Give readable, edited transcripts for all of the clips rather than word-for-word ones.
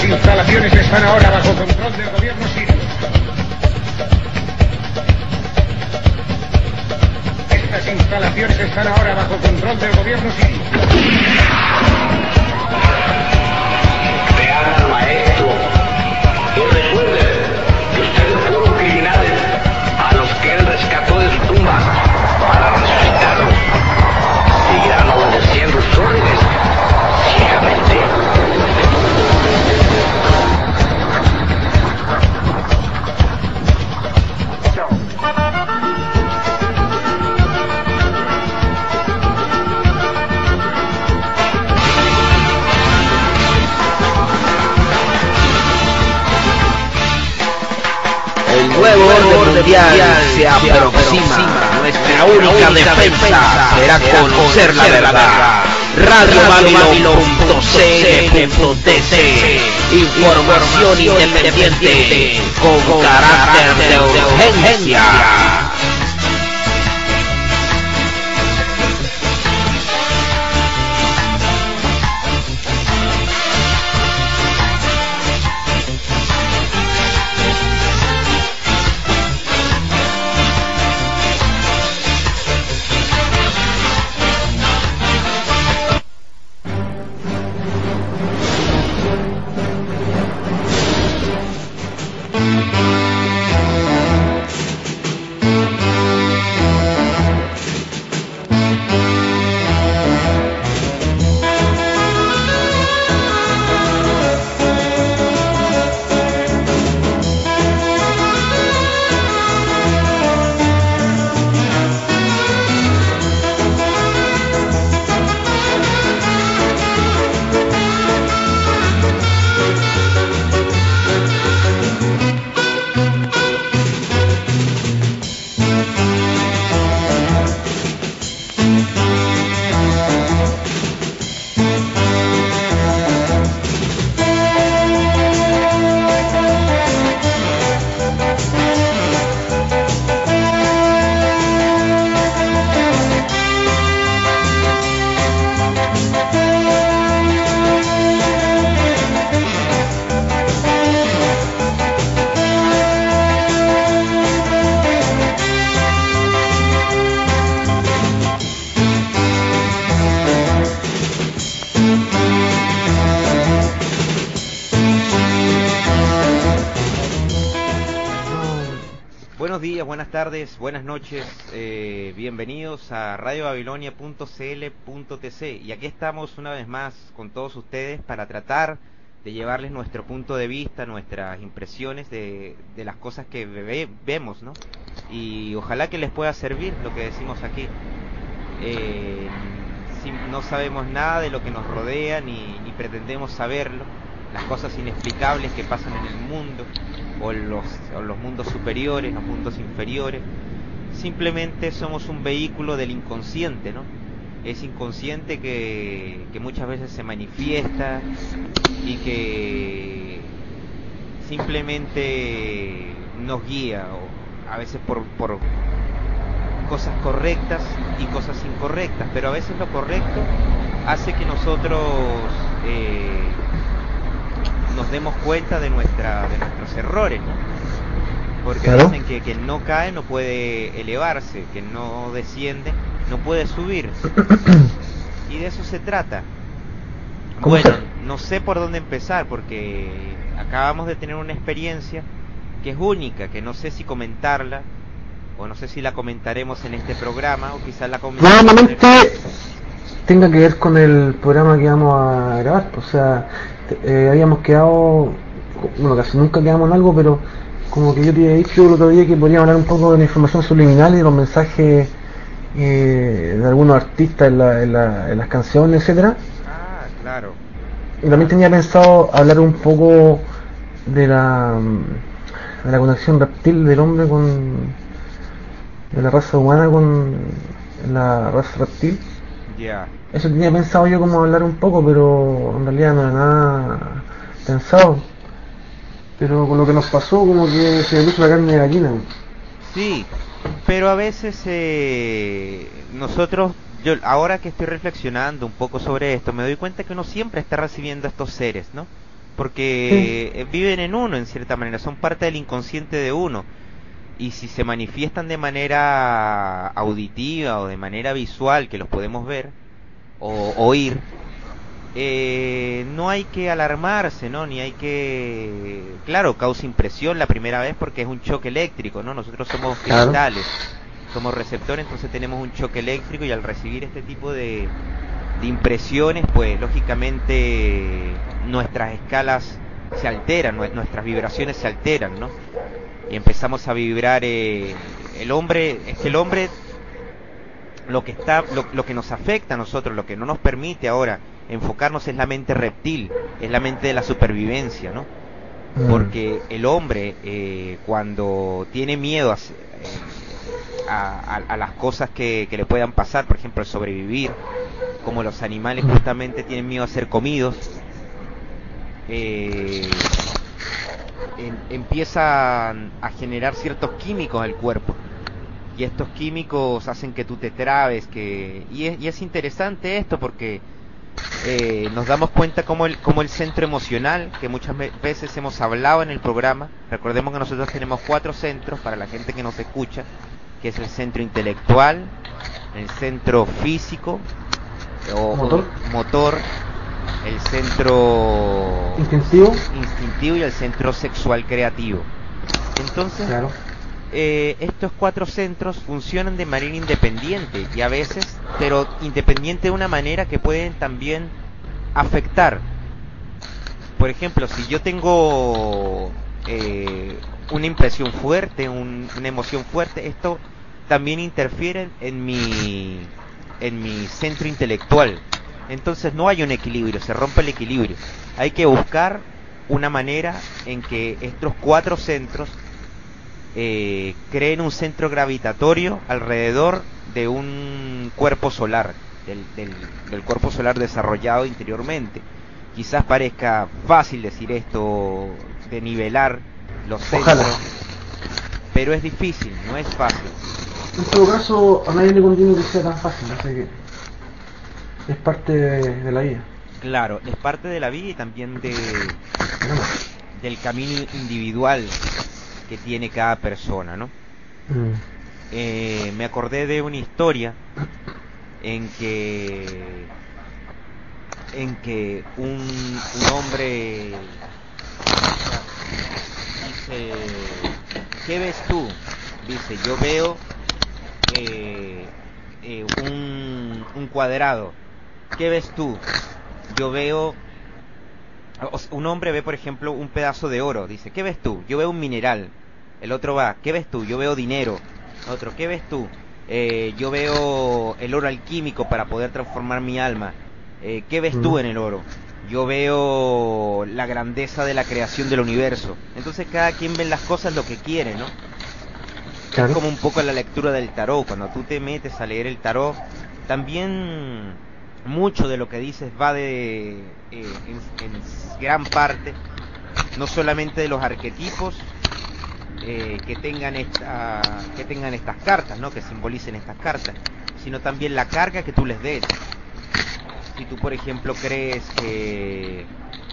instalaciones están ahora bajo control del gobierno sirio. Estas instalaciones están ahora bajo control del gobierno sirio. Vean al maestro. Y recuerden que ustedes fueron criminales a los que él rescató de su tumba para resucitarlos. Seguirán obedeciendo sus órdenes ciegamente. El nuevo orden mundial se aproxima. Nuestra única defensa será conocer la verdad. RadioBabylon.cl.dc. Información independiente con carácter de urgencia. Buenas tardes, buenas noches, bienvenidos a radiobabilonia.cl.tc y aquí estamos una vez más con todos ustedes para tratar de llevarles nuestro punto de vista, nuestras impresiones de las cosas que vemos, ¿no? Y ojalá que les pueda servir lo que decimos aquí. No sabemos nada de lo que nos rodea ni pretendemos saberlo, las cosas inexplicables que pasan en el mundo o los mundos superiores, los mundos inferiores. Simplemente somos un vehículo del inconsciente, ¿no? Es inconsciente que muchas veces se manifiesta y que simplemente nos guía, o a veces por cosas correctas y cosas incorrectas, pero a veces lo correcto hace que nosotros nos demos cuenta de nuestros errores, ¿no? Porque claro, dicen que quien no cae no puede elevarse, que no desciende no puede subir, y de eso se trata. Bueno, no sé por dónde empezar, porque acabamos de tener una experiencia que es única, que no sé si comentarla o no sé si la comentaremos en este programa, o quizás la comentaremos nuevamente tenga que ver con el programa que vamos a grabar. O sea, habíamos quedado, bueno, casi nunca quedamos en algo, pero como que yo te había dicho el otro día que podríamos hablar un poco de la información subliminal y de los mensajes de algunos artistas en las canciones, etcétera. Ah, claro. Y también tenía pensado hablar un poco de la conexión reptil del hombre de la raza humana con la raza reptil. Ya. Eso tenía pensado yo como hablar un poco, pero en realidad no era nada pensado. Pero con lo que nos pasó, como que se me puso la carne de gallina. Sí, pero a veces yo ahora que estoy reflexionando un poco sobre esto, me doy cuenta que uno siempre está recibiendo a estos seres, ¿no? porque viven en uno en cierta manera, son parte del inconsciente de uno, y si se manifiestan de manera auditiva o de manera visual, que los podemos ver o oír, no hay que alarmarse, ¿no? Ni hay que... Claro, causa impresión la primera vez porque es un choque eléctrico, ¿no? Nosotros somos cristales, somos receptores, entonces tenemos un choque eléctrico, y al recibir este tipo de impresiones, pues lógicamente nuestras escalas se alteran, nuestras vibraciones se alteran, ¿no? Y empezamos a vibrar, el hombre, lo que nos afecta a nosotros, lo que no nos permite ahora enfocarnos, es la mente reptil, es la mente de la supervivencia, ¿no? Porque el hombre, cuando tiene miedo a las cosas que le puedan pasar, por ejemplo, el sobrevivir, como los animales justamente tienen miedo a ser comidos, empiezan a generar ciertos químicos en el cuerpo, y estos químicos hacen que tú te trabes, y es interesante esto porque nos damos cuenta como el centro emocional, que muchas veces hemos hablado en el programa. Recordemos que nosotros tenemos 4 centros para la gente que nos escucha, que es el centro intelectual, el centro físico o motor, el centro instintivo y el centro sexual creativo. Entonces, claro, estos 4 centros funcionan de manera independiente, y a veces, pero independiente de una manera que pueden también afectar. Por ejemplo, si yo tengo una impresión fuerte, una emoción fuerte, esto también interfiere en mi centro intelectual. Entonces no hay un equilibrio, se rompe el equilibrio. Hay que buscar una manera en que estos 4 centros creen un centro gravitatorio alrededor de un cuerpo solar, del cuerpo solar desarrollado interiormente. Quizás parezca fácil decir esto, de nivelar los centros. Ojalá. Pero es difícil, no es fácil. En todo caso, a nadie le conviene que sea tan fácil, así que es parte de la vida. Claro, es parte de la vida, y también del camino individual que tiene cada persona, ¿no? Me acordé de una historia en que un hombre dice: ¿qué ves tú? Dice: yo veo un cuadrado. ¿Qué ves tú? Yo veo... Un hombre ve, por ejemplo, un pedazo de oro. Dice: ¿qué ves tú? Yo veo un mineral. El otro va: ¿qué ves tú? Yo veo dinero. Otro: ¿qué ves tú? Yo veo el oro alquímico para poder transformar mi alma. ¿Qué ves tú en el oro? Yo veo la grandeza de la creación del universo. Entonces cada quien ve las cosas lo que quiere, ¿no? Claro. Es como un poco la lectura del tarot. Cuando tú te metes a leer el tarot, también mucho de lo que dices va en gran parte, no solamente de los arquetipos que tengan estas cartas, ¿no? Que simbolicen estas cartas, sino también la carga que tú les des. Si tú, por ejemplo, crees que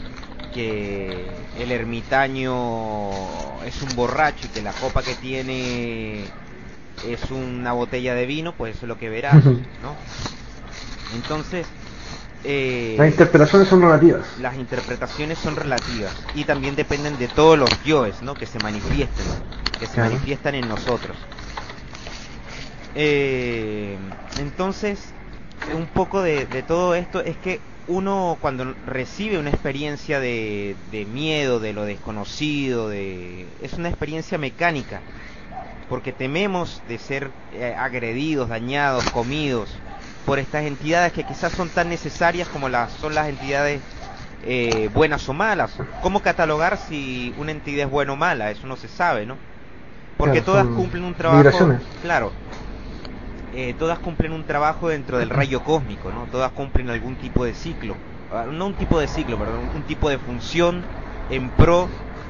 el ermitaño es un borracho y que la copa que tiene es una botella de vino, pues eso es lo que verás, ¿no? Entonces, las interpretaciones son relativas. Las interpretaciones son relativas, y también dependen de todos los yoes, ¿no? Que se manifiesten, manifiestan en nosotros. Entonces, un poco de todo esto es que uno, cuando recibe una experiencia de miedo, de lo desconocido, es una experiencia mecánica, porque tememos de ser agredidos, dañados, comidos por estas entidades que quizás son tan necesarias como son las entidades buenas o malas. ¿Cómo catalogar si una entidad es buena o mala? Eso no se sabe, ¿no? Porque claro, todas cumplen un trabajo. Claro. Todas cumplen un trabajo dentro del rayo cósmico, ¿no? Todas cumplen algún tipo de ciclo, no un tipo de ciclo, perdón, un tipo de función en pro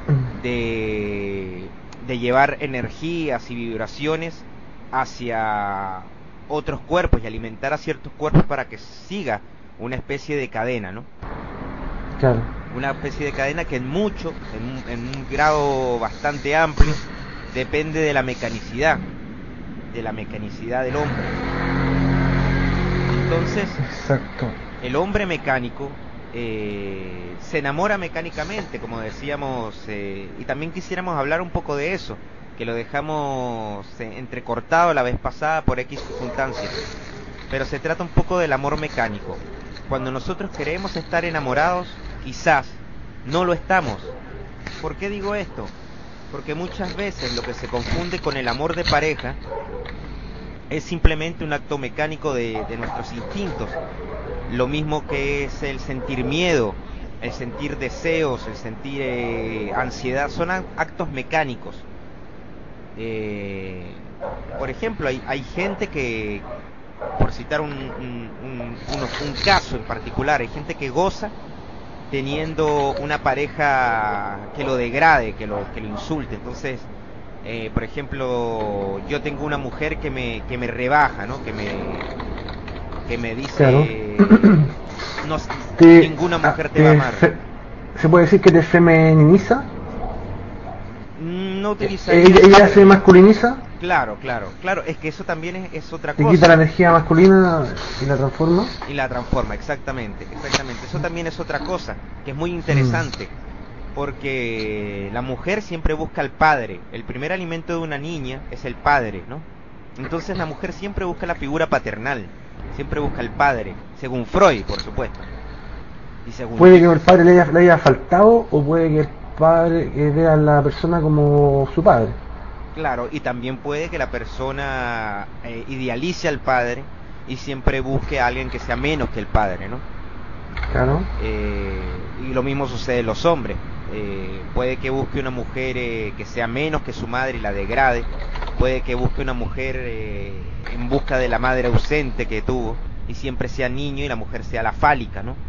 de llevar energías y vibraciones hacia otros cuerpos y alimentar a ciertos cuerpos para que siga una especie de cadena, ¿no? Claro. Una especie de cadena que en un grado bastante amplio, depende de la mecanicidad del hombre. Entonces, exacto, el hombre mecánico se enamora mecánicamente, como decíamos, y también quisiéramos hablar un poco de eso, que lo dejamos entrecortado la vez pasada por X circunstancias, pero se trata un poco del amor mecánico. Cuando nosotros queremos estar enamorados, quizás no lo estamos. ¿Por qué digo esto? Porque muchas veces lo que se confunde con el amor de pareja es simplemente un acto mecánico de nuestros instintos. Lo mismo que es el sentir miedo, el sentir deseos, el sentir ansiedad, son actos mecánicos. Por ejemplo, hay gente que, por citar un caso en particular, hay gente que goza teniendo una pareja que lo degrade, que lo insulte. Entonces, por ejemplo, yo tengo una mujer que me rebaja, ¿no? Que me dice, claro. No, ninguna mujer te va a amar. ¿Se puede decir que te feminiza? No utiliza. ¿Ella se masculiniza? Claro, es que eso también es otra cosa. Te quita la energía masculina y la transforma. Exactamente. Eso también es otra cosa, que es muy interesante, porque la mujer siempre busca al padre. El primer alimento de una niña es el padre, ¿no? Entonces la mujer siempre busca la figura paternal, siempre busca al padre, según Freud, por supuesto. Y según puede que el padre le haya faltado, o puede que el padre vea a la persona como su padre. Claro, y también puede que la persona idealice al padre y siempre busque a alguien que sea menos que el padre, ¿no? Claro. Y lo mismo sucede en los hombres. Puede que busque una mujer que sea menos que su madre y la degrade. Puede que busque una mujer en busca de la madre ausente que tuvo y siempre sea niño y la mujer sea la fálica, ¿no?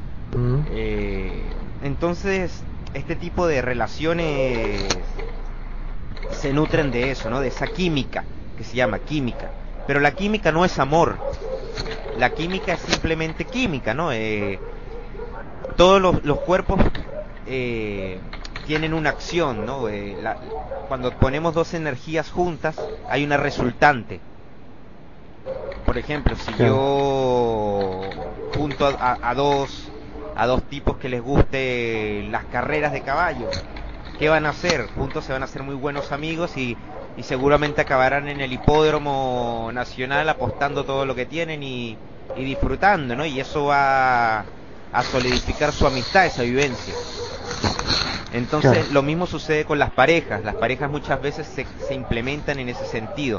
Entonces, este tipo de relaciones se nutren de eso, ¿no? De esa química, que se llama química. Pero la química no es amor. La química es simplemente química, ¿no? Todos los cuerpos tienen una acción, ¿no? Cuando ponemos dos energías juntas, hay una resultante. Por ejemplo, si yo junto a dos tipos que les guste las carreras de caballo, ¿qué van a hacer? Juntos se van a hacer muy buenos amigos y seguramente acabarán en el hipódromo nacional apostando todo lo que tienen y disfrutando, ¿no? Y eso va a solidificar su amistad, esa vivencia. Entonces, lo mismo sucede con las parejas. Las parejas muchas veces se implementan en ese sentido.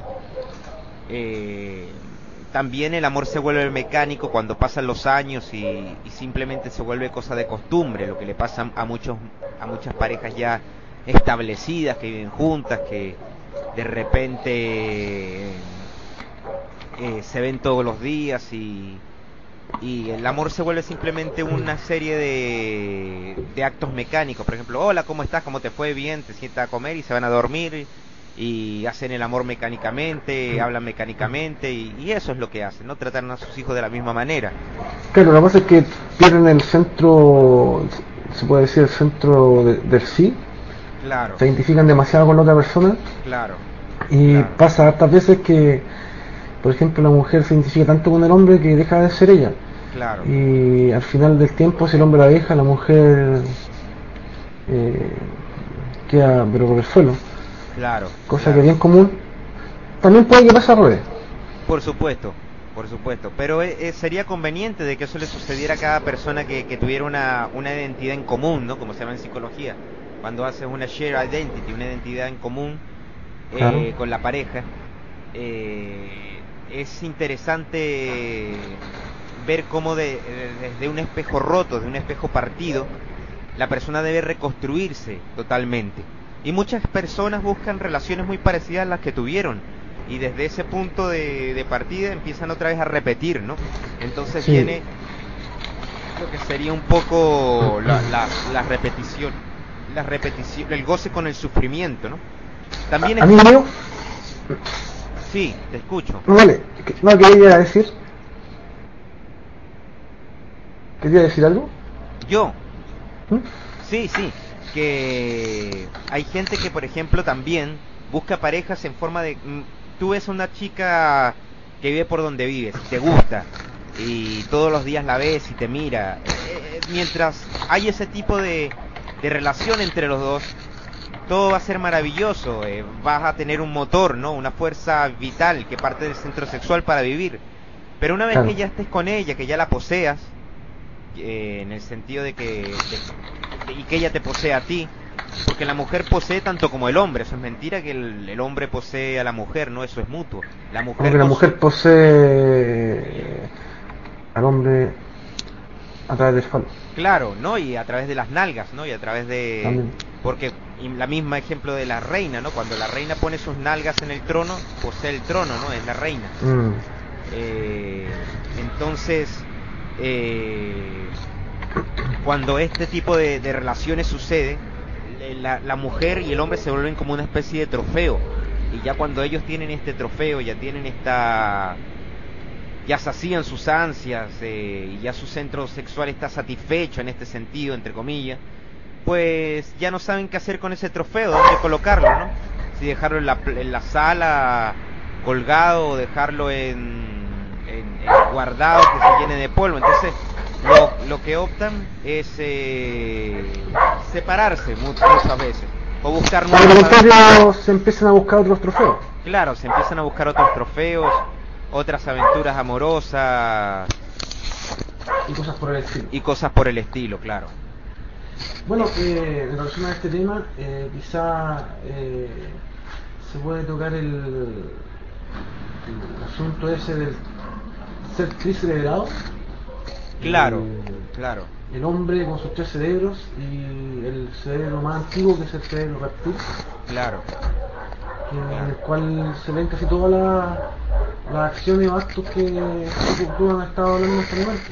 También el amor se vuelve mecánico cuando pasan los años y simplemente se vuelve cosa de costumbre, lo que le pasa a muchas parejas ya establecidas, que viven juntas, que de repente se ven todos los días y el amor se vuelve simplemente una serie de actos mecánicos. Por ejemplo, hola, ¿cómo estás? ¿Cómo te fue? Bien, te sientas a comer y se van a dormir y hacen el amor mecánicamente, hablan mecánicamente y eso es lo que hacen, ¿no? Tratan a sus hijos de la misma manera. Claro, lo que pasa es que pierden el centro, se puede decir el centro del sí. Claro. Se identifican demasiado con la otra persona. Claro. Y pasa hartas veces que, por ejemplo, la mujer se identifica tanto con el hombre que deja de ser ella. Claro. Y al final del tiempo, si el hombre la deja, la mujer queda pero por el suelo. Claro. Cosa que es bien común. También puede que pase al revés. Por supuesto. Pero sería conveniente de que eso le sucediera a cada persona que tuviera una identidad en común, ¿no? Como se llama en psicología. Cuando haces una shared identity, una identidad en común con la pareja. Es interesante ver cómo desde un espejo roto, de un espejo partido, la persona debe reconstruirse totalmente. Y muchas personas buscan relaciones muy parecidas a las que tuvieron. Y desde ese punto de partida empiezan otra vez a repetir, ¿no? Entonces viene lo que sería un poco la repetición, el goce con el sufrimiento, ¿no? También ¿A mí mío? Sí, te escucho. Vale, no, quería decir... ¿Quería decir algo? Yo, Sí, sí, que hay gente que, por ejemplo, también busca parejas en forma de... Tú ves a una chica que vive por donde vives, te gusta, y todos los días la ves y te mira. Mientras hay ese tipo de relación entre los dos, todo va a ser maravilloso, vas a tener un motor, ¿no? Una fuerza vital que parte del centro sexual para vivir. Pero una vez que ya estés con ella, que ya la poseas, en el sentido de que y que ella te posee a ti, porque la mujer posee tanto como el hombre, eso es mentira que el hombre posee a la mujer, no, eso es mutuo. La mujer posee al hombre a través del falo. Claro, ¿no? Y a través de las nalgas, ¿no? Y a través de... También. Porque la misma ejemplo de la reina, ¿no? Cuando la reina pone sus nalgas en el trono, posee el trono, ¿no? Es la reina. Entonces, cuando este tipo de relaciones sucede, la mujer y el hombre se vuelven como una especie de trofeo. Y ya cuando ellos tienen este trofeo, ya tienen ya sacían sus ansias, y ya su centro sexual está satisfecho en este sentido, entre comillas, pues ya no saben qué hacer con ese trofeo, dónde colocarlo, ¿no? Si dejarlo en la sala colgado, o dejarlo guardado, que se llene de polvo. Entonces lo que optan es separarse muchas veces, o buscar nuevas... se empiezan a buscar otros trofeos. Claro, se empiezan a buscar otros trofeos, otras aventuras amorosas y cosas por el estilo. Y cosas por el estilo, claro. Bueno, en relación a este tema, quizá se puede tocar el asunto ese del ser tricerebrado. Claro, claro. El hombre con sus 3 cerebros y el cerebro más antiguo, que es el cerebro reptil. Claro. En el cual se ven casi todas las acciones o actos que tú han estado hablando anteriormente.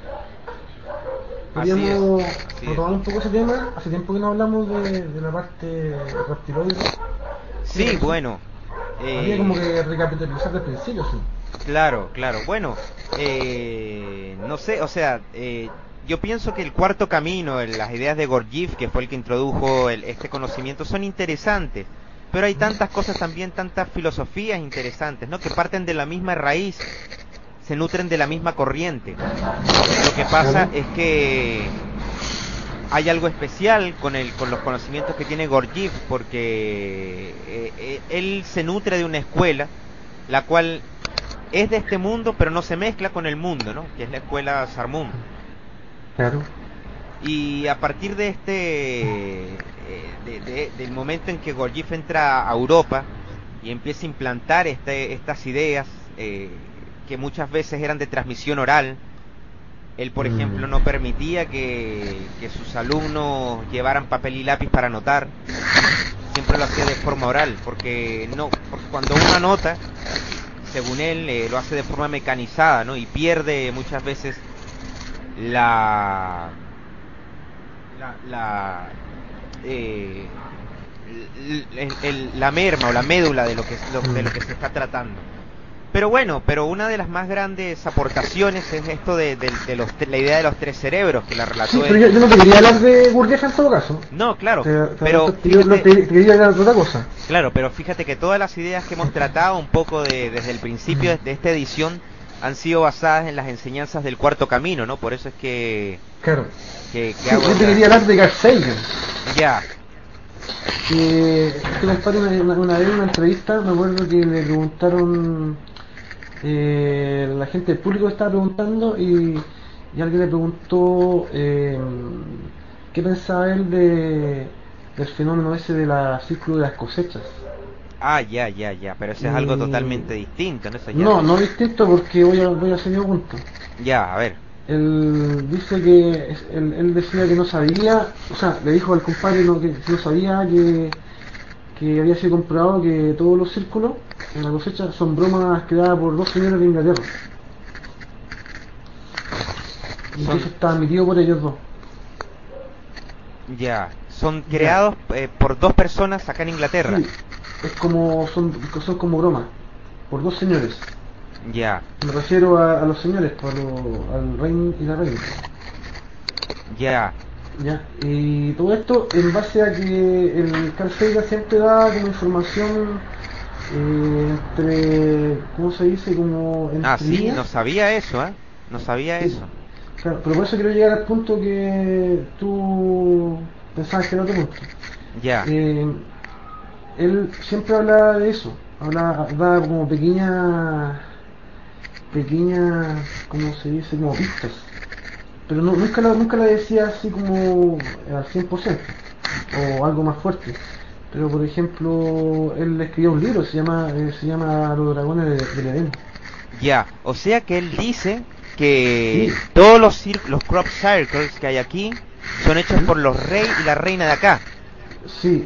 Podríamos retomar un poco ese tema. Hace tiempo que no hablamos de la parte reptiloide. Sí, bueno. Habría como que recapitalizar del principio, sí. Claro, claro. Bueno, no sé, o sea, yo pienso que el cuarto camino, las ideas de Gurdjieff, que fue el que introdujo este conocimiento, son interesantes. Pero hay tantas cosas también, tantas filosofías interesantes, ¿no? Que parten de la misma raíz, se nutren de la misma corriente. Lo que pasa es que hay algo especial con los conocimientos que tiene Gurdjieff, porque él se nutre de una escuela, la cual es de este mundo, pero no se mezcla con el mundo, ¿no? Que es la escuela Sarmun. Claro. Y a partir de del momento en que Gurdjieff entra a Europa y empieza a implantar estas ideas, que muchas veces eran de transmisión oral, él, por ejemplo, no permitía que sus alumnos llevaran papel y lápiz para anotar, siempre lo hacía de forma oral, porque cuando uno anota, según él, lo hace de forma mecanizada, ¿no? Y pierde muchas veces la merma o la médula de lo que se está tratando. Pero bueno, una de las más grandes aportaciones es esto de la idea de los 3 cerebros, que la relató. Sí, pero yo no te quería hablar de Gurdjieff en todo caso. No, claro, pero te quería hablar de otra cosa. Claro, pero fíjate que todas las ideas que hemos tratado un poco desde el principio de esta edición han sido basadas en las enseñanzas del cuarto camino, ¿no? Por eso es que... Claro. Yo te quería hablar de Carl Sagan. Ya. Que una vez en una entrevista, me acuerdo que le preguntaron, la gente del público estaba preguntando, y alguien le preguntó qué pensaba él del fenómeno ese de la círculo de las cosechas. Ah, ya, pero eso es algo totalmente distinto, ¿no? Eso ya no distinto, porque voy a seguir un punto. Ya, a ver. Él dice que él decía que no sabía, o sea, le dijo al compadre que no sabía que había sido comprobado que todos los círculos en la cosecha son bromas creadas por 2 señores de Inglaterra. Y que eso está admitido por ellos 2. Ya, son creados por 2 personas acá en Inglaterra. Sí, es como son como bromas por 2 señores. Ya. Me refiero a los señores, al rey y la reina. Ya. Ya, y todo esto en base a que el Carl Sagan siempre da como información entre, ¿cómo se dice? Como entre Sí, líneas. no sabía eso, ¿eh? No sabía Sí, eso. claro, pero por eso quiero llegar al punto que tú pensabas que era otro punto. Ya, Él siempre habla de eso, da como pequeñas, ¿cómo se dice? Como pistas. Pero nunca la decía así como al 100% o algo más fuerte. Pero por ejemplo, él escribió un libro, se llama Los dragones del Edén. ya. O sea que él dice Sí. que todos los crop circles que hay aquí son hechos por los reyes y la reina de acá. Sí,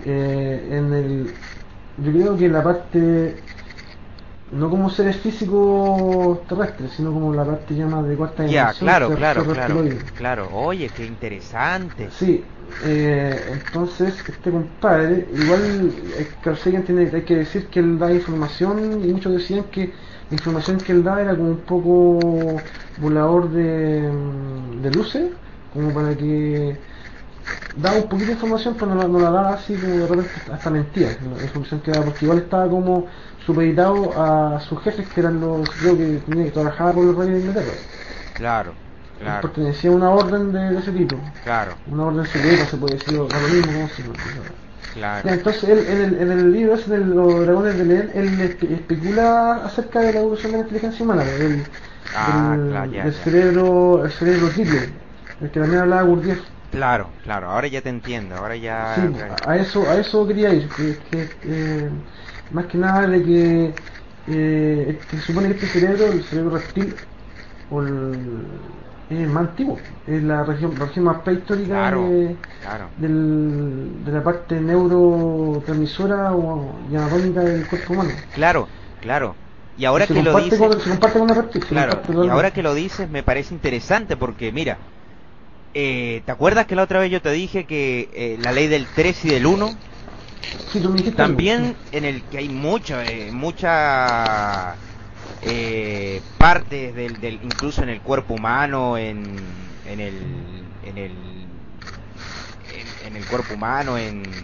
yo creo que en la parte, no como seres físicos terrestres, sino como la parte llama de cuarta Ya, dimensión, claro, ser claro. reptiloide. Claro, oye, qué interesante. Sí, entonces este compadre, igual Carl Sagan hay que decir que él da información y muchos decían que la información que él da era como un poco volador de luces, como para que daba un poquito de información, pero no la daba así como de repente hasta mentira, la información que daba, porque igual estaba como supeditado a sus jefes que eran creo que tenía que trabajar por los reyes de Inglaterra. Claro, Él claro, pertenecía a una orden de ese tipo. claro, Una orden secreta, se puede decir, o da lo mismo, ¿no? Sí, claro. ya, entonces él en el libro ese de los dragones de León, él especula acerca de la evolución de la inteligencia humana, Claro, ya, del ya. el cerebro triple, el que también hablaba Gurdjieff. Claro, claro, ahora ya te entiendo, ahora ya... Sí, a eso quería ir, más que nada de que se supone que este cerebro, el cerebro reptil, o es el más antiguo, es la región más prehistórica Claro, claro. de la parte neurotransmisora y anatómica del cuerpo humano. Claro, claro. Y ahora Se que lo comparte dices, se comparte con el reptil, se claro, comparte y ahora totalmente. que lo dices me parece interesante porque mira, ¿te acuerdas que la otra vez yo te dije que la ley del 3 y del 1? Sí, tú me dijiste algo, También en el que hay mucha partes incluso en el cuerpo humano, en el en el en el cuerpo humano,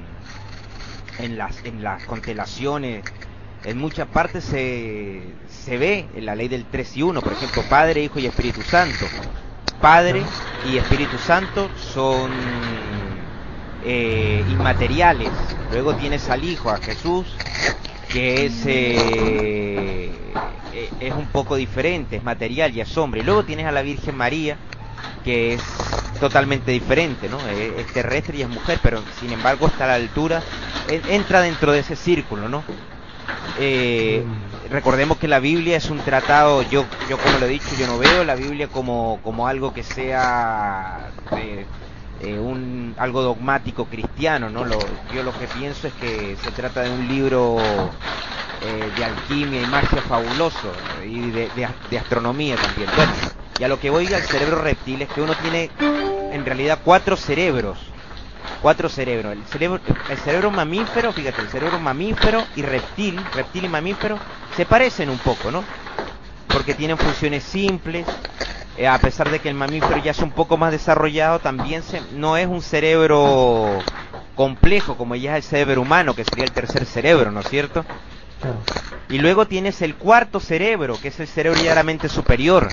en las constelaciones, en muchas partes se ve en la ley del 3 y 1, por ejemplo, Padre, Hijo y Espíritu Santo. Padre y Espíritu Santo son inmateriales. Luego tienes al Hijo, a Jesús, que es un poco diferente, es material y es hombre. Y luego tienes a la Virgen María, que es totalmente diferente, ¿no? Es terrestre y es mujer, pero sin embargo está a la altura, entra dentro de ese círculo, ¿no? Recordemos que la Biblia es un tratado, yo como lo he dicho, yo no veo la Biblia como algo que sea algo dogmático cristiano, ¿no? Yo lo que pienso es que se trata de un libro de alquimia y magia fabuloso, y de astronomía también. Bueno, y a lo que voy al cerebro reptil es que uno tiene en realidad cuatro cerebros. El cerebro mamífero, fíjate, el cerebro mamífero y reptil y mamífero se parecen un poco, ¿no? Porque tienen funciones simples, a pesar de que el mamífero ya es un poco más desarrollado, también no es un cerebro complejo como ya es el cerebro humano, que sería el tercer cerebro, ¿no es cierto? Claro. Y luego tienes el cuarto cerebro, que es el cerebro ya la mente superior.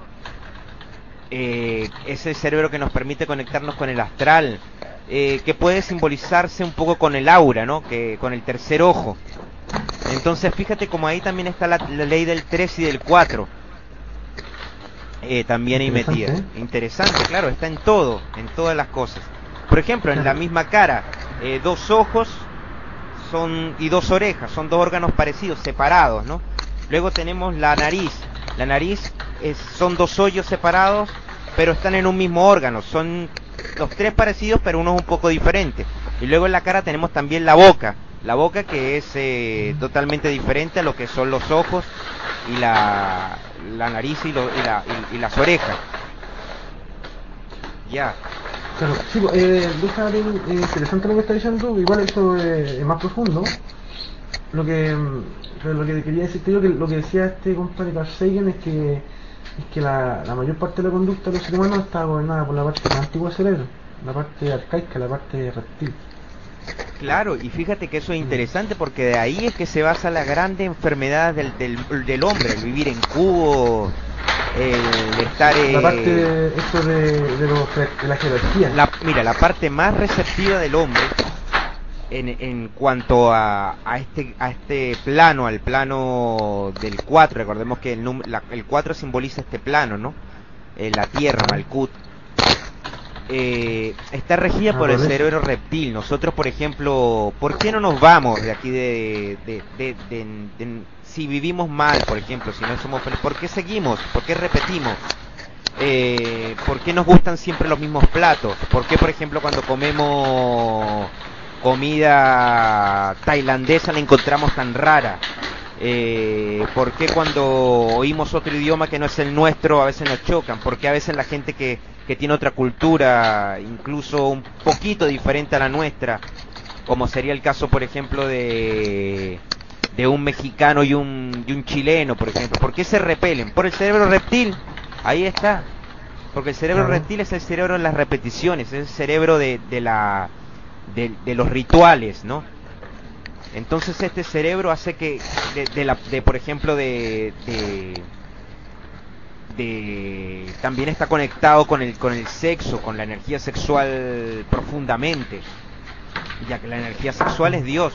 Es el cerebro que nos permite conectarnos con el astral, que puede simbolizarse un poco con el aura, ¿no? Que con el tercer ojo. Entonces fíjate como ahí también está la ley del 3 y del 4. También ahí metida. Interesante, claro, está en todo, en todas las cosas. Por ejemplo, en la misma cara, dos ojos y dos orejas, son dos órganos parecidos, separados, ¿no? Luego tenemos la nariz. La nariz son dos hoyos separados, pero están en un mismo órgano. Son los tres parecidos, pero uno es un poco diferente. Y luego en la cara tenemos también la boca. La boca que es totalmente diferente a lo que son los ojos y la nariz y las orejas. Ya. Claro, sí, déjame interesante lo que está diciendo, igual eso es más profundo. Lo que quería decirte yo, que lo que decía este compadre Carl Sagan es que la mayor parte de la conducta de los seres humanos está gobernada por la parte más antigua del cerebro. la parte arcaica, la parte reptil. Claro, y fíjate que eso es interesante porque de ahí es que se basa la grande enfermedad del hombre, el vivir en cubo, el estar... La parte, eso de la jerarquía. Mira, la parte más receptiva del hombre en cuanto a este plano, al plano del 4, recordemos que el 4 simboliza este plano, ¿no? La Tierra, Malkuth. Está regida por el cerebro reptil. Nosotros, por ejemplo, ¿por qué no nos vamos de aquí si vivimos mal, por ejemplo, si no somos felices? ¿Por qué seguimos? ¿Por qué repetimos? ¿Por qué nos gustan siempre los mismos platos? ¿Por qué, por ejemplo, cuando comemos comida tailandesa la encontramos tan rara? ¿Por qué cuando oímos otro idioma que no es el nuestro a veces nos chocan? ¿Por qué a veces la gente que tiene otra cultura, incluso un poquito diferente a la nuestra, como sería el caso, por ejemplo, de un mexicano y un chileno, por ejemplo? ¿Por qué se repelen? Por el cerebro reptil. Ahí está. Porque el cerebro reptil es el cerebro de las repeticiones, es el cerebro de los rituales, ¿no? Entonces este cerebro hace que por ejemplo también está conectado con el sexo, con la energía sexual profundamente, ya que la energía sexual es Dios,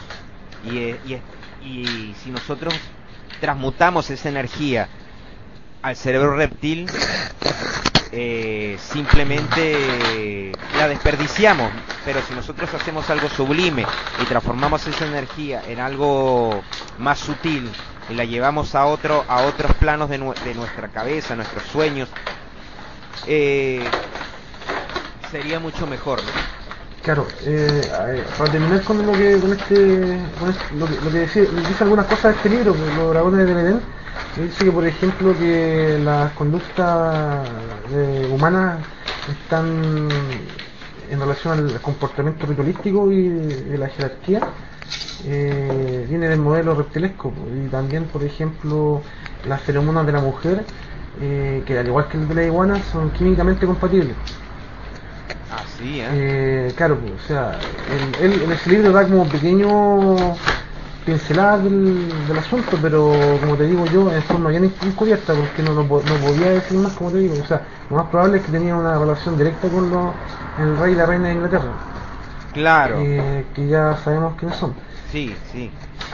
y si nosotros transmutamos esa energía al cerebro reptil, simplemente la desperdiciamos. Pero si nosotros hacemos algo sublime y transformamos esa energía en algo más sutil y la llevamos a otros planos de nuestra cabeza, nuestros sueños, sería mucho mejor, ¿no? Claro, para terminar con lo que dice algunas cosas de este libro, Los Dragones de Belén, dice que, por ejemplo, que las conductas humanas están en relación al comportamiento ritualístico y de la jerarquía, viene del modelo reptilesco. Y también, por ejemplo, las feromonas de la mujer, que al igual que el de la iguana, son químicamente compatibles. Así, claro, o sea, él en ese libro da como pequeño pinceladas del asunto, pero como te digo yo, en forma bien encubierta, porque no podía decir más, como te digo. O sea, lo más probable es que tenía una relación directa con el rey y la reina de Inglaterra. Claro. Que ya sabemos quiénes son. Sí, sí.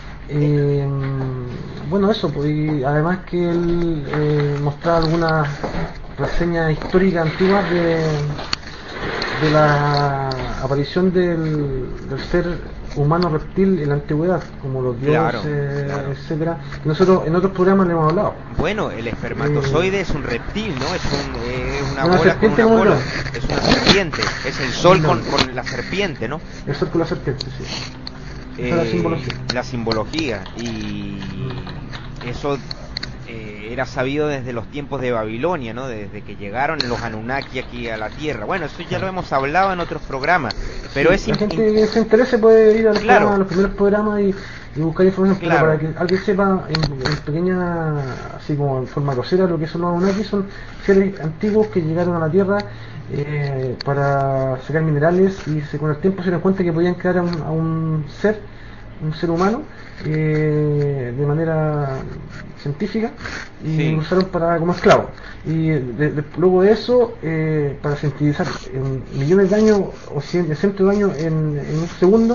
Bueno, eso, pues, y además que él mostraba algunas reseñas históricas antiguas de la aparición del ser humano reptil en la antigüedad, como los dioses, claro. Etcétera. Nosotros en otros programas le hemos hablado. Bueno, el espermatozoide es un reptil, ¿no? Es una bola con una bola. Es una serpiente. Es el sol con la serpiente, ¿no? El sol con la serpiente, sí. Esa es la simbología. La simbología. Y eso era sabido desde los tiempos de Babilonia, ¿no? Desde que llegaron los Anunnaki aquí a la Tierra. Bueno, eso ya lo hemos hablado en otros programas, pero sí, la gente que se interese puede ir a los primeros programas y buscar información, claro. Para que alguien sepa en pequeña, así como en forma grosera, lo que son los Anunnaki. Son seres antiguos que llegaron a la Tierra para sacar minerales, y con el tiempo se dieron cuenta que podían crear a un ser humano de manera científica, y lo usaron como esclavo. Y luego de eso, para sintetizar en millones de años o cientos de años en un segundo,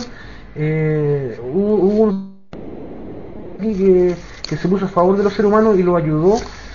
hubo un que se puso a favor de los seres humanos y lo ayudó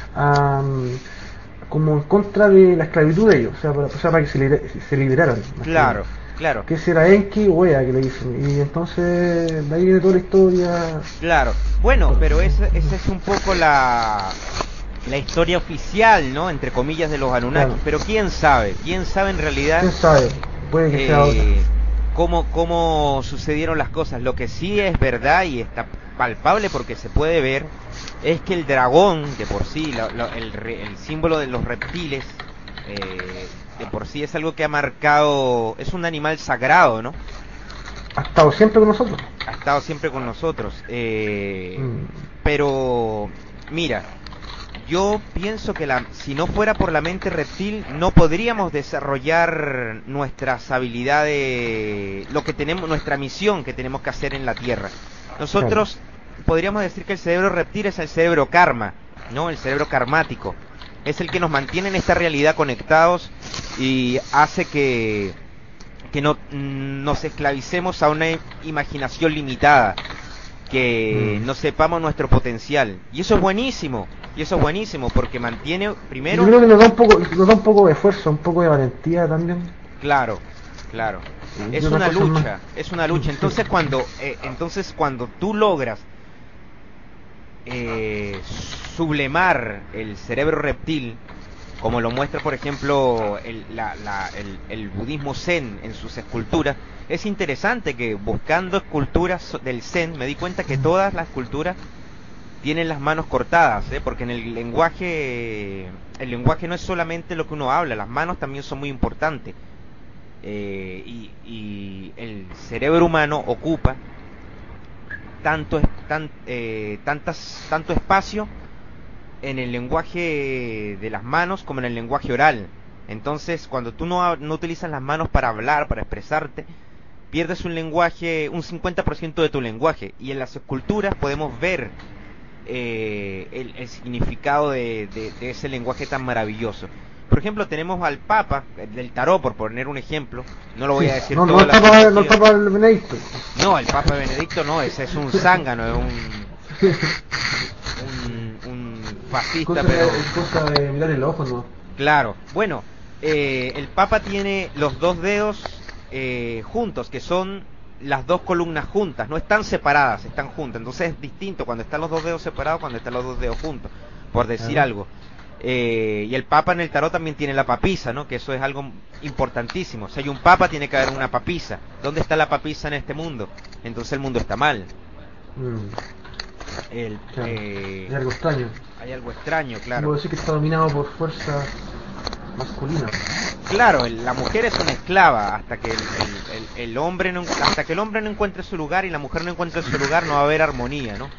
como en contra de la esclavitud de ellos, o sea, para que se liberaran. Claro. Claro. Que será Enki o Ea, que le dicen. Y entonces de ahí viene toda la historia. Claro. Bueno, pero esa es un poco la historia oficial, ¿no? Entre comillas, de los Anunnaki. Claro. Pero quién sabe en realidad. ¿Quién sabe? Puede que sea otra. Cómo sucedieron las cosas. Lo que sí es verdad y está palpable porque se puede ver es que el dragón, de por sí, el símbolo de los reptiles, de por sí es algo que ha marcado, es un animal sagrado, ¿no? Ha estado siempre con nosotros. Pero mira, Yo pienso que si no fuera por la mente reptil, no podríamos desarrollar nuestras habilidades, lo que tenemos, nuestra misión que tenemos que hacer en la Tierra. Nosotros podríamos decir que el cerebro reptil es el cerebro karma, ¿no? El cerebro karmático. Es el que nos mantiene en esta realidad conectados y hace que no nos esclavicemos a una imaginación limitada, que no sepamos nuestro potencial. Y eso es buenísimo. Y eso es buenísimo porque mantiene primero... Yo creo que nos da un poco de esfuerzo, un poco de valentía también. Claro, claro. Es una lucha, es una lucha. Entonces cuando tú logras sublimar el cerebro reptil, como lo muestra por ejemplo el budismo zen en sus esculturas, es interesante que buscando esculturas del zen me di cuenta que todas las esculturas tienen las manos cortadas, porque en el lenguaje no es solamente lo que uno habla, las manos también son muy importantes, y el cerebro humano ocupa tanto espacio en el lenguaje de las manos como en el lenguaje oral. Entonces cuando tú no utilizas las manos para hablar, para expresarte, pierdes un lenguaje, un 50% de tu lenguaje, y en las esculturas podemos ver el significado de ese lenguaje tan maravilloso. Por ejemplo, tenemos al Papa del Tarot, por poner un ejemplo. No lo voy a decir todo. No el Papa Benedicto. No, el Papa Benedicto no, ese es un zángano, es un fascista, pero... Es cosa de mirar el ojo, ¿no? Claro. Bueno, el Papa tiene los dos dedos juntos, que son las dos columnas juntas, no están separadas, están juntas. Entonces es distinto cuando están los dos dedos separados, cuando están los dos dedos juntos, por decir algo. Y el Papa en el tarot también tiene la papisa, ¿no? Que eso es algo importantísimo. Si hay un Papa, tiene que haber una papisa. ¿Dónde está la papisa en este mundo? Entonces el mundo está mal. Hay algo extraño. Hay algo extraño, claro. Puedo decir que está dominado por fuerzas masculinas. Claro, la mujer es una esclava hasta que el hombre no encuentre su lugar, y la mujer no encuentre su lugar, no va a haber armonía, ¿no?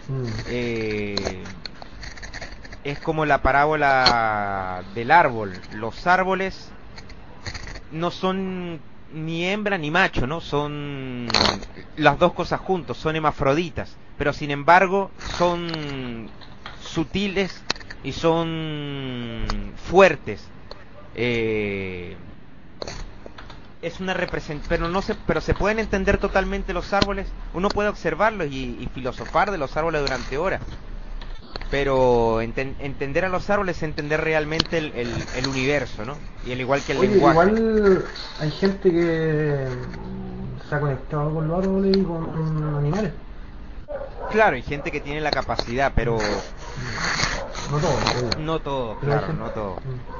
Es como la parábola del árbol. Los árboles no son ni hembra ni macho, ¿no? Son las dos cosas juntos, son hermafroditas, pero sin embargo son sutiles y son fuertes. Es una pero se pueden entender totalmente los árboles. Uno puede observarlos y filosofar de los árboles durante horas, pero entender a los árboles es entender realmente el universo, ¿no? Y al igual que el lenguaje. Igual hay gente que se ha conectado con los árboles y con animales. Claro, hay gente que tiene la capacidad, pero no todo, claro, no todo.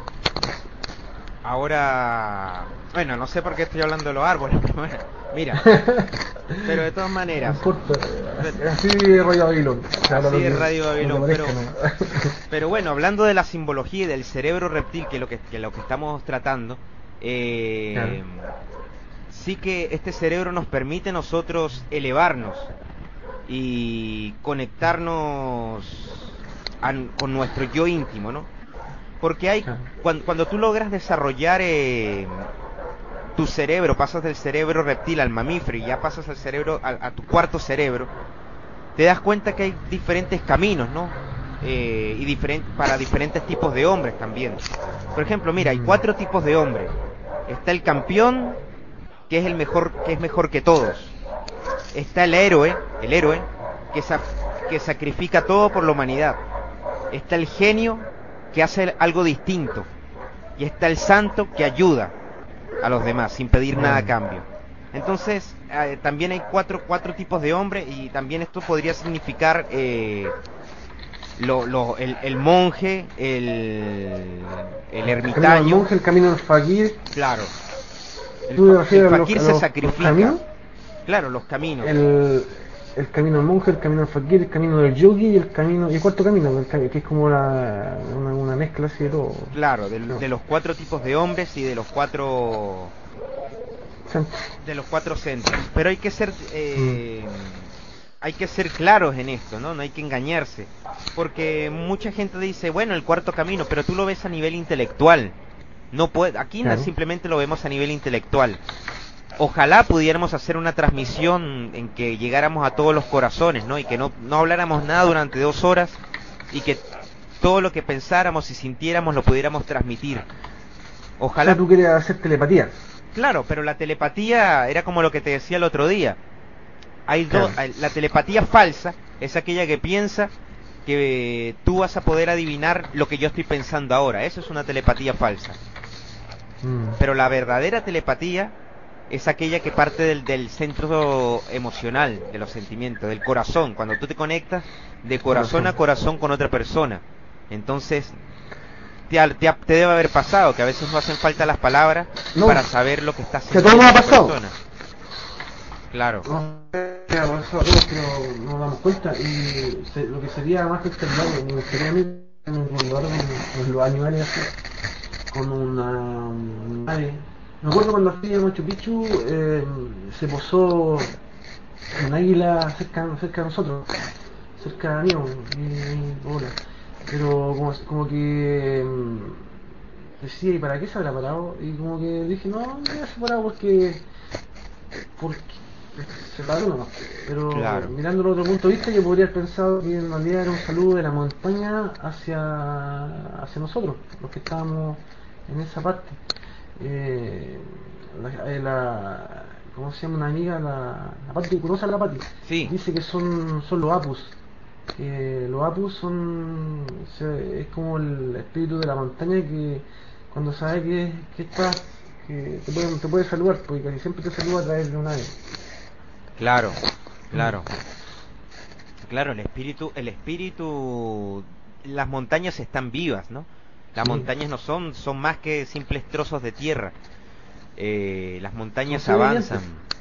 Ahora, bueno, no sé por qué estoy hablando de los árboles, pero bueno, mira, pero de todas maneras. No importa, así de Radio Babilón. Así de Radio Babilón, pero bueno, hablando de la simbología y del cerebro reptil, que es lo que estamos tratando, claro. Sí que este cerebro nos permite a nosotros elevarnos y conectarnos con nuestro yo íntimo, ¿no? Porque cuando tú logras desarrollar tu cerebro, pasas del cerebro reptil al mamífero y ya pasas al cerebro a tu cuarto cerebro, te das cuenta que hay diferentes caminos, ¿no? Y para diferentes tipos de hombres también. Por ejemplo, mira, hay 4 tipos de hombres. Está el campeón, que es mejor que todos. Está el héroe que sacrifica todo por la humanidad. Está el genio, que hace algo distinto, y está el santo, que ayuda a los demás sin pedir nada a cambio. Entonces también hay cuatro tipos de hombres, y también esto podría significar el monje, el ermitaño, el monje, el camino del fakir. Claro, el fakir se sacrifica. Claro, los caminos. El camino del monje, el camino del fakir, el camino del yogi y el cuarto camino, que es como una mezcla así de todo. Claro, de los 4 tipos de hombres y de los 4 centros. Pero hay que ser hay que ser claros en esto, ¿no? No hay que engañarse. Porque mucha gente dice, bueno, el cuarto camino, pero tú lo ves a nivel intelectual. No puede, aquí Claro. simplemente lo vemos a nivel intelectual. Ojalá pudiéramos hacer una transmisión en que llegáramos a todos los corazones, ¿no? Y que no habláramos nada durante 2 horas y que todo lo que pensáramos y sintiéramos lo pudiéramos transmitir. O Ojalá. sea, tú quieres hacer telepatía. Claro, pero la telepatía era como lo que te decía el otro día. Claro. La telepatía falsa es aquella que piensa que tú vas a poder adivinar lo que yo estoy pensando ahora. Eso es una telepatía falsa. Pero la verdadera telepatía es aquella que parte del centro emocional, de los sentimientos, del corazón, cuando tú te conectas de corazón a corazón con otra persona. Entonces, te debe haber pasado que a veces no hacen falta las palabras para saber lo que estás sintiendo. Que todo nos ha pasado. Persona. Claro. No, pero nos damos cuenta y lo que sería más extraordinario, me gustaría a mí con los animales así, con una ave. Me acuerdo cuando fui a Machu Picchu, se posó un águila cerca de nosotros, cerca de mí, hola. Pero como que decía, ¿y para qué se habrá parado? Y como que dije, no se ha parado porque se paró nomás. Pero claro. Mirándolo desde otro punto de vista, yo podría haber pensado que en realidad era un saludo de la montaña hacia nosotros, los que estábamos en esa parte. ¿Cómo se llama una amiga? La Pati, ¿conoce a la Pati? Sí. Dice que son los apus. Los apus es como el espíritu de la montaña que cuando sabe que estás, que te puede saludar, porque casi siempre te saluda a través de un ave. Claro, el espíritu, las montañas están vivas, ¿no? Las montañas no son más que simples trozos de tierra. Las montañas avanzan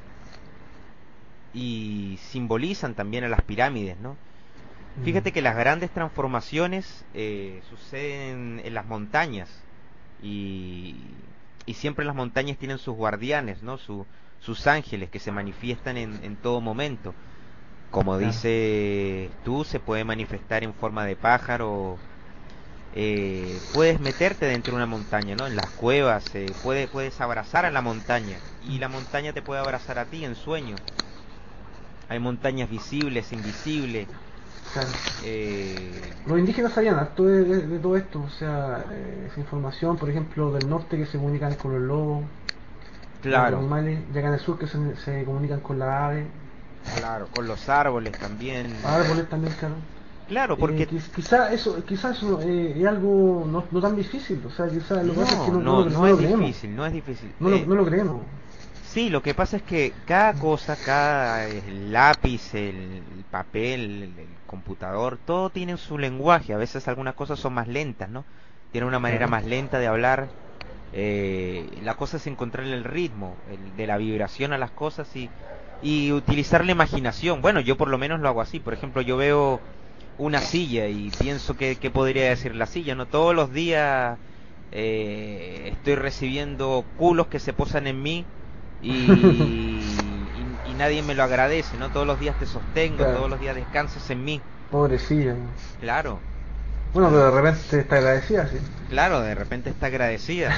y simbolizan también a las pirámides, ¿no? Fíjate que las grandes transformaciones suceden en las montañas y siempre las montañas tienen sus guardianes, ¿no? Sus ángeles que se manifiestan en todo momento. Como dices tú, se puede manifestar en forma de pájaro. Puedes meterte dentro de una montaña, ¿no? En las cuevas, puedes abrazar a la montaña y la montaña te puede abrazar a ti en sueños. Hay montañas visibles, invisibles. Claro. Los indígenas sabían harto de todo esto, o sea, esa información, por ejemplo, del norte que se comunican con los lobos, claro, los animales, y acá en el sur que se comunican con las aves. Claro, con los árboles también. Árboles también, claro. Claro, porque quizás eso es algo no tan difícil, o sea, quizás lo que pasa es que no es creemos. difícil, no es difícil. No lo creemos. Sí, lo que pasa es que cada cosa, el lápiz, el papel, el computador, todo tiene su lenguaje. A veces algunas cosas son más lentas, ¿no? Tiene una manera más lenta de hablar. La cosa es encontrarle el ritmo, de la vibración a las cosas y utilizar la imaginación. Bueno, yo por lo menos lo hago así. Por ejemplo, yo veo una silla y pienso que podría decir la silla, ¿no? Todos los días estoy recibiendo culos que se posan en mí y nadie me lo agradece, ¿no? Todos los días te sostengo, claro. Todos los días descansas en mí. Pobrecilla. Claro. Bueno, pero de repente está agradecida, sí. Claro, de repente está agradecida.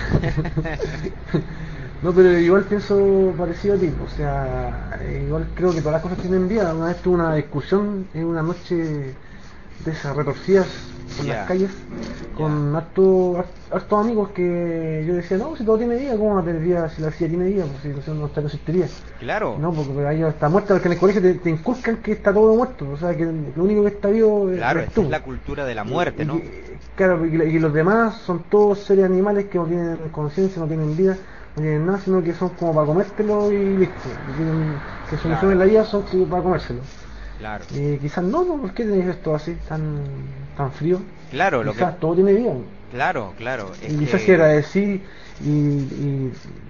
No, pero igual pienso parecido a ti, o sea, igual creo que todas las cosas tienen vida. Una vez tuve una discusión en una noche de esas retorcidas en las calles con hartos amigos que yo decía, no, si todo tiene vida, ¿cómo va a tener vida si la silla tiene vida? Pues si no existiría. Claro. No, porque ahí está muerta, porque en el colegio te inculcan que está todo muerto, o sea, que lo único que está vivo es tú. Es la cultura de la muerte, ¿no? Claro, y los demás son todos seres animales que no tienen conciencia, no tienen vida, no tienen nada, sino que son como para comértelo y listo. Que solucionen la vida son como para comérselo. Claro. Quizás no, ¿por qué tenéis esto así, tan frío? Claro, quizás todo tiene vida. Claro. Y quizás si agradecí y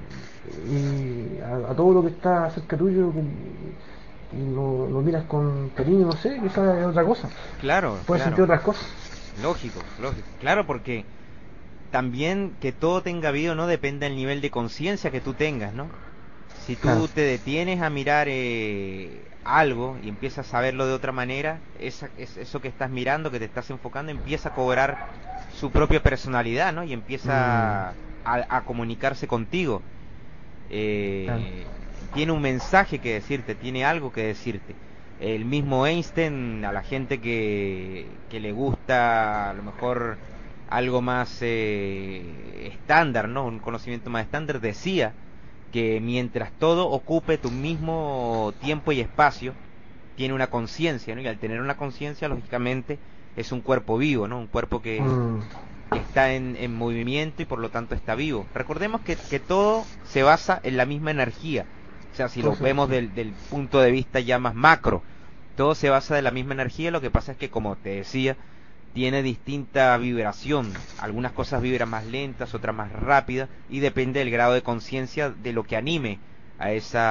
a todo lo que está cerca tuyo y lo miras con cariño, no sé, quizás es otra cosa. Claro. Puedes sentir otras cosas. Lógico. Claro, porque también que todo tenga vida no depende del nivel de conciencia que tú tengas, ¿no? Si tú Claro. te detienes a mirar algo y empiezas a verlo de otra manera, eso que estás mirando, que te estás enfocando, empieza a cobrar su propia personalidad, ¿no? Y empieza a comunicarse contigo. Claro. Tiene un mensaje que decirte, tiene algo que decirte. El mismo Einstein, a la gente que le gusta a lo mejor algo más estándar, ¿no? Un conocimiento más estándar, decía que mientras todo ocupe tu mismo tiempo y espacio, tiene una conciencia, ¿no? Y al tener una conciencia, lógicamente, es un cuerpo vivo, ¿no? Un cuerpo que está en movimiento y por lo tanto está vivo. Recordemos que todo se basa en la misma energía. O sea, si lo vemos del punto de vista ya más macro, todo se basa de la misma energía. Lo que pasa es que, como te decía, tiene distinta vibración. Algunas cosas vibran más lentas, otras más rápidas, y depende del grado de conciencia de lo que anime a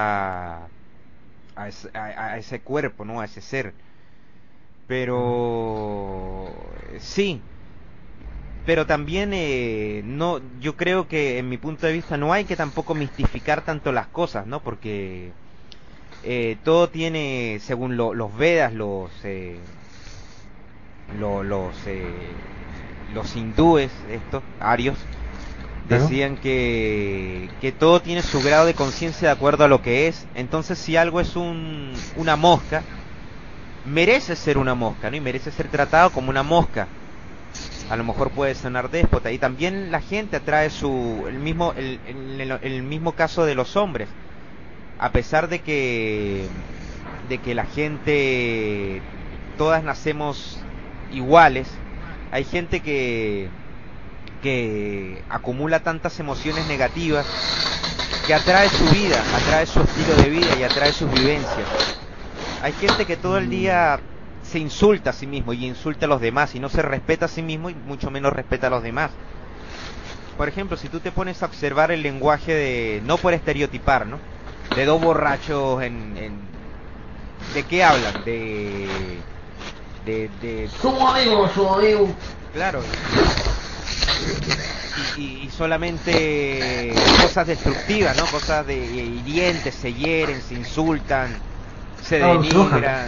ese cuerpo, ¿no? A ese ser. Pero sí, pero también no, yo creo que en mi punto de vista no hay que tampoco mistificar tanto las cosas, ¿no? Porque todo tiene, según los Vedas, los hindúes, estos arios, decían que todo tiene su grado de conciencia de acuerdo a lo que es. Entonces, si algo es una mosca, merece ser una mosca, ¿no? Y merece ser tratado como una mosca. A lo mejor puede sonar déspota. Y también la gente atrae el mismo caso de los hombres. A pesar de que la gente, todas nacemos iguales, hay gente que acumula tantas emociones negativas que atrae su vida, atrae su estilo de vida y atrae sus vivencias. Hay gente que todo el día se insulta a sí mismo y insulta a los demás y no se respeta a sí mismo y mucho menos respeta a los demás. Por ejemplo, si tú te pones a observar el lenguaje no por estereotipar, ¿no? De dos borrachos ¿de qué hablan? Somos amigos. Claro. Y solamente cosas destructivas, ¿no? Cosas hirientes, se hieren, se insultan, se denigran,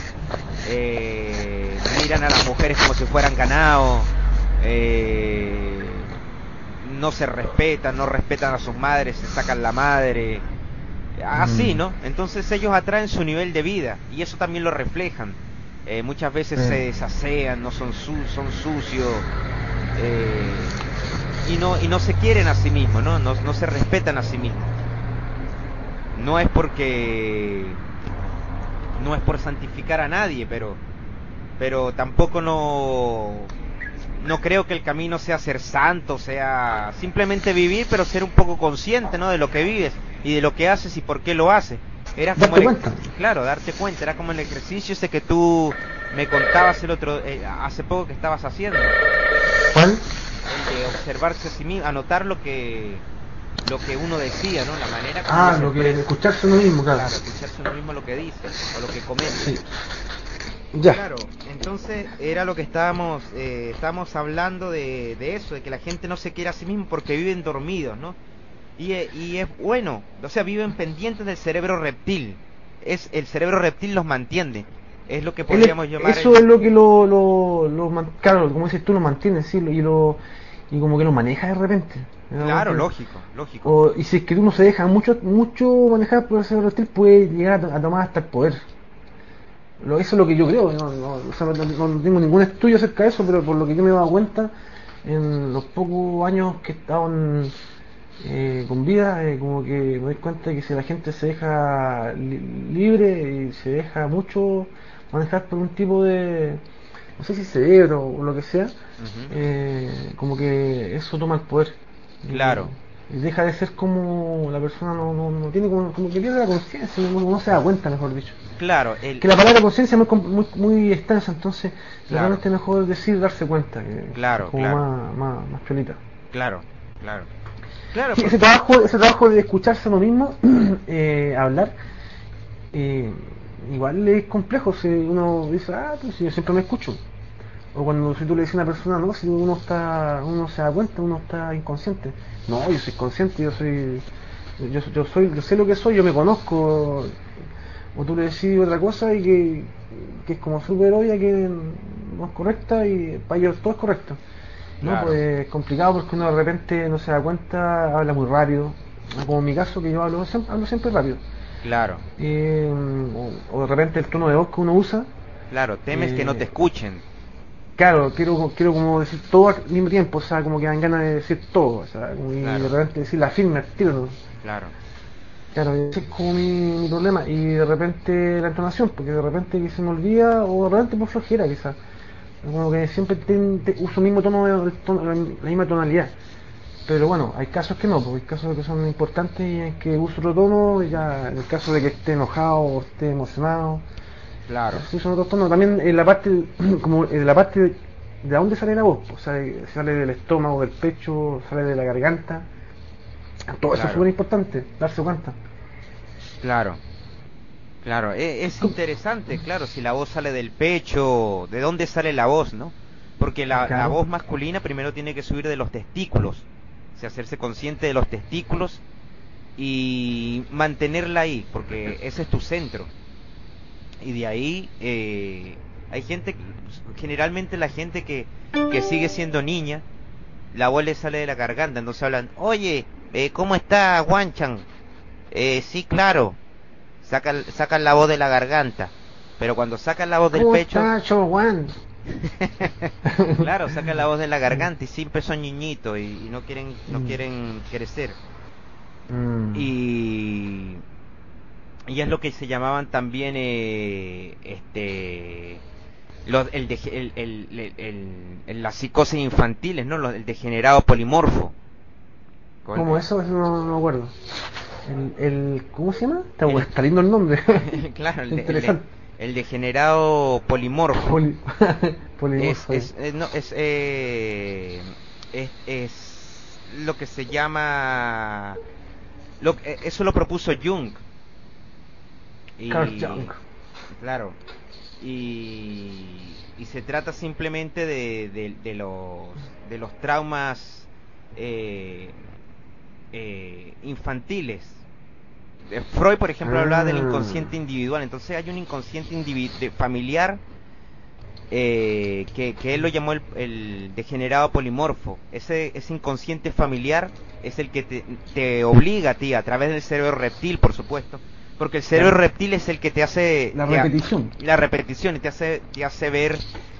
miran a las mujeres como si fueran ganado, no se respetan, no respetan a sus madres, se sacan la madre, así, ¿no? Entonces ellos atraen su nivel de vida y eso también lo reflejan. Muchas veces se desasean, no son sucios, y no se quieren a sí mismos, ¿no? No se respetan a sí mismos. No es por santificar a nadie, pero tampoco no creo que el camino sea ser santo, sea simplemente vivir, pero ser un poco consciente, ¿no? De lo que vives y de lo que haces y por qué lo haces. Era como claro, darte cuenta. Era como el ejercicio ese que tú me contabas hace poco que estabas haciendo. ¿Cuál? El de observarse a sí mismo, anotar lo que uno decía, ¿no? La manera como lo que escucharse uno mismo, claro. Claro, escucharse uno mismo lo que dice o lo que comenta. Sí. Ya. Claro, entonces era lo que estábamos hablando de eso, de que la gente no se quiere a sí mismo porque viven dormidos, ¿no? Y es bueno, o sea, viven pendientes del cerebro reptil. El cerebro reptil los mantiene. Es lo que podríamos llamar. Eso es lo que claro, como dices tú, lo mantiene, sí, y como que lo maneja de repente. Claro, lógico. Y si es que uno se deja mucho manejar por el cerebro reptil, puede llegar a tomar hasta el poder. Eso es lo que yo creo. No tengo ningún estudio acerca de eso, pero por lo que yo me he dado cuenta en los pocos años que he estado con vida, como que me doy cuenta de que si la gente se deja libre y se deja mucho manejar por un tipo de, no sé si cerebro o lo que sea, como que eso toma el poder. Claro. Y deja de ser como la persona no tiene como que pierde la conciencia, no se da cuenta, mejor dicho. Claro. Que la palabra conciencia es muy extensa, entonces realmente es mejor decir darse cuenta, que claro, como claro. más piolita. Claro. Sí, ese trabajo de escucharse a uno mismo, hablar, igual es complejo. Si uno dice, pues yo siempre me escucho, o si tú le dices a una persona, no, si uno se da cuenta, uno está inconsciente. No, yo soy consciente, yo soy yo sé lo que soy, yo me conozco, o tú le decís otra cosa y que es como súper obvia que no es correcta y para ellos todo es correcto. No, Claro. pues es complicado porque uno de repente no se da cuenta, habla muy rápido, como en mi caso que yo hablo siempre rápido. Claro, O de repente el tono de voz que uno usa, claro, temes que no te escuchen. claro, quiero como decir todo al mismo tiempo, o sea, como que dan ganas de decir todo, o sea, y Claro. de repente decir la firme al tiro, ¿no? Claro, Claro, ese es como mi problema. Y de repente la entonación, porque de repente que se me olvida, o de repente por flojera quizás. Como que siempre uso el mismo la misma tonalidad. Pero bueno, hay casos que no, porque hay casos que son importantes y en que uso otro tono, ya en el caso de que esté enojado o esté emocionado, claro, se usan otros tonos. También en la parte, como en la parte de dónde sale la voz, o sea, sale del estómago, del pecho, sale de la garganta. Todo eso es Claro. súper importante, darse cuenta. claro, claro. Es interesante, claro, si la voz sale del pecho, ¿de dónde sale la voz, no? Porque la Claro. voz masculina primero tiene que subir de los testículos, o sea, hacerse consciente de los testículos y mantenerla ahí, porque ese es tu centro. Y de ahí hay gente, generalmente la gente que sigue siendo niña, la voz le sale de la garganta, entonces hablan, oye, ¿cómo está Wanchan? Sí, claro, sacan la voz de la garganta, pero cuando sacan la voz del ¿Cómo pecho, está, Chowan? claro, sacan la voz de la garganta y siempre son niñitos y no quieren crecer. Mm. Y es lo que se llamaban también las psicosis infantiles, ¿no? El degenerado polimorfo. ¿Cómo eso? Eso no me acuerdo. ¿Cómo se llama? Está lindo el nombre. Claro, Interesante. el degenerado polimorfo. Polimorfo. Es lo que se llama eso lo propuso Jung. Carl Jung. Claro, y se trata simplemente de los traumas infantiles. Freud, por ejemplo, hablaba del inconsciente individual. Entonces hay un inconsciente familiar que él lo llamó el degenerado polimorfo. Ese inconsciente familiar es el que te obliga a ti, a través del cerebro reptil, por supuesto, porque el cerebro reptil es el que te hace la repetición y te hace ver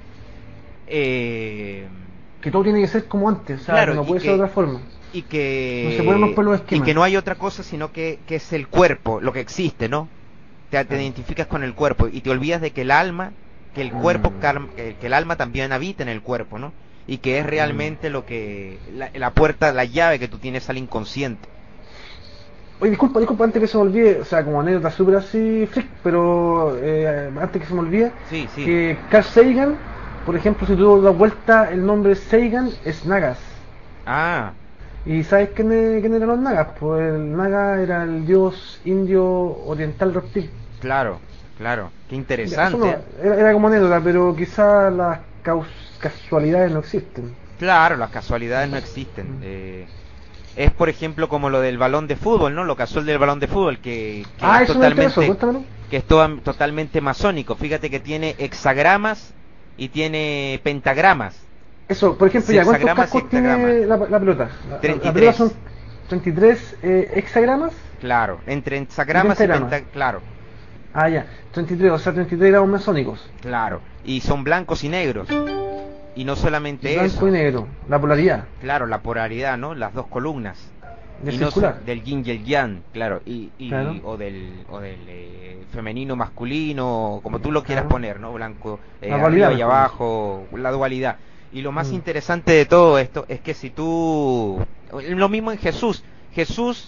que todo tiene que ser como antes, o sea, claro, que no puede ser de otra forma. Y que no se pueden romper los esquemas. Y que no hay otra cosa sino que es el cuerpo, lo que existe, ¿no? Te identificas con el cuerpo y te olvidas de que el alma, que el cuerpo, que el alma también habita en el cuerpo, ¿no? Y que es realmente lo que la puerta, la llave que tú tienes al inconsciente. Oye, disculpa, antes que se me olvide, o sea, como anécdota súper así, freak, pero antes que se me olvide, Sí. que Carl Sagan, por ejemplo, si tú das vuelta, el nombre Sagan es Nagas. Ah, ¿Y sabes quién eran los Nagas? Pues el Naga era el dios indio oriental reptil. claro, qué Ya, interesante. eso era como anécdota, pero quizás las casualidades no existen. Claro, las casualidades no existen. Es por ejemplo como lo del balón de fútbol, ¿no? Lo casual del balón de fútbol, que es eso me interesa, cuéntamelo. que es totalmente masónico. Fíjate que tiene hexagramas y tiene pentagramas. Eso, por ejemplo, ya, ¿cuántos Hexagramas y cascos tiene la pelota? La 33. pelota son 33 hexagramas. Claro, entre hexagramas y pentagramas. claro, Ah, ya, 33, o sea, 33 grados masónicos. claro. Y son blancos y negros. Y no solamente Blanco eso. y negro, la polaridad. Claro, la polaridad, ¿no? Las dos columnas. Del Y no circular. del yin y el yang, claro, Claro. o del femenino masculino, como tú lo quieras Claro. poner, ¿no? Blanco, La arriba dualidad, y abajo, la dualidad. Y lo más interesante de todo esto es que si tú, lo mismo en Jesús, Jesús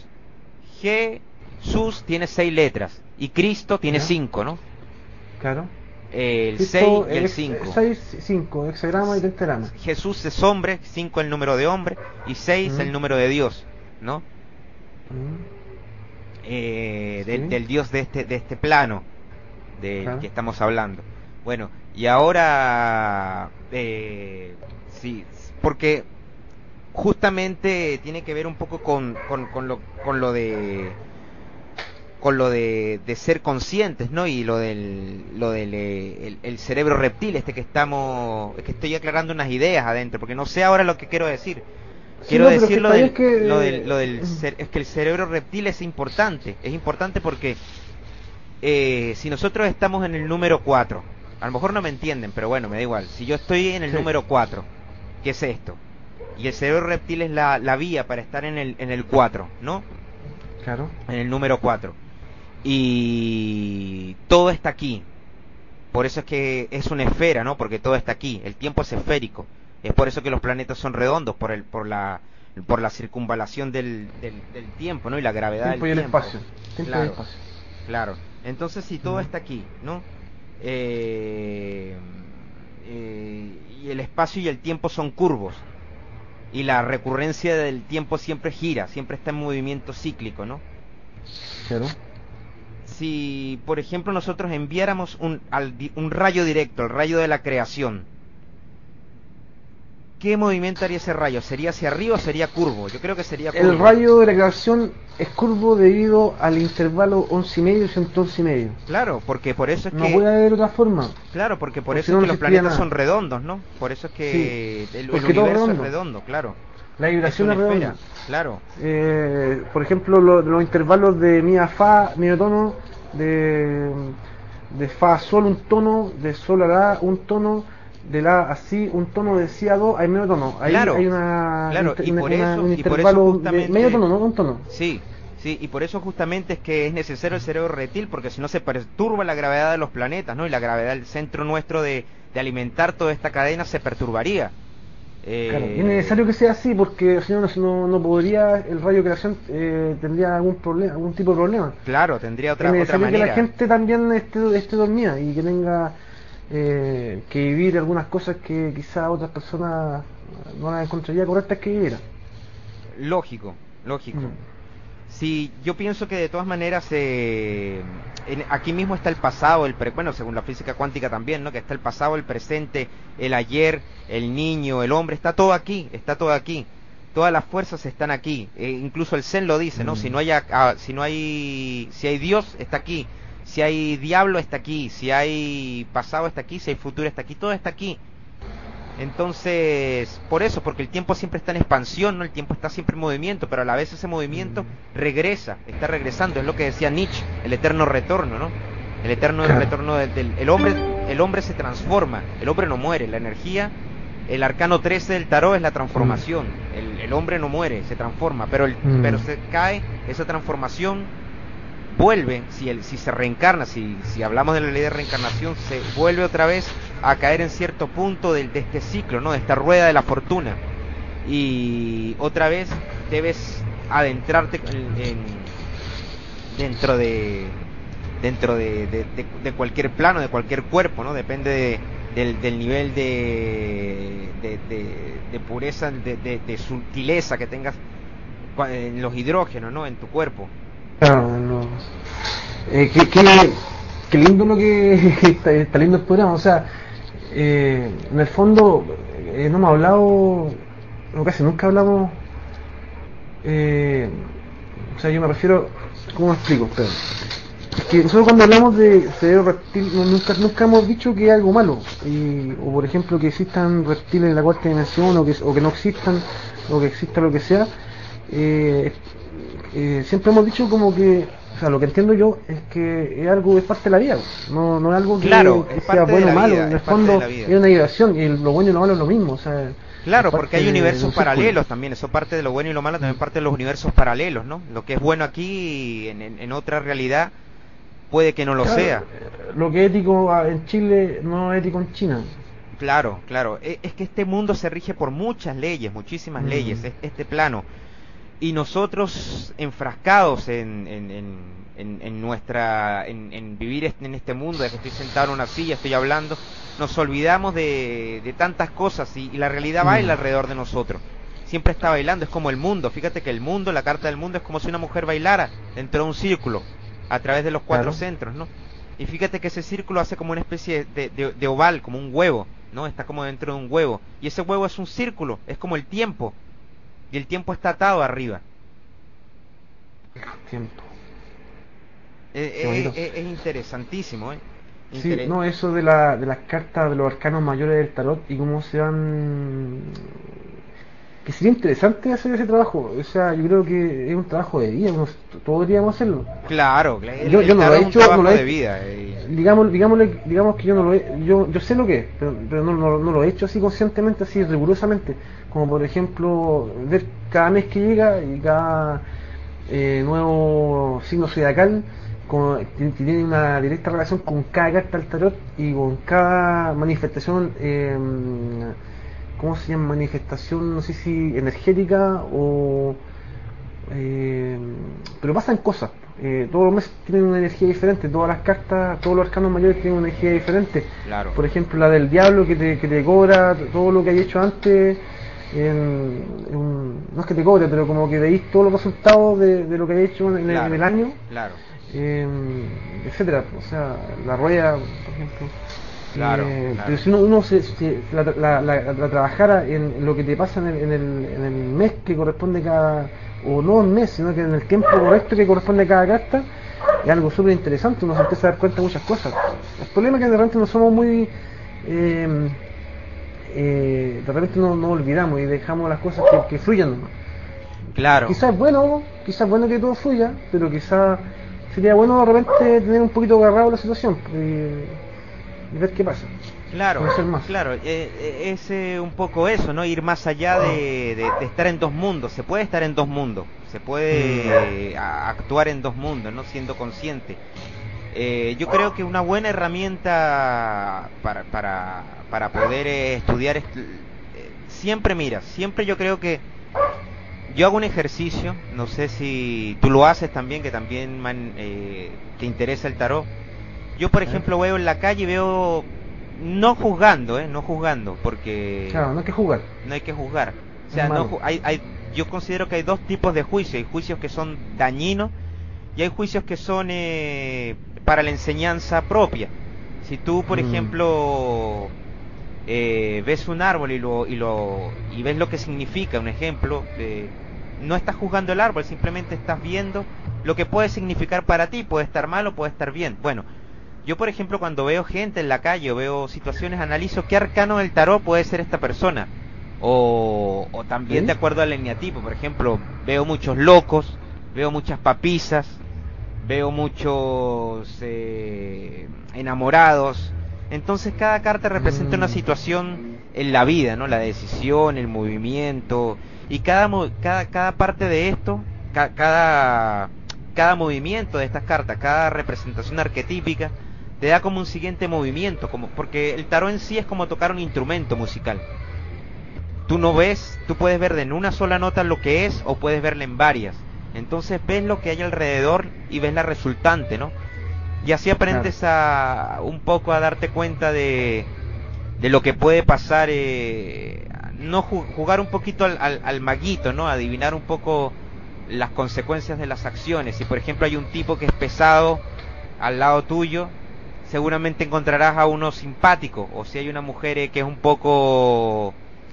tiene 6 letras y Cristo tiene Ya. 5, ¿no? Claro. El Cristo, 6 y el 5. 6, 5, hexagrama y pentagrama. Jesús es hombre, 5 el número de hombre y 6 el número de Dios, ¿no? Sí. Del Dios de este plano del Claro. que estamos hablando. Bueno, y ahora sí, porque justamente tiene que ver un poco con lo de ser conscientes, ¿no? Y lo del el cerebro reptil, que estoy aclarando unas ideas adentro, porque no sé ahora lo que quiero decir. Quiero decir es que el cerebro reptil es importante porque si nosotros estamos en el número 4, a lo mejor no me entienden, pero bueno, me da igual. Si yo estoy en el número 4, ¿qué es esto? Y el cerebro reptil es la vía para estar en el 4, ¿no? Claro. En el número 4. Y todo está aquí. Por eso es que es una esfera, ¿no? Porque todo está aquí. El tiempo es esférico. Es por eso que los planetas son redondos, por la circunvalación del tiempo, ¿no? Y la gravedad del tiempo. Y el espacio. Claro, y el espacio. Claro. Entonces, si todo está aquí, ¿no? Y el espacio y el tiempo son curvos. Y la recurrencia del tiempo siempre gira, siempre está en movimiento cíclico, ¿no? Claro. Si, por ejemplo, nosotros enviáramos un rayo directo, el rayo de la creación, ¿qué movimiento haría ese rayo? ¿Sería hacia arriba o sería curvo? Yo creo que sería curvo. El rayo de la creación es curvo debido al intervalo 11,5 entre 11,5. Claro, porque por eso es no puede haber otra forma. Claro, porque por eso es que los planetas son redondos, ¿no? Por eso es que el universo es redondo, claro. La vibración es redonda. Claro. Por ejemplo, los intervalos de mi a fa, medio tono, de fa a sol un tono, de sol a la un tono, de la a si un tono, de si a do hay medio tono. Ahí claro, hay un intervalo justamente, de medio tono, no un tono. Sí, y por eso justamente es que es necesario el cerebro reptil, porque si no se perturba la gravedad de los planetas, ¿no? Y la gravedad del centro nuestro de alimentar toda esta cadena se perturbaría. Claro, es necesario que sea así, porque si no podría, el rayo de creación tendría algún tipo de problema. Claro, tendría otra manera. Que la gente también esté dormida y que tenga que vivir algunas cosas que quizás otras personas no las encontraría correctas que vivieran. Lógico. Sí, yo pienso que de todas maneras aquí mismo está el pasado, bueno, según la física cuántica también, ¿no? Que está el pasado, el presente, el ayer, el niño, el hombre, está todo aquí. Todas las fuerzas están aquí. Incluso el Zen lo dice, ¿no? Si hay Dios, está aquí. Si hay diablo, está aquí. Si hay pasado, está aquí. Si hay futuro, está aquí. Todo está aquí. Entonces, por eso, porque el tiempo siempre está en expansión, ¿no? El tiempo está siempre en movimiento, pero a la vez ese movimiento está regresando, es lo que decía Nietzsche, el eterno retorno, ¿no? El eterno retorno el hombre se transforma, el hombre no muere, la energía, el arcano 13 del tarot es la transformación, el hombre no muere, se transforma, pero se cae, esa transformación vuelve, si se reencarna, si hablamos de la ley de reencarnación, se vuelve otra vez a caer en cierto punto de este ciclo, ¿no? De esta rueda de la fortuna, y otra vez debes adentrarte dentro de cualquier plano, de cualquier cuerpo, ¿no? Depende del nivel de pureza, de sutileza que tengas en los hidrógenos, ¿no? En tu cuerpo. Claro, no. Qué lindo lo que está lindo el programa, o sea, en el fondo no hemos hablado, casi nunca hablamos, o sea, yo me refiero, ¿cómo me explico? Pero que nosotros cuando hablamos de cerebro reptil nunca hemos dicho que es algo malo, o por ejemplo que existan reptiles en la cuarta dimensión, o que no existan, o que exista lo que sea. Siempre hemos dicho como que, o sea, lo que entiendo yo es que es parte de la vida, no es algo que sea bueno o malo, en el fondo es una vibración, y lo bueno y lo malo es lo mismo, o sea. Claro, porque hay universos paralelos también, eso parte de lo bueno y lo malo, también parte de los universos paralelos, ¿no? Lo que es bueno aquí, en otra realidad, puede que no lo sea. Lo que es ético en Chile no es ético en China. Claro, es que este mundo se rige por muchas leyes, muchísimas leyes, este plano. Y nosotros enfrascados en vivir en este mundo, de que estoy sentado en una silla, estoy hablando, nos olvidamos de tantas cosas, y la realidad baila alrededor de nosotros. Siempre está bailando, es como el mundo. Fíjate que el mundo, la carta del mundo, es como si una mujer bailara dentro de un círculo, a través de los 4 centros, ¿no? Y fíjate que ese círculo hace como una especie de oval, como un huevo, ¿no? Está como dentro de un huevo, y ese huevo es un círculo, es como el tiempo. y el tiempo está atado arriba. Tiempo. Es interesantísimo, Sí, no, eso de las cartas de los arcanos mayores del tarot y cómo se van... Que sería interesante hacer ese trabajo. O sea, yo creo que es un trabajo de vida, todos deberíamos hacerlo. Claro, yo no lo he hecho, no lo he de vida. Digamos que yo no lo he, yo sé lo que es, pero no lo he hecho así conscientemente, así rigurosamente. Como por ejemplo, ver cada mes que llega y cada nuevo signo zodiacal que tiene una directa relación con cada carta del tarot y con cada manifestación, ¿cómo se llama? Manifestación, no sé si energética o... pero pasan cosas. Todos los meses tienen una energía diferente, todas las cartas, todos los arcanos mayores tienen una energía diferente. Claro. Por ejemplo, la del diablo que te cobra todo lo que hay hecho antes. No es que te cobre, pero como que veis todos los resultados de lo que hay hecho en el año. Claro. Etcétera. O sea, la rueda, por ejemplo. Claro. Pero si uno la trabajara en lo que te pasa en el mes que corresponde cada, o no un mes, sino que en el tiempo correcto que corresponde cada carta, es algo súper interesante, uno se empieza a dar cuenta de muchas cosas. El problema es que de repente no somos muy... de repente no olvidamos y dejamos las cosas que fluyan nomás. Claro. Quizás es bueno que todo fluya, pero quizás sería bueno de repente tener un poquito agarrado la situación y ver qué pasa. Claro, más. Claro, es un poco eso, ¿no? Ir más allá de estar en dos mundos. Se puede estar en dos mundos, se puede actuar en dos mundos, ¿no? Siendo consciente. Yo creo que una buena herramienta para poder estudiar siempre yo creo que yo hago un ejercicio, no sé si tú lo haces también, que también te interesa el tarot. Yo, por ejemplo, veo en la calle y veo, no juzgando, porque... Claro, no hay que jugar. No hay que juzgar. O sea, yo considero que hay dos tipos de juicios. Hay juicios que son dañinos y hay juicios que son para la enseñanza propia. Si tú, por ejemplo, ves un árbol y ves lo que significa, un ejemplo, no estás juzgando el árbol, simplemente estás viendo lo que puede significar para ti. Puede estar mal o puede estar bien. Bueno, yo, por ejemplo, cuando veo gente en la calle o veo situaciones, analizo qué arcano del tarot puede ser esta persona. O también de acuerdo al eneatipo. Por ejemplo, veo muchos locos, veo muchas papisas, veo muchos enamorados. Entonces cada carta representa una situación en la vida, ¿no? La decisión, el movimiento. Y cada parte de esto, cada movimiento de estas cartas, cada representación arquetípica, te da como un siguiente movimiento, porque el tarot en sí es como tocar un instrumento musical. Tú puedes ver en una sola nota lo que es, o puedes verla en varias. Entonces ves lo que hay alrededor y ves la resultante, ¿no? Y así aprendes un poco a darte cuenta de lo que puede pasar, no jugar un poquito al maguito, ¿no? Adivinar un poco las consecuencias de las acciones. Si por ejemplo hay un tipo que es pesado al lado tuyo, seguramente encontrarás a uno simpático, o si hay una mujer que es un poco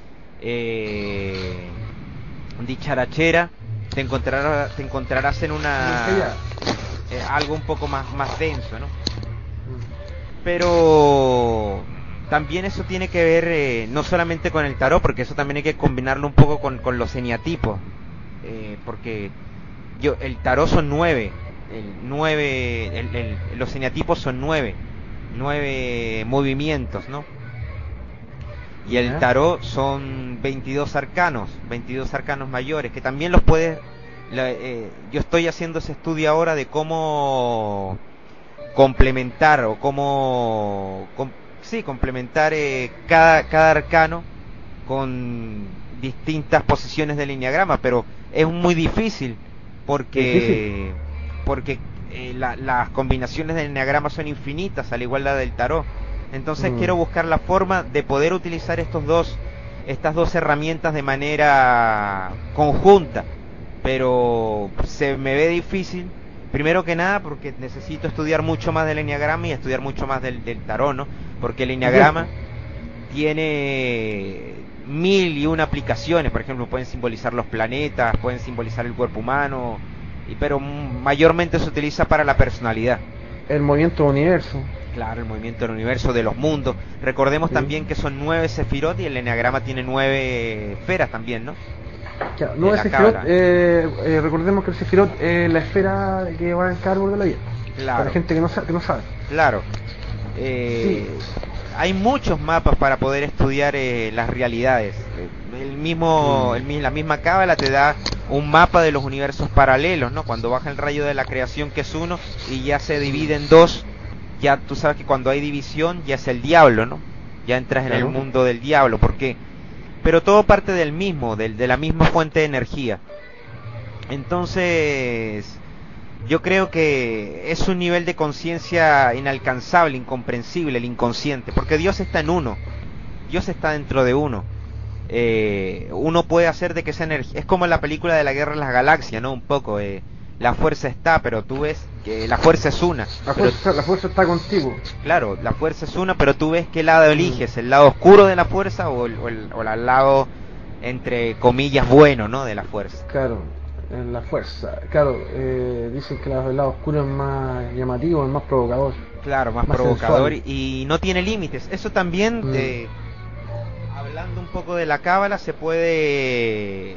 dicharachera, te encontrarás en algo un poco más denso, ¿no? Pero también eso tiene que ver no solamente con el tarot, porque eso también hay que combinarlo un poco con los eneatipos, porque el tarot son 9. Los eneatipos son 9 movimientos, ¿no? Y el tarot son 22 arcanos mayores, que también los puedes... yo estoy haciendo ese estudio ahora de cómo complementar o complementar cada arcano con distintas posiciones del enneagrama, pero es muy difícil porque las combinaciones del enneagrama son infinitas, al igual la del tarot. Entonces quiero buscar la forma de poder utilizar estas dos herramientas de manera conjunta, pero se me ve difícil, primero que nada porque necesito estudiar mucho más del enneagrama y estudiar mucho más del tarot, ¿no? Porque el enneagrama tiene mil y una aplicaciones. Por ejemplo, pueden simbolizar los planetas, pueden simbolizar el cuerpo humano, pero mayormente se utiliza para la personalidad. El movimiento del universo. Claro, el movimiento del universo, de los mundos. Recordemos también que son 9 sefirot y el eneagrama tiene 9 esferas también, ¿no? Claro, 9 sefirot, recordemos que el sefirot es la esfera que va en cada árbol de la vida. Claro. Para la gente que no sabe. Claro. Sí. Hay muchos mapas para poder estudiar las realidades. La misma cábala te da un mapa de los universos paralelos, ¿no? Cuando baja el rayo de la creación, que es uno, y ya se divide en dos, ya tú sabes que cuando hay división ya es el diablo, ¿no? Ya entras en el mundo del diablo, porque pero todo parte del mismo, de la misma fuente de energía. Entonces, yo creo que es un nivel de conciencia inalcanzable, incomprensible, el inconsciente, porque Dios está en uno, Dios está dentro de uno. Uno puede hacer de que esa energía, es como en la película de la Guerra de las Galaxias, ¿no? Un poco, la fuerza está, pero tú ves que la fuerza es una. La fuerza está contigo. Claro, la fuerza es una, pero tú ves qué lado eliges, el lado oscuro de la fuerza o el lado, entre comillas, bueno, ¿no? De la fuerza. Claro, en la fuerza. Claro, dicen que el lado oscuro es más llamativo, es más provocador. Claro, más provocador y no tiene límites. Eso también, hablando un poco de la cábala, se puede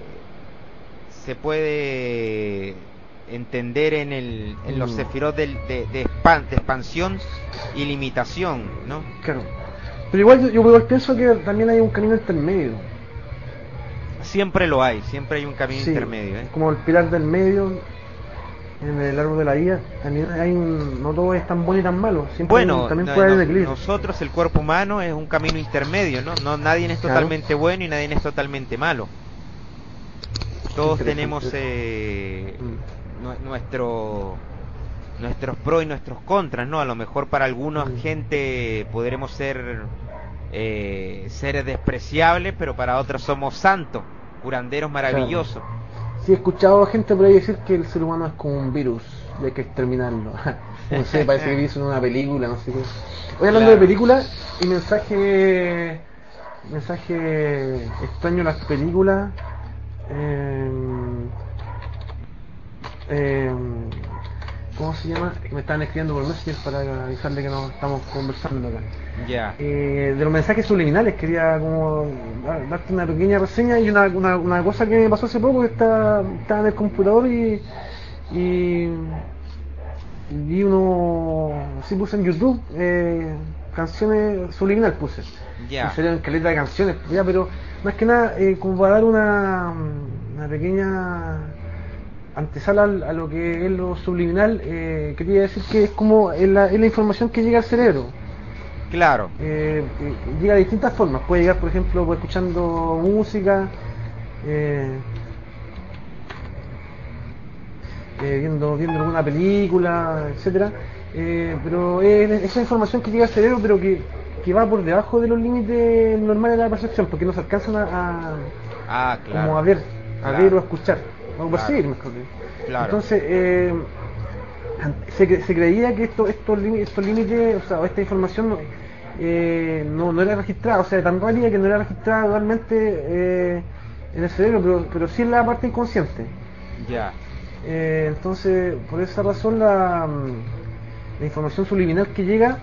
entender en los sefirot de expansión y limitación, ¿no? Claro. Pero igual yo pienso que también hay un camino intermedio. Siempre lo hay, siempre hay un camino intermedio, como el pilar del medio en el árbol de la vida. También hay no todo es tan bueno y tan malo. Siempre también puede haber equilibrio. Nosotros, el cuerpo humano, es un camino intermedio, ¿no? Nadie es totalmente bueno y nadie es totalmente malo. Todos tenemos nuestros pros y nuestros contras, ¿no? A lo mejor para alguna gente podremos ser seres despreciables, pero para otros somos santos, curanderos maravillosos. Claro. Sí, he escuchado a gente por ahí decir que el ser humano es como un virus y hay que exterminarlo. No sé, parece que hizo en una película, no sé qué. Hoy hablando de películas y mensaje extraño las películas. ¿Cómo se llama? Me estaban escribiendo por Messenger para avisarle que no estamos conversando acá. Ya. De los mensajes subliminales quería como darte una pequeña reseña y una cosa que me pasó hace poco, que estaba en el computador y vi puse en YouTube canciones subliminales, puse. Ya. Salieron caleta de canciones, ya, pero más que nada como para dar una pequeña antesala a lo que es lo subliminal. Quería decir que es como es la información que llega al cerebro. Claro. Llega de distintas formas. Puede llegar, por ejemplo, escuchando música, viendo alguna película, etcétera. Pero esa información que llega al cerebro, pero que va por debajo de los límites normales de la percepción, porque no se alcanzan claro. como a ver o a escuchar, o a percibir, mejor dicho. Claro. Entonces, se creía que estos límites, o sea, esta información no era registrada, o sea, tan válida que no era registrada realmente en el cerebro, pero sí en la parte inconsciente. Ya. Entonces, por esa razón la información subliminal que llega,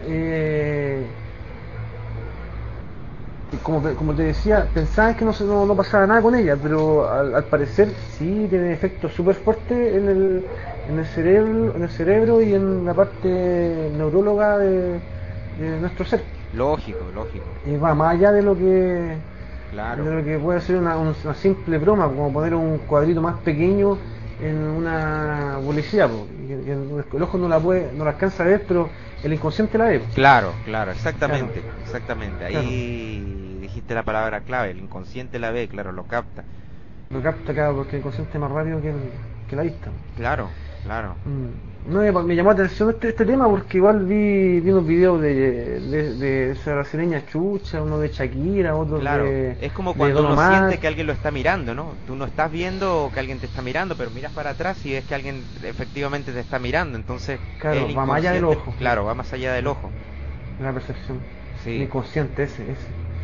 como te decía, pensaban que no pasaba nada con ella, pero al parecer sí tiene efectos súper fuertes en el cerebro y en la parte neuróloga de nuestro ser. Lógico. Y va más allá de lo que Claro. de lo que puede ser una simple broma, como poner un cuadrito más pequeño en una publicidad, y el ojo no la alcanza a ver, pero el inconsciente la ve. Claro, exactamente. Ahí dijiste la palabra clave, el inconsciente la ve, claro, lo capta. Lo capta, claro, porque el inconsciente es más rápido que la vista. Claro. No, me llamó la atención este tema porque igual vi unos videos de esa brasileña Chucha, uno de Shakira, otro es como cuando uno siente que alguien lo está mirando, ¿no? Tú no estás viendo que alguien te está mirando, pero miras para atrás y ves que alguien efectivamente te está mirando, entonces claro, va más allá del ojo. Claro, va más allá del ojo. La percepción. Sí. El inconsciente ese.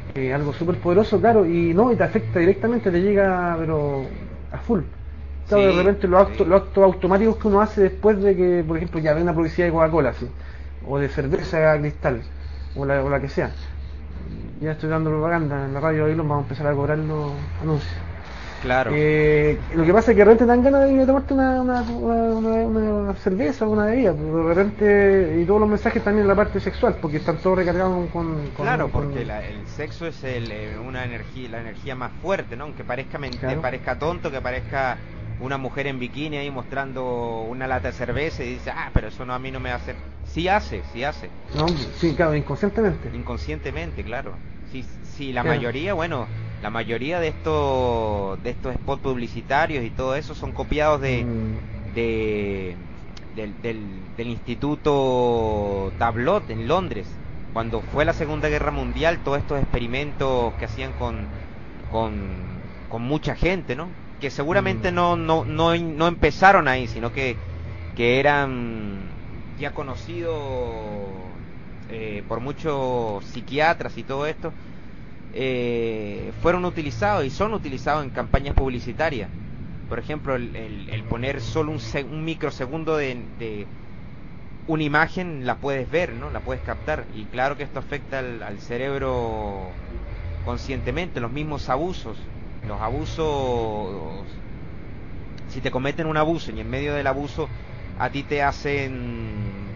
algo súper poderoso, claro, y no, y te afecta directamente, te llega, pero a full. Claro, Sí, de repente los actos automáticos que uno hace después de que, por ejemplo, ya ve una publicidad de Coca-Cola, ¿sí? O de cerveza Cristal, o la que sea. Ya estoy dando propaganda en la radio, ahí los vamos a empezar a cobrar los anuncios. claro. Lo que pasa es que de repente te dan ganas de ir a tomarte una cerveza o una bebida, pero de repente, y todos los mensajes también en la parte sexual, porque están todos recargados Claro, con- porque el sexo es una energía, la energía más fuerte, ¿no? Aunque parezca Claro. parezca tonto, que parezca una mujer en bikini ahí mostrando una lata de cerveza y dice, ah, pero eso no, a mí no me hace. Sí hace, No, sí, claro, inconscientemente. inconscientemente, claro. Sí, sí, la Claro. mayoría, bueno, la mayoría de estos spots publicitarios y todo eso son copiados de del Instituto Tabloid en Londres. Cuando fue la Segunda Guerra Mundial, todos estos experimentos que hacían con mucha gente, ¿no? Que seguramente no empezaron ahí, sino que eran ya conocidos por muchos psiquiatras y todo esto, fueron utilizados y son utilizados en campañas publicitarias. Por ejemplo, el poner solo un microsegundo de una imagen, la puedes ver, ¿no? La puedes captar. Y claro que esto afecta al cerebro conscientemente. Los mismos abusos. Los abusos, si te cometen un abuso y en medio del abuso a ti te hacen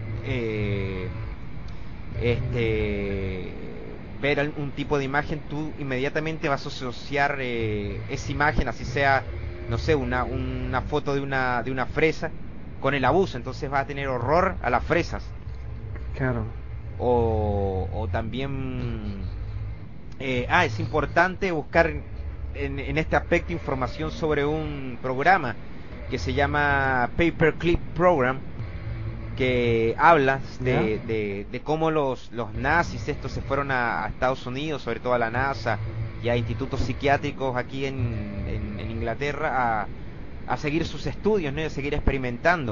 ver un tipo de imagen, tú inmediatamente vas a asociar esa imagen, así sea, no sé, una foto de una fresa, con el abuso. Entonces vas a tener horror a las fresas. Claro. O también es importante buscar en este aspecto información sobre un programa que se llama Paperclip Program, que habla de cómo los nazis estos se fueron a Estados Unidos, sobre todo a la NASA y a institutos psiquiátricos aquí en Inglaterra a seguir sus estudios, ¿no? Y a seguir experimentando,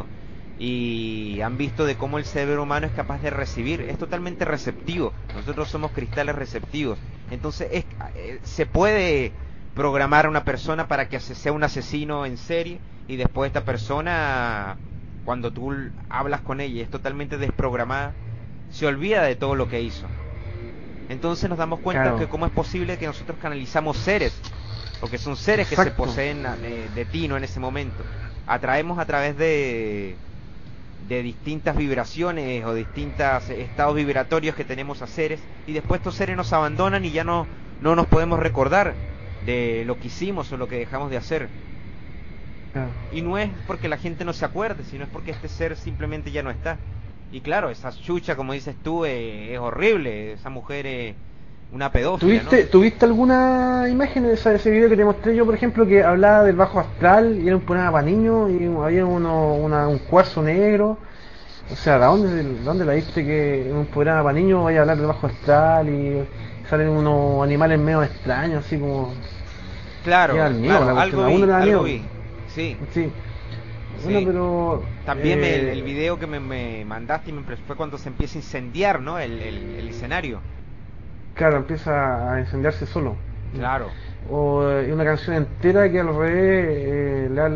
y han visto de cómo el cerebro humano es capaz de recibir, es totalmente receptivo. Nosotros somos cristales receptivos. Entonces se puede programar a una persona para que sea un asesino en serie, y después esta persona, cuando tú hablas con ella y es totalmente desprogramada, se olvida de todo lo que hizo. Entonces nos damos cuenta Claro. que cómo es posible que nosotros canalizamos seres, porque son seres que Exacto. se poseen de ti, ¿no? En ese momento atraemos a través de distintas vibraciones o distintos estados vibratorios que tenemos a seres, y después estos seres nos abandonan y ya no nos podemos recordar de lo que hicimos o lo que dejamos de hacer. Claro. Y no es porque la gente no se acuerde, sino es porque este ser simplemente ya no está. Y claro, esa chucha, como dices tú, es horrible. Esa mujer es una pedófila, ¿no? ¿Tuviste alguna imagen de ese video que te mostré yo, por ejemplo, que hablaba del bajo astral y era un programa para niños y había un cuarzo negro? O sea, ¿dónde la viste que en un programa para niños vaya a hablar del bajo astral y salen unos animales medio extraños, así como... Claro, Queda miedo, claro, la algo cuestión, a vi, uno le da algo miedo. vi. Sí, Sí. sí. Bueno, pero... También el video que me mandaste fue cuando se empieza a incendiar, ¿no? El escenario. Claro, empieza a incendiarse solo. Claro. O una canción entera que al revés le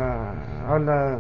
habla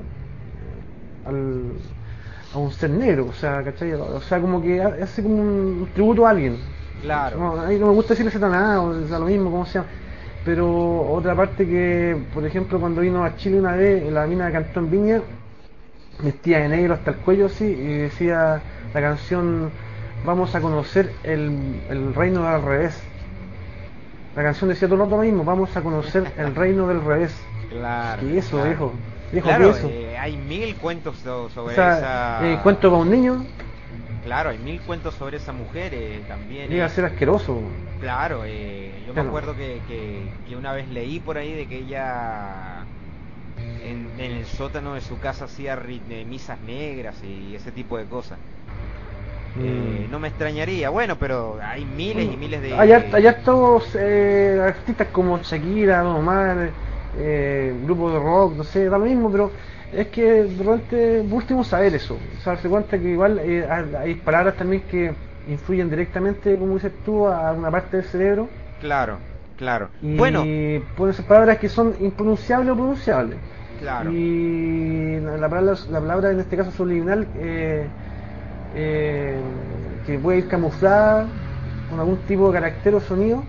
a un ser negro, o sea, ¿cachai? O sea, como que hace como un tributo a alguien. Claro. No, a mí no me gusta decirle Satanás o sea, lo mismo, como sea. Pero otra parte que, por ejemplo, cuando vino a Chile una vez, la mina cantó en Viña, vestida de negro hasta el cuello así, y decía la canción: vamos a conocer el reino del revés. La canción decía todo el rato lo mismo: vamos a conocer el reino del revés. Claro. Y eso, claro. viejo, Claro, ¿qué eso? hay 1000 cuentos sobre O sea, esa... cuento para un niño Claro, hay 1000 cuentos sobre esa mujer también. llega a ser asqueroso. Claro, yo me Claro. acuerdo que una vez leí por ahí de que ella en el sótano de su casa hacía misas negras y ese tipo de cosas. No me extrañaría, bueno, pero hay miles y miles de... Hay hartos artistas como Shakira, Don Omar, grupos de rock, no sé, da lo mismo, pero es que de repente, por último, saber eso, darse cuenta que igual hay palabras también que influyen directamente, como dices tú, a una parte del cerebro. Claro, claro. Y Bueno, pueden ser palabras que son impronunciables o pronunciables. claro. Y la palabra en este caso subliminal, que puede ir camuflada con algún tipo de carácter o sonido,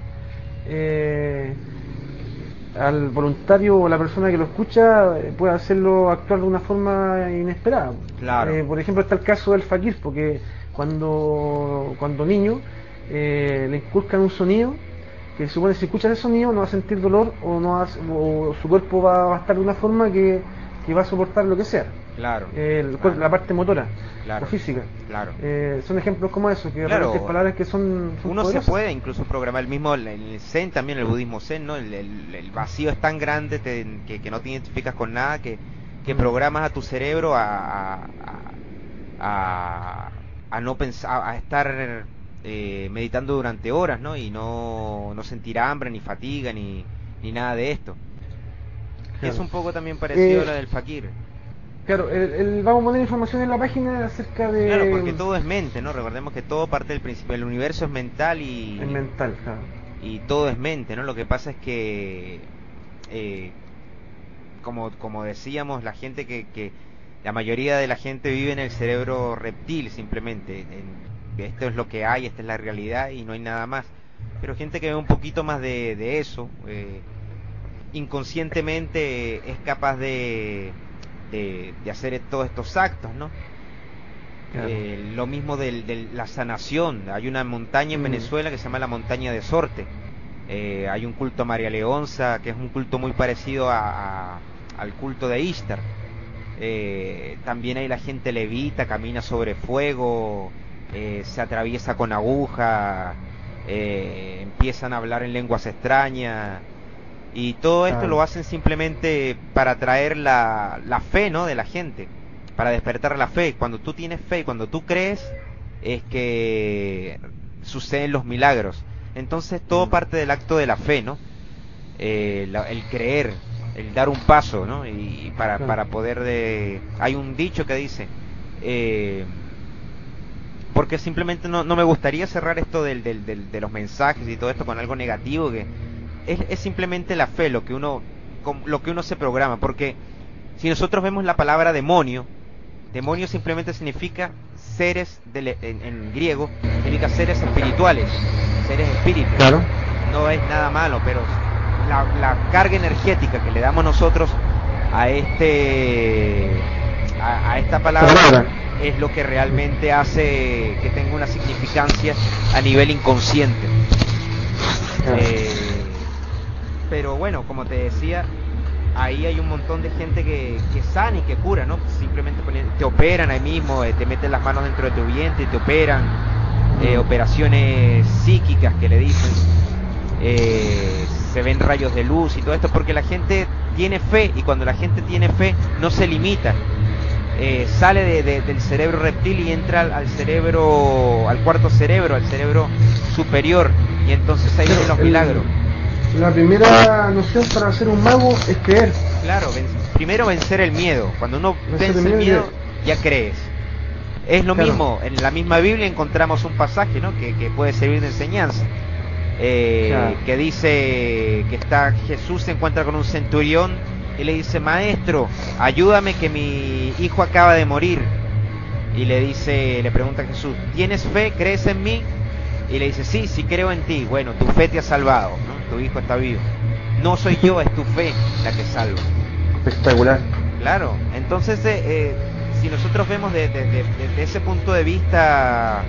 al voluntario o la persona que lo escucha puede hacerlo actuar de una forma inesperada. Claro. Por ejemplo, está el caso del fakir, porque cuando niño le inculcan un sonido que se supone que si escucha ese sonido no va a sentir dolor o su cuerpo va a estar de una forma que va a soportar lo que sea. Claro. La parte motora, Claro. la física. Claro. Son ejemplos como esos, que Claro. realmente palabras que son Uno poderosas. se puede incluso programar el mismo, el Zen también, el budismo Zen, ¿no? El vacío es tan grande que no te identificas con nada, que programas a tu cerebro a no pensar, a estar meditando durante horas, ¿no? Y no sentir hambre, ni fatiga, ni nada de esto. Claro. Es un poco también parecido a la del fakir. Claro, vamos a poner información en la página acerca de... Claro, porque todo es mente, ¿no? Recordemos que todo parte del principio, el universo es mental y... Es mental, claro. Y todo es mente, ¿no? Lo que pasa es que, como decíamos, la gente que la mayoría de la gente vive en el cerebro reptil simplemente. Esto es lo que hay, esta es la realidad y no hay nada más. Pero gente que ve un poquito más de eso, inconscientemente es capaz de hacer todos estos actos, ¿no? Claro. Lo mismo de la sanación. Hay una montaña en Venezuela que se llama la montaña de Sorte. Hay un culto a María Leonza, que es un culto muy parecido al culto de Ishtar. También hay la gente levita, camina sobre fuego, se atraviesa con aguja, empiezan a hablar en lenguas extrañas. Y todo esto Claro. lo hacen simplemente para atraer la fe, ¿no? De la gente, para despertar la fe. Cuando tú tienes fe, cuando tú crees, es que suceden los milagros. Entonces todo parte del acto de la fe, ¿no? El creer, el dar un paso, ¿no? Y para poder hay un dicho que dice, porque simplemente no me gustaría cerrar esto de los mensajes y todo esto con algo negativo, que es simplemente la fe lo que uno se programa. Porque si nosotros vemos la palabra demonio simplemente significa seres en griego, significa seres espirituales, seres espíritus. Claro. No es nada malo, pero la carga energética que le damos nosotros a esta palabra es lo que realmente hace que tenga una significancia a nivel inconsciente. Claro. Pero bueno, como te decía, ahí hay un montón de gente que sana y que cura, ¿no? Simplemente te operan ahí mismo, te meten las manos dentro de tu vientre y te operan, operaciones psíquicas que le dicen, se ven rayos de luz y todo esto, porque la gente tiene fe, y cuando la gente tiene fe no se limita, sale del cerebro reptil y entra al cuarto cerebro, al cerebro superior, y entonces ahí vienen los milagros. La primera noción para ser un mago es creer. Claro, primero vencer el miedo. Cuando uno vence el miedo, ya crees. Es lo Claro. mismo, en la misma Biblia encontramos un pasaje, ¿no? que puede servir de enseñanza. Claro. Que dice que Jesús se encuentra con un centurión y le dice: maestro, ayúdame que mi hijo acaba de morir. Y le pregunta a Jesús: ¿tienes fe? ¿Crees en mí? Y le dice: sí creo en ti. Bueno, tu fe te ha salvado, ¿no? Tu hijo está vivo. No soy yo, es tu fe la que salva. Espectacular. Claro, entonces si nosotros vemos desde ese punto de vista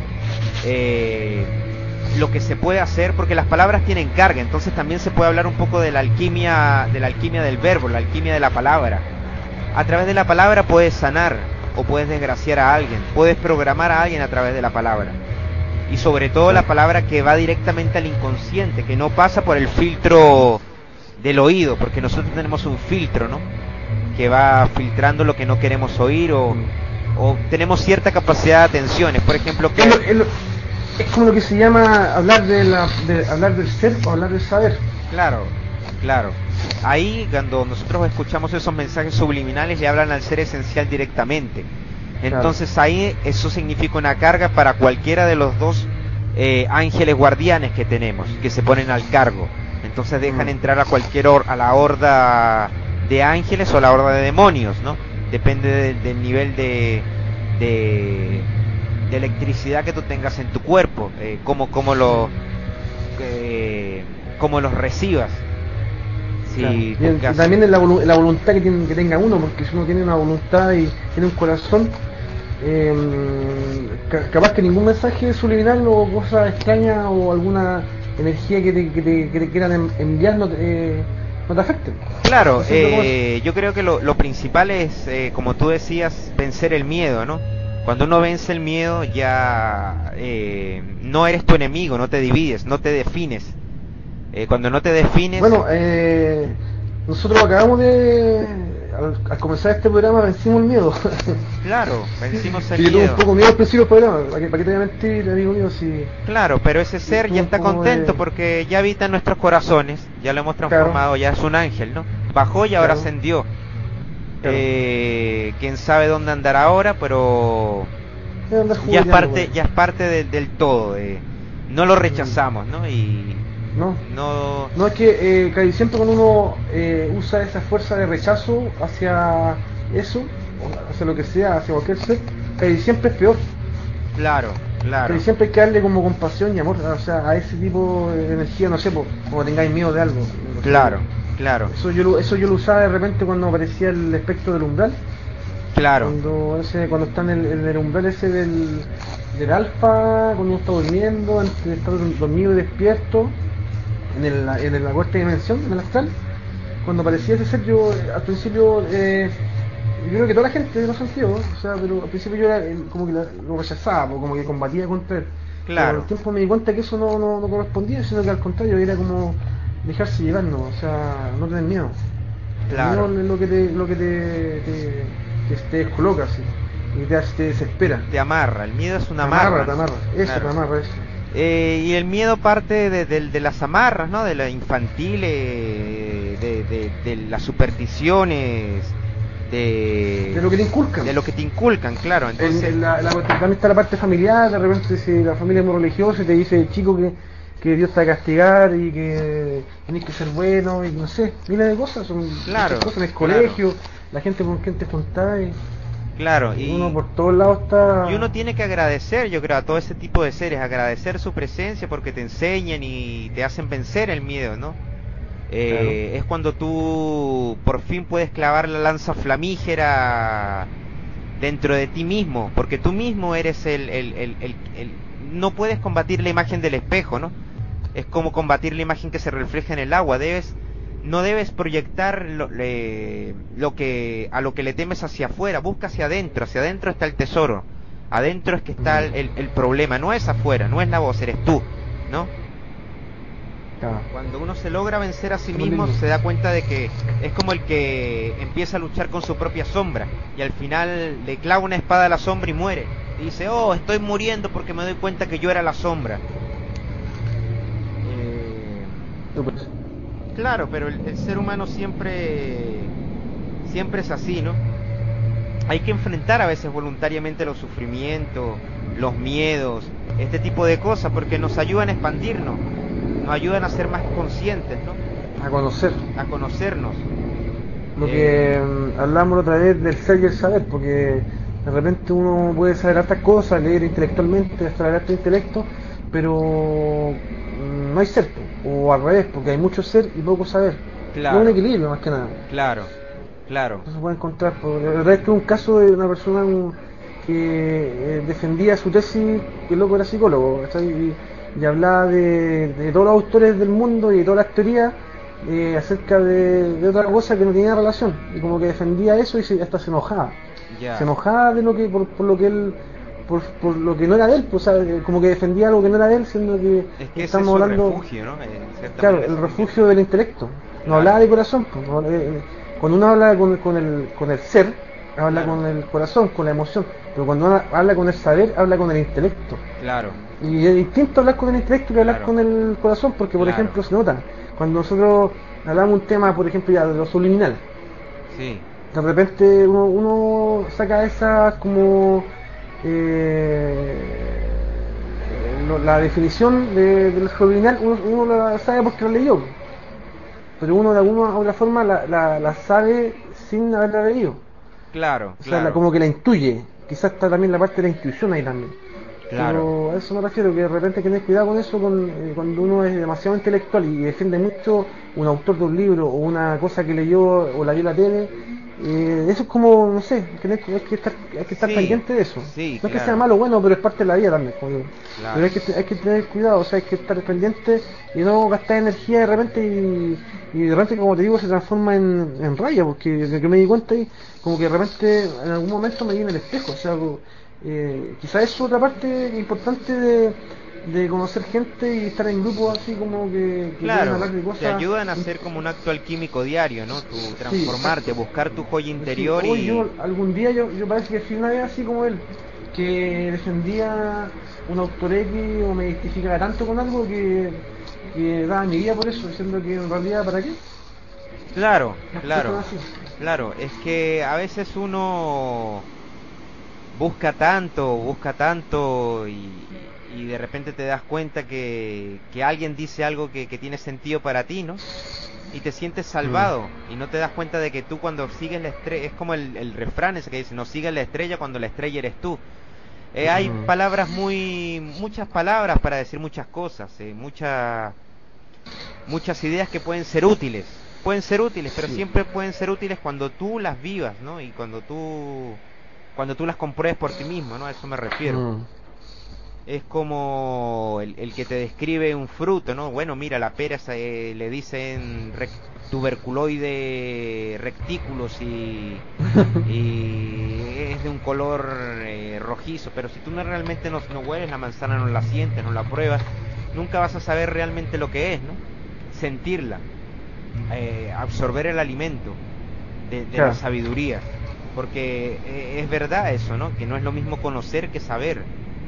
lo que se puede hacer, porque las palabras tienen carga, entonces también se puede hablar un poco de la alquimia del verbo, la alquimia de la palabra. A través de la palabra puedes sanar o puedes desgraciar a alguien, puedes programar a alguien a través de la palabra. Y sobre todo la palabra que va directamente al inconsciente, que no pasa por el filtro del oído, porque nosotros tenemos un filtro, ¿no? Que va filtrando lo que no queremos oír, o tenemos cierta capacidad de atenciones. Por ejemplo, que Es como lo que se llama hablar hablar del ser o hablar del saber. Claro. Ahí, cuando nosotros escuchamos esos mensajes subliminales, le hablan al ser esencial directamente. Entonces ahí eso significa una carga para cualquiera de los dos ángeles guardianes que tenemos, que se ponen al cargo. Entonces dejan entrar a a la horda de ángeles o la horda de demonios, ¿no? Depende del nivel de electricidad que tú tengas en tu cuerpo, cómo los recibas. Sí, claro. También es la voluntad que tenga uno, porque si uno tiene una voluntad y tiene un corazón, capaz que ningún mensaje subliminal o cosa extraña o alguna energía que te quieran enviar no te afecte. Claro, yo creo que lo principal es, como tú decías, vencer el miedo, ¿no? Cuando uno vence el miedo ya no eres tu enemigo, no te divides, no te defines. Cuando no te defines... Bueno, nosotros acabamos al comenzar este programa vencimos el miedo. Claro, vencimos el miedo. Yo tuve un poco miedo al principio del programa, ¿para qué te voy a mentir, amigo mío? Si... Claro, pero ese ser ya está contento porque ya habita en nuestros corazones, ya lo hemos transformado, ya es un ángel, ¿no? Bajó y ahora ascendió. Quién sabe dónde andará ahora, pero ya es parte del todo. No lo rechazamos, ¿no? Y no es que casi siempre cuando uno usa esa fuerza de rechazo hacia eso, hacia lo que sea, hacia cualquier ser, casi siempre es peor. Claro. Casi siempre hay que darle como compasión y amor, o sea, a ese tipo de energía, no sé, como tengáis miedo de algo. Claro. Eso yo lo usaba de repente cuando aparecía el espectro del umbral. Claro. Cuando está en el umbral ese del alfa, cuando uno está durmiendo, entre estar dormido y despierto, en la cuarta dimensión, en el astral, cuando aparecía ese ser, yo al principio, yo creo que toda la gente lo sintió, o sea, pero al principio yo era como que lo rechazaba, como que combatía contra él. Claro. Pero al tiempo me di cuenta que eso no correspondía, sino que al contrario, era como dejarse llevar, ¿no? O sea, no tener miedo. Claro. El miedo es lo que te descoloca, así, y te desespera. Te amarra, el miedo es una amarra. Te amarra, eso, claro. te amarra, eso. Y el miedo parte de las amarras, ¿no? De la infantil, de las supersticiones, de lo que te inculcan. De lo que te inculcan, claro. Entonces también está la parte familiar, de repente si la familia es muy religiosa y te dice, chico, que Dios te va a castigar y que tenés que ser bueno y no sé, miles de cosas, son muchas cosas en el colegio, la gente con quien te juntás y... Claro, y uno por todos lados está... Y uno tiene que agradecer, yo creo, a todo ese tipo de seres, agradecer su presencia porque te enseñan y te hacen vencer el miedo, ¿no? Claro. Es cuando tú por fin puedes clavar la lanza flamígera dentro de ti mismo, porque tú mismo eres no puedes combatir la imagen del espejo, ¿no? Es como combatir la imagen que se refleja en el agua, no debes proyectar a lo que le temes hacia afuera, busca hacia adentro está el tesoro, adentro es que está el problema, no es afuera, no es la voz, eres tú, ¿no? Cuando uno se logra vencer a sí mismo se da cuenta de que es como el que empieza a luchar con su propia sombra y al final le clava una espada a la sombra y muere y dice, oh, estoy muriendo porque me doy cuenta que yo era la sombra. Claro, pero el ser humano siempre es así, ¿no? Hay que enfrentar a veces voluntariamente los sufrimientos, los miedos, este tipo de cosas, porque nos ayudan a expandirnos, nos ayudan a ser más conscientes, ¿no? A conocernos. Lo que hablamos otra vez del ser y el saber, porque de repente uno puede saber hartas cosas, leer intelectualmente, saber harto intelecto, pero no hay ser, o al revés, porque hay mucho ser y poco saber. Claro. No un equilibrio más que nada. Claro. No se puede encontrar. La verdad es que un caso de una persona que defendía su tesis, que el loco era psicólogo, y hablaba de todos los autores del mundo y de todas las teorías acerca de otra cosa que no tenía relación, y como que defendía eso y hasta se enojaba. Se enojaba de lo que por lo que él por lo que no era de él, pues, o sea, como que defendía algo que no era de él, siendo que es que estamos ese es hablando, refugio, ¿no? Claro, el refugio del intelecto. No hablaba de corazón, pues, cuando uno habla con el ser, habla con el corazón, con la emoción, pero cuando uno habla con el saber, habla con el intelecto. Claro. Y es distinto hablar con el intelecto que hablar con el corazón, porque por ejemplo se nota, cuando nosotros hablamos un tema, por ejemplo, ya de lo subliminal, sí, de repente uno saca esas como la definición del subliminal, uno la sabe porque la leyó, pero uno de alguna u otra forma la sabe sin haberla leído. Claro, O sea, como que la intuye. Quizás está también la parte de la intuición ahí también. Claro. Pero a eso me refiero, que de repente hay que tener cuidado con eso cuando uno es demasiado intelectual y defiende mucho un autor de un libro o una cosa que leyó o la vio en la tele. Eso es como, no sé, hay que estar Sí, pendiente de eso. sí, No es que claro. sea malo o bueno, pero es parte de la vida también. Claro. Pero hay que tener cuidado, o sea, hay que estar pendiente y no gastar energía de repente y de repente, como te digo, se transforma en rabia, porque de que me di cuenta y como que de repente en algún momento me vi en el espejo, o sea, quizás es otra parte importante de conocer gente y estar en grupos así como que pueden Claro, hablar de cosas. te ayudan a hacer como un acto alquímico diario, ¿no? Tu transformarte, buscar tu joya interior Sí, y... algún día yo parece que fui una vez así como él, que defendía un autor X o me identificaba tanto con algo que daba mi vida por eso, diciendo que en realidad ¿para qué? Claro, Las claro, cosas así. claro, es que a veces uno busca tanto y de repente te das cuenta que alguien dice algo que tiene sentido para ti, ¿no? Y te sientes salvado y no te das cuenta de que tú cuando sigues la estrella, es como el refrán ese que dice, no sigues la estrella cuando la estrella eres tú. Hay muchas palabras para decir muchas cosas, muchas ideas que pueden ser útiles, pero siempre pueden ser útiles cuando tú las vivas, ¿no? Y cuando tú las compruebes por ti mismo, ¿no? A eso me refiero. Es como el que te describe un fruto, ¿no? Bueno, mira, la pera le dicen tuberculoide rectículos y es de un color rojizo, pero si tú no realmente no hueles la manzana, no la sientes, no la pruebas, nunca vas a saber realmente lo que es, ¿no? Sentirla, absorber el alimento de Claro. la sabiduría, porque es verdad eso, ¿no? Que no es lo mismo conocer que saber.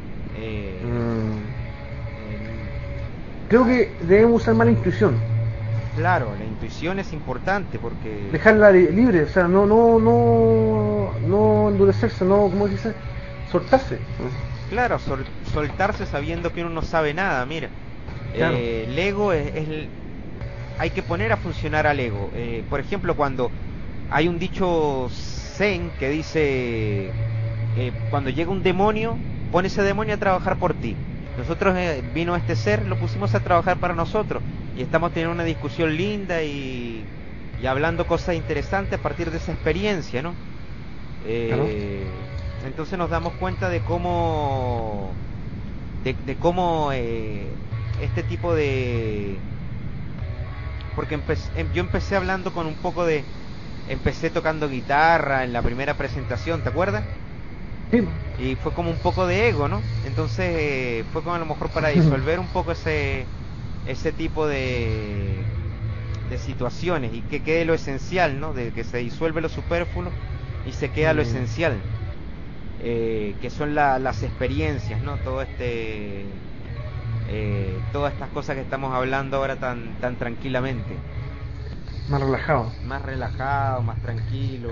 Creo que debemos usar más la intuición, Claro, la intuición es importante porque... dejarla libre, o sea, no endurecerse, no, ¿cómo se dice? Soltarse. Claro, soltarse sabiendo que uno no sabe nada, mira. Claro. El ego hay que poner a funcionar al ego. Por ejemplo, cuando hay un dicho zen que dice, cuando llega un demonio, pon ese demonio a trabajar por ti. Nosotros vino este ser, lo pusimos a trabajar para nosotros y estamos teniendo una discusión linda y hablando cosas interesantes a partir de esa experiencia, ¿no? Claro. Entonces nos damos cuenta de cómo este tipo de... Porque yo empecé hablando con un poco de... Empecé tocando guitarra en la primera presentación, ¿te acuerdas? Sí. Y fue como un poco de ego, ¿no? Entonces fue como a lo mejor para disolver un poco ese tipo de situaciones y que quede lo esencial, ¿no? De que se disuelve lo superfluo y se queda lo esencial, que son las experiencias, ¿no? Todas estas cosas que estamos hablando ahora tan tranquilamente. Más relajado. Más relajado, más tranquilo.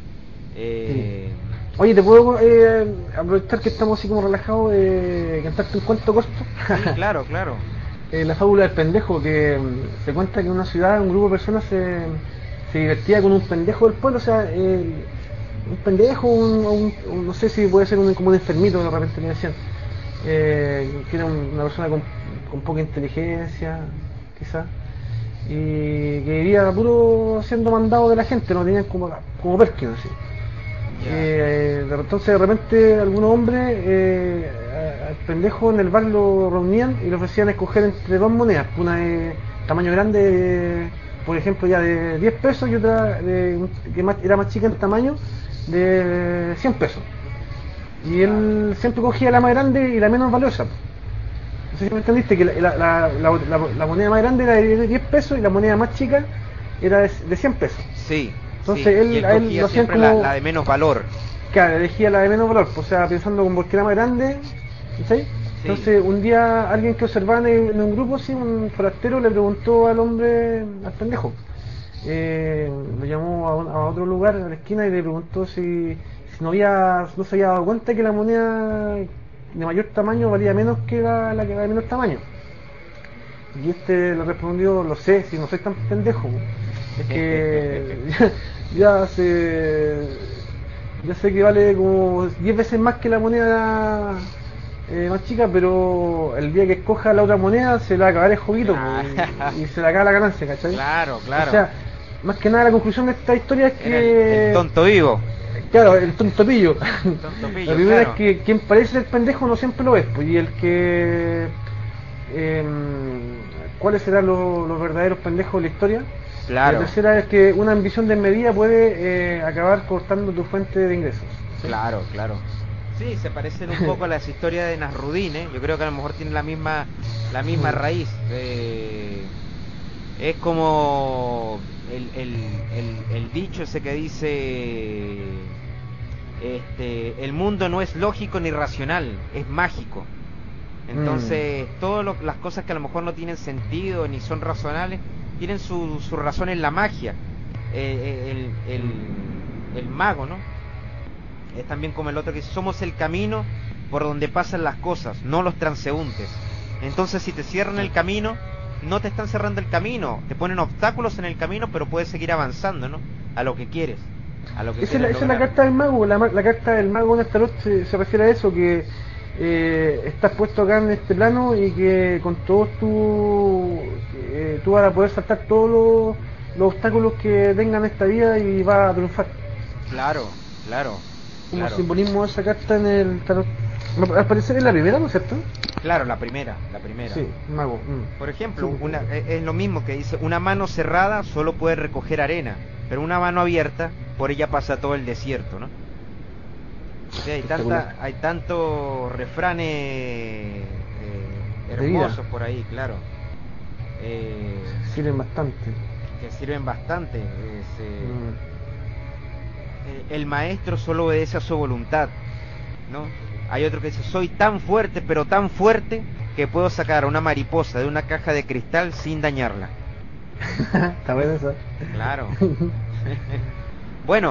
Oye, ¿te puedo aprovechar que estamos así como relajados cantarte un cuento corto? Sí, claro, claro. La fábula del pendejo, que se cuenta que en una ciudad un grupo de personas se divertía con un pendejo del pueblo, o sea, un pendejo, no sé si puede ser como un enfermito, de repente me decían, que era una persona con poca inteligencia, quizás, y que vivía puro siendo mandado de la gente, no tenían como Perkin, así. Entonces de repente algunos hombres al pendejo en el bar lo reunían y le ofrecían escoger entre dos monedas, una de tamaño grande, por ejemplo ya de 10 pesos y otra era más chica en tamaño, de 100 pesos, y él siempre cogía la más grande y la menos valiosa. No sé si me entendiste, que la moneda más grande era de 10 pesos y la moneda más chica era de 100 pesos. Sí. Entonces sí, él cogía lo hacía siempre como... la de menos valor. Claro, elegía la de menos valor, o sea, pensando como porque era más grande, ¿sí? Entonces un día alguien que observaba en un grupo, sí, un forastero le preguntó al hombre, al pendejo, lo llamó a otro lugar, a la esquina, y le preguntó si no se había dado cuenta que la moneda de mayor tamaño valía menos que la que era de menor tamaño. Y este le respondió: lo sé, si no soy tan pendejo. Es que ya sé que vale como 10 veces más que la moneda más chica, pero el día que escoja la otra moneda se le va a acabar el juguito y se le acaba la ganancia, ¿cachai? Claro. O sea, más que nada la conclusión de esta historia es que... El tonto vivo. Claro, el tonto pillo. Pillo, La primera claro. es que quien parece el pendejo no siempre lo es, pues, y el que... ¿cuáles serán los verdaderos pendejos de la historia? Claro. La tercera es que una ambición desmedida puede acabar cortando tu fuente de ingresos. ¿Sí? Claro. Sí, se parecen un poco a las historias de Nasruddin, ¿eh? Yo creo que a lo mejor tienen la misma raíz. Es como el dicho ese que dice, el mundo no es lógico ni racional, es mágico. Entonces, todas las cosas que a lo mejor no tienen sentido ni son racionales, tienen su razón en la magia. El mago, ¿no? Es también como el otro que dice: somos el camino por donde pasan las cosas, no los transeúntes. Entonces, si te cierran el camino, no te están cerrando el camino, te ponen obstáculos en el camino, pero puedes seguir avanzando, ¿no? A lo que quieres, a lo que esa es la carta del mago. La carta del mago en el tarot se refiere a eso, que estás puesto acá en este plano y que con todos tú vas a poder saltar todos los obstáculos que tengan esta vida y vas a triunfar. Claro. Como simbolismo de esa carta en el tarot. Al parecer es la primera, ¿no es cierto? Claro, la primera. Sí, mago. Por ejemplo, Sí. es lo mismo que dice: una mano cerrada solo puede recoger arena, pero una mano abierta, por ella pasa todo el desierto, ¿no? O sea, hay tantos refranes hermosos por ahí, claro. Sirven bastante. Que sirven bastante. El maestro solo obedece a su voluntad, ¿no? Hay otro que dice: soy tan fuerte, pero tan fuerte, que puedo sacar una mariposa de una caja de cristal sin dañarla. Está bueno eso. Claro. Bueno.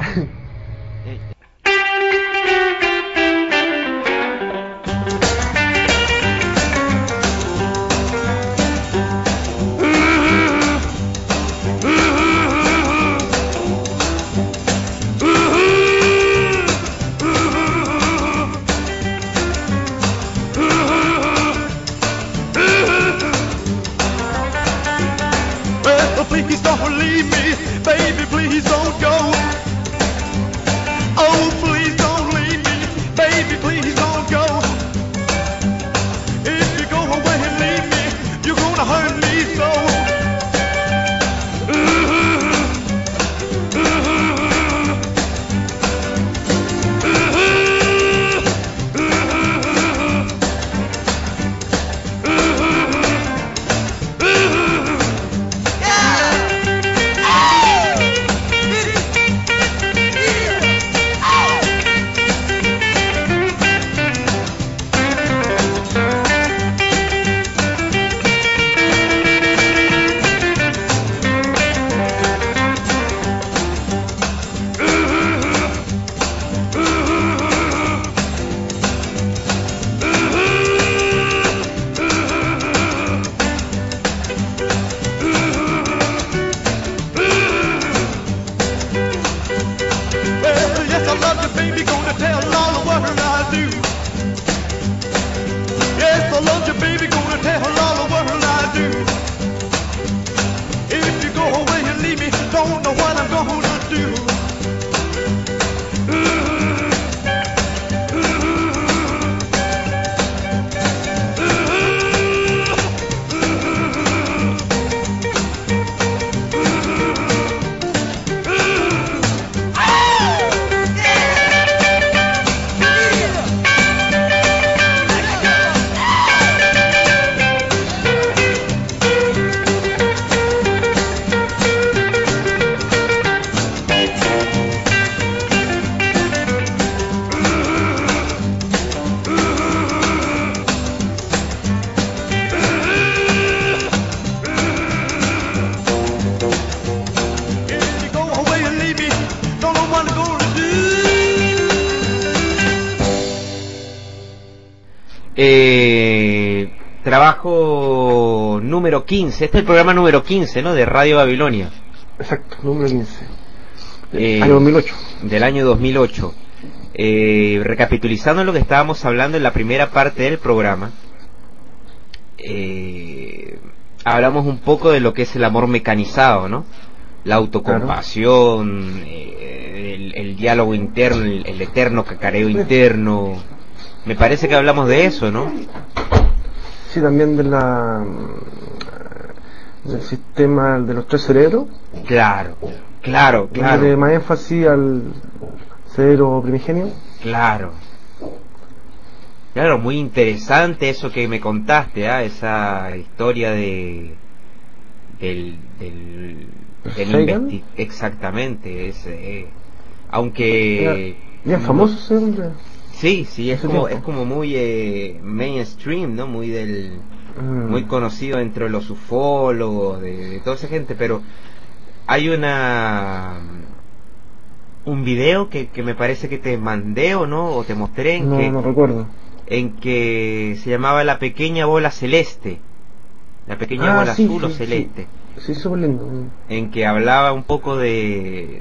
Please don't leave me, baby, please don't go. Oh, please don't leave me, baby, please don't go. If you go away and leave me, you're gonna hurt me so. Trabajo número 15. Este es el programa número 15, ¿no? De Radio Babilonia. Exacto, número 15. Año 2008. Del año 2008. Recapitulizando lo que estábamos hablando en la primera parte del programa, hablamos un poco de lo que es el amor mecanizado, ¿no? La autocompasión, el diálogo interno, el eterno cacareo interno. Me parece que hablamos de eso, ¿no? Sí, también del sistema de los 3 cerebros. Claro. De más énfasis al cerebro primigenio. Claro, muy interesante eso que me contaste, esa historia del exactamente, aunque bien famoso ese hombre. Sí, es como muy mainstream, ¿no? Muy conocido entre los ufólogos, de toda esa gente, pero hay un video que me parece que te mandé o te mostré no recuerdo, en que se llamaba La Pequeña Bola Celeste, la pequeña bola azul o celeste. Sí, súper lindo. En que hablaba un poco de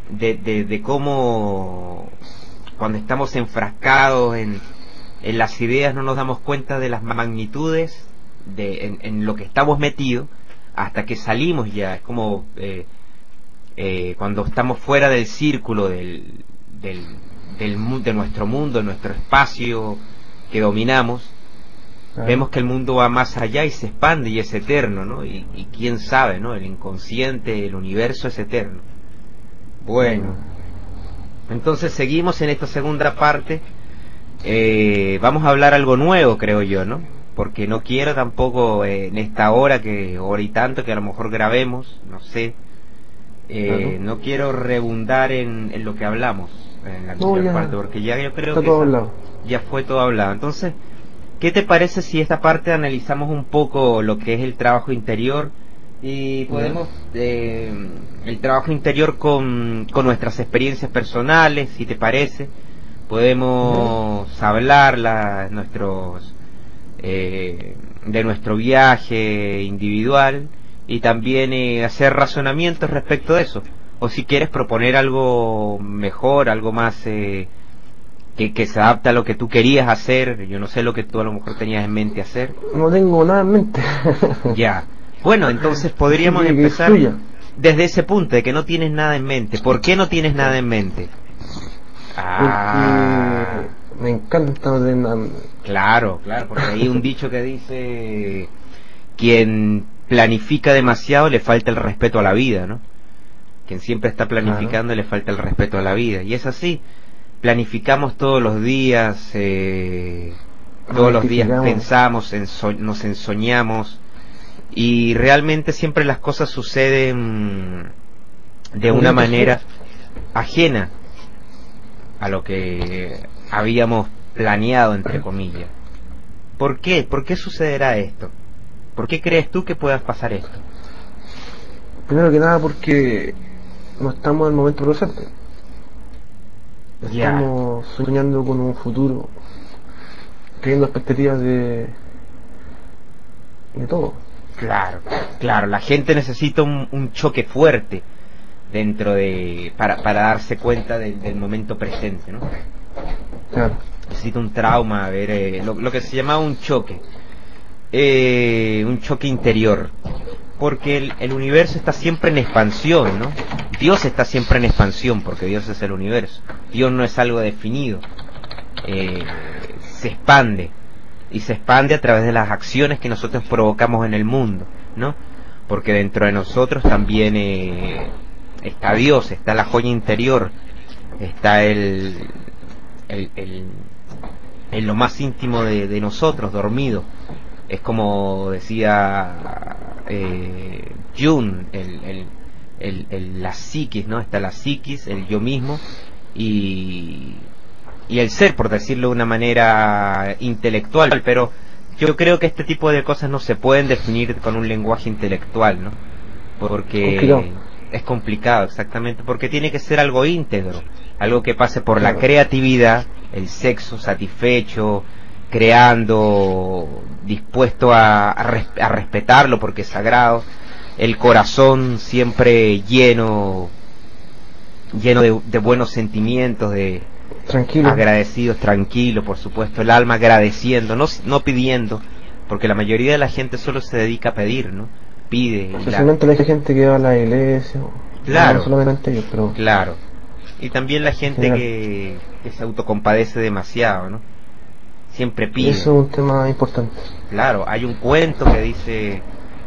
cómo cuando estamos enfrascados en las ideas no nos damos cuenta de las magnitudes en lo que estamos metidos hasta que salimos ya. Es como cuando estamos fuera del círculo de nuestro mundo, nuestro espacio que dominamos, vemos que el mundo va más allá y se expande y es eterno, ¿no? Y quién sabe, ¿no? El inconsciente, el universo es eterno. Bueno, entonces seguimos en esta segunda parte. Vamos a hablar algo nuevo, creo yo, ¿no? Porque no quiero tampoco en esta hora y tanto que a lo mejor grabemos, no sé. No quiero redundar en lo que hablamos en la primera parte, porque ya yo creo que ya fue todo hablado. Entonces, ¿qué te parece si esta parte analizamos un poco lo que es el trabajo interior? Y podemos, el trabajo interior con nuestras experiencias personales, si te parece. Podemos hablar de nuestro viaje individual y también hacer razonamientos respecto de eso. O si quieres proponer algo mejor, algo más que se adapte a lo que tú querías hacer. Yo no sé lo que tú a lo mejor tenías en mente hacer. No tengo nada en mente. Ya. Bueno, entonces podríamos empezar desde ese punto de que no tienes nada en mente. ¿Por qué no tienes nada en mente? Me encanta no tener nada en mente. Claro, porque hay un dicho que dice: quien planifica demasiado le falta el respeto a la vida, ¿no? Quien siempre está planificando le falta el respeto a la vida. Y es así. Planificamos todos los días, pensamos, nos ensoñamos, y realmente siempre las cosas suceden de una manera ajena a lo que habíamos planeado, entre comillas. ¿Por qué? ¿Por qué sucederá esto? ¿Por qué crees tú que pueda pasar esto? Primero que nada porque no estamos en el momento presente. Estamos soñando con un futuro, teniendo expectativas de todo. Claro, la gente necesita un choque fuerte para darse cuenta del momento presente, ¿no? Claro. Necesita un trauma, lo que se llama un choque interior, porque el universo está siempre en expansión, ¿no? Dios está siempre en expansión, porque Dios es el universo. Dios no es algo definido, se expande, y se expande a través de las acciones que nosotros provocamos en el mundo, ¿no? Porque dentro de nosotros también está Dios, está la joya interior, está en lo más íntimo de nosotros, dormido. Es como decía Jung, la psiquis, ¿no? Está la psiquis, el yo mismo, y el ser, por decirlo de una manera intelectual, pero yo creo que este tipo de cosas no se pueden definir con un lenguaje intelectual, ¿no? Porque es complicado, exactamente, porque tiene que ser algo íntegro, algo que pase por la creatividad, el sexo satisfecho, creando, dispuesto a respetarlo porque es sagrado, el corazón siempre lleno de buenos sentimientos, de Tranquilo. agradecidos, tranquilo, por supuesto, el alma agradeciendo, no pidiendo, porque la mayoría de la gente solo se dedica a pedir, ¿no? Pide. Especialmente la gente que va a la iglesia. Claro. No solamente ellos, pero... Claro. Y también la gente General. que se autocompadece demasiado, ¿no? Siempre pide. Eso es un tema importante. Claro, hay un cuento que dice,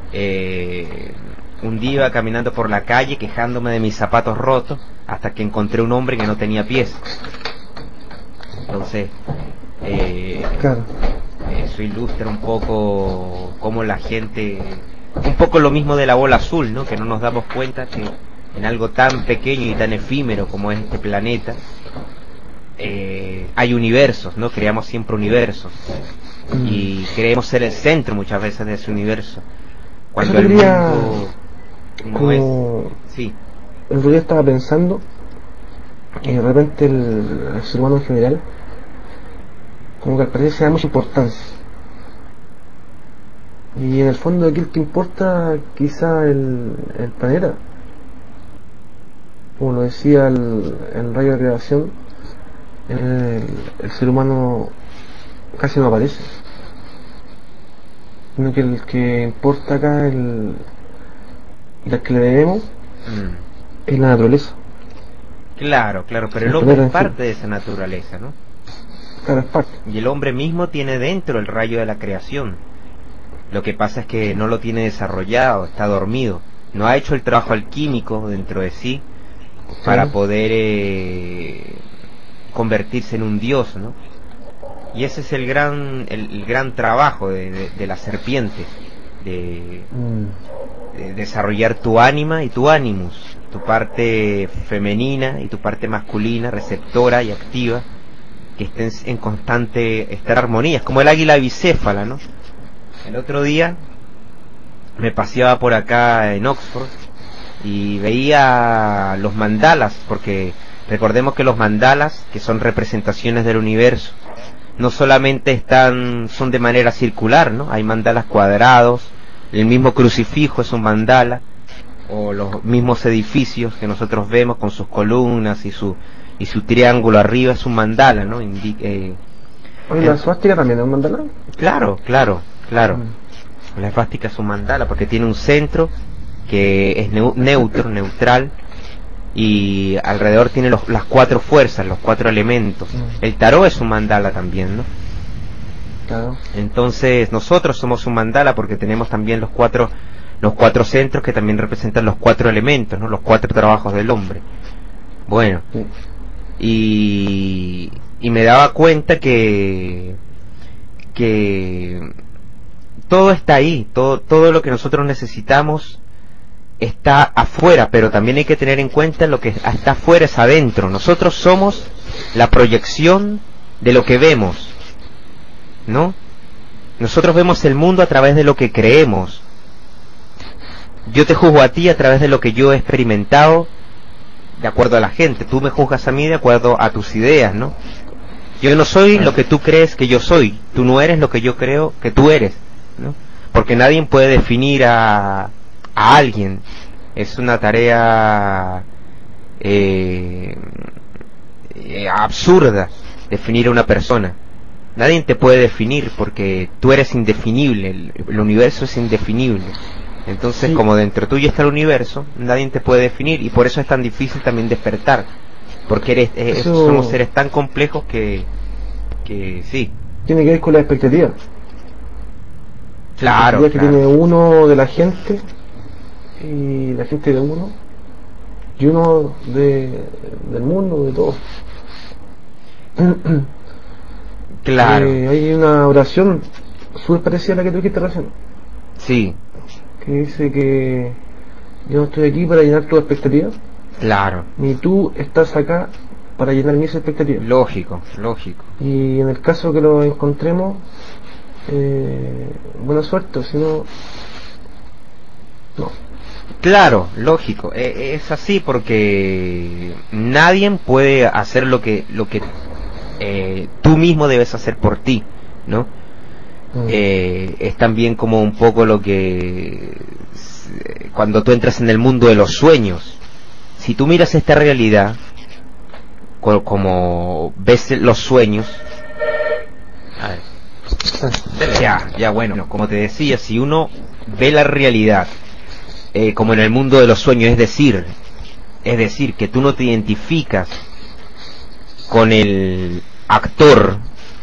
un día iba caminando por la calle quejándome de mis zapatos rotos hasta que encontré un hombre que no tenía pies. Entonces, Claro. eso ilustra un poco cómo la gente, un poco lo mismo de la bola azul, ¿no? Que no nos damos cuenta que en algo tan pequeño y tan efímero como es este planeta, hay universos, ¿no? Creamos siempre universos y creemos ser el centro muchas veces de ese universo, cuando Eso el quería- mundo no como- es. Sí, El otro día estaba pensando y de repente el ser humano en general como que al parecer se da mucha importancia, y en el fondo aquí el que importa quizá el planeta, como lo decía el rayo de creación, el ser humano casi no aparece, sino que el que importa acá, y al que le debemos, es la naturaleza. claro, pero el El hombre planeta es en sí. parte de esa naturaleza, ¿no? Claro, es parte. Y el hombre mismo tiene dentro el rayo de la creación. Lo que pasa es que no lo tiene desarrollado, está dormido. No ha hecho el trabajo alquímico dentro de sí para poder convertirse en un dios, ¿no? Y ese es el gran trabajo de la serpiente, de desarrollar tu ánima y tu ánimus, tu parte femenina y tu parte masculina, receptora y activa, que estén en constante armonía. Es como el águila bicéfala, ¿no? El otro día me paseaba por acá en Oxford y veía los mandalas, porque recordemos que los mandalas, que son representaciones del universo, no solamente son de manera circular, ¿no? Hay mandalas cuadrados, el mismo crucifijo es un mandala, o los mismos edificios que nosotros vemos con sus columnas y su triángulo arriba es un mandala, ¿no? Oye, ¿la suástica también es un mandala? Claro. La esvástica es un mandala porque tiene un centro que es neutral, y alrededor tiene las cuatro fuerzas, los cuatro elementos. El tarot es un mandala también, ¿no? Claro. Entonces nosotros somos un mandala porque tenemos también los cuatro centros que también representan los cuatro elementos, ¿no? Los cuatro trabajos del hombre. Bueno, Sí. y me daba cuenta que todo está ahí, todo lo que nosotros necesitamos está afuera, pero también hay que tener en cuenta lo que está afuera es adentro. Nosotros somos la proyección de lo que vemos, ¿no? Nosotros vemos el mundo a través de lo que creemos. Yo te juzgo a ti a través de lo que yo he experimentado, de acuerdo a la gente. Tú me juzgas a mí de acuerdo a tus ideas, ¿no? Yo no soy lo que tú crees que yo soy. Tú no eres lo que yo creo que tú eres, ¿no? Porque nadie puede definir a alguien. Es una tarea absurda definir a una persona. Nadie te puede definir porque tú eres indefinible. El universo es indefinible. Entonces, Sí. como dentro tuyo está el universo, nadie te puede definir, y por eso es tan difícil también despertar, porque Eso- somos seres tan complejos que sí, Tiene que ver con la expectativa. claro, La expectativa que tiene uno de la gente, y la gente de uno, y uno del mundo, de todo. claro, Hay una oración súper parecida a la que tú dijiste recién, sí, que dice que yo no estoy aquí para llenar tus expectativas, claro, ni tú estás acá para llenar mis expectativas. lógico, Y en el caso que lo encontremos, buena suerte, o si no, no. claro, lógico, es así porque nadie puede hacer lo que tú mismo debes hacer por ti. ¿no? Es también como un poco lo que cuando tú entras en el mundo de los sueños, si tú miras esta realidad como ves los sueños, a ver, ya bueno, como te decía, si uno ve la realidad como en el mundo de los sueños, es decir que tú no te identificas con el actor,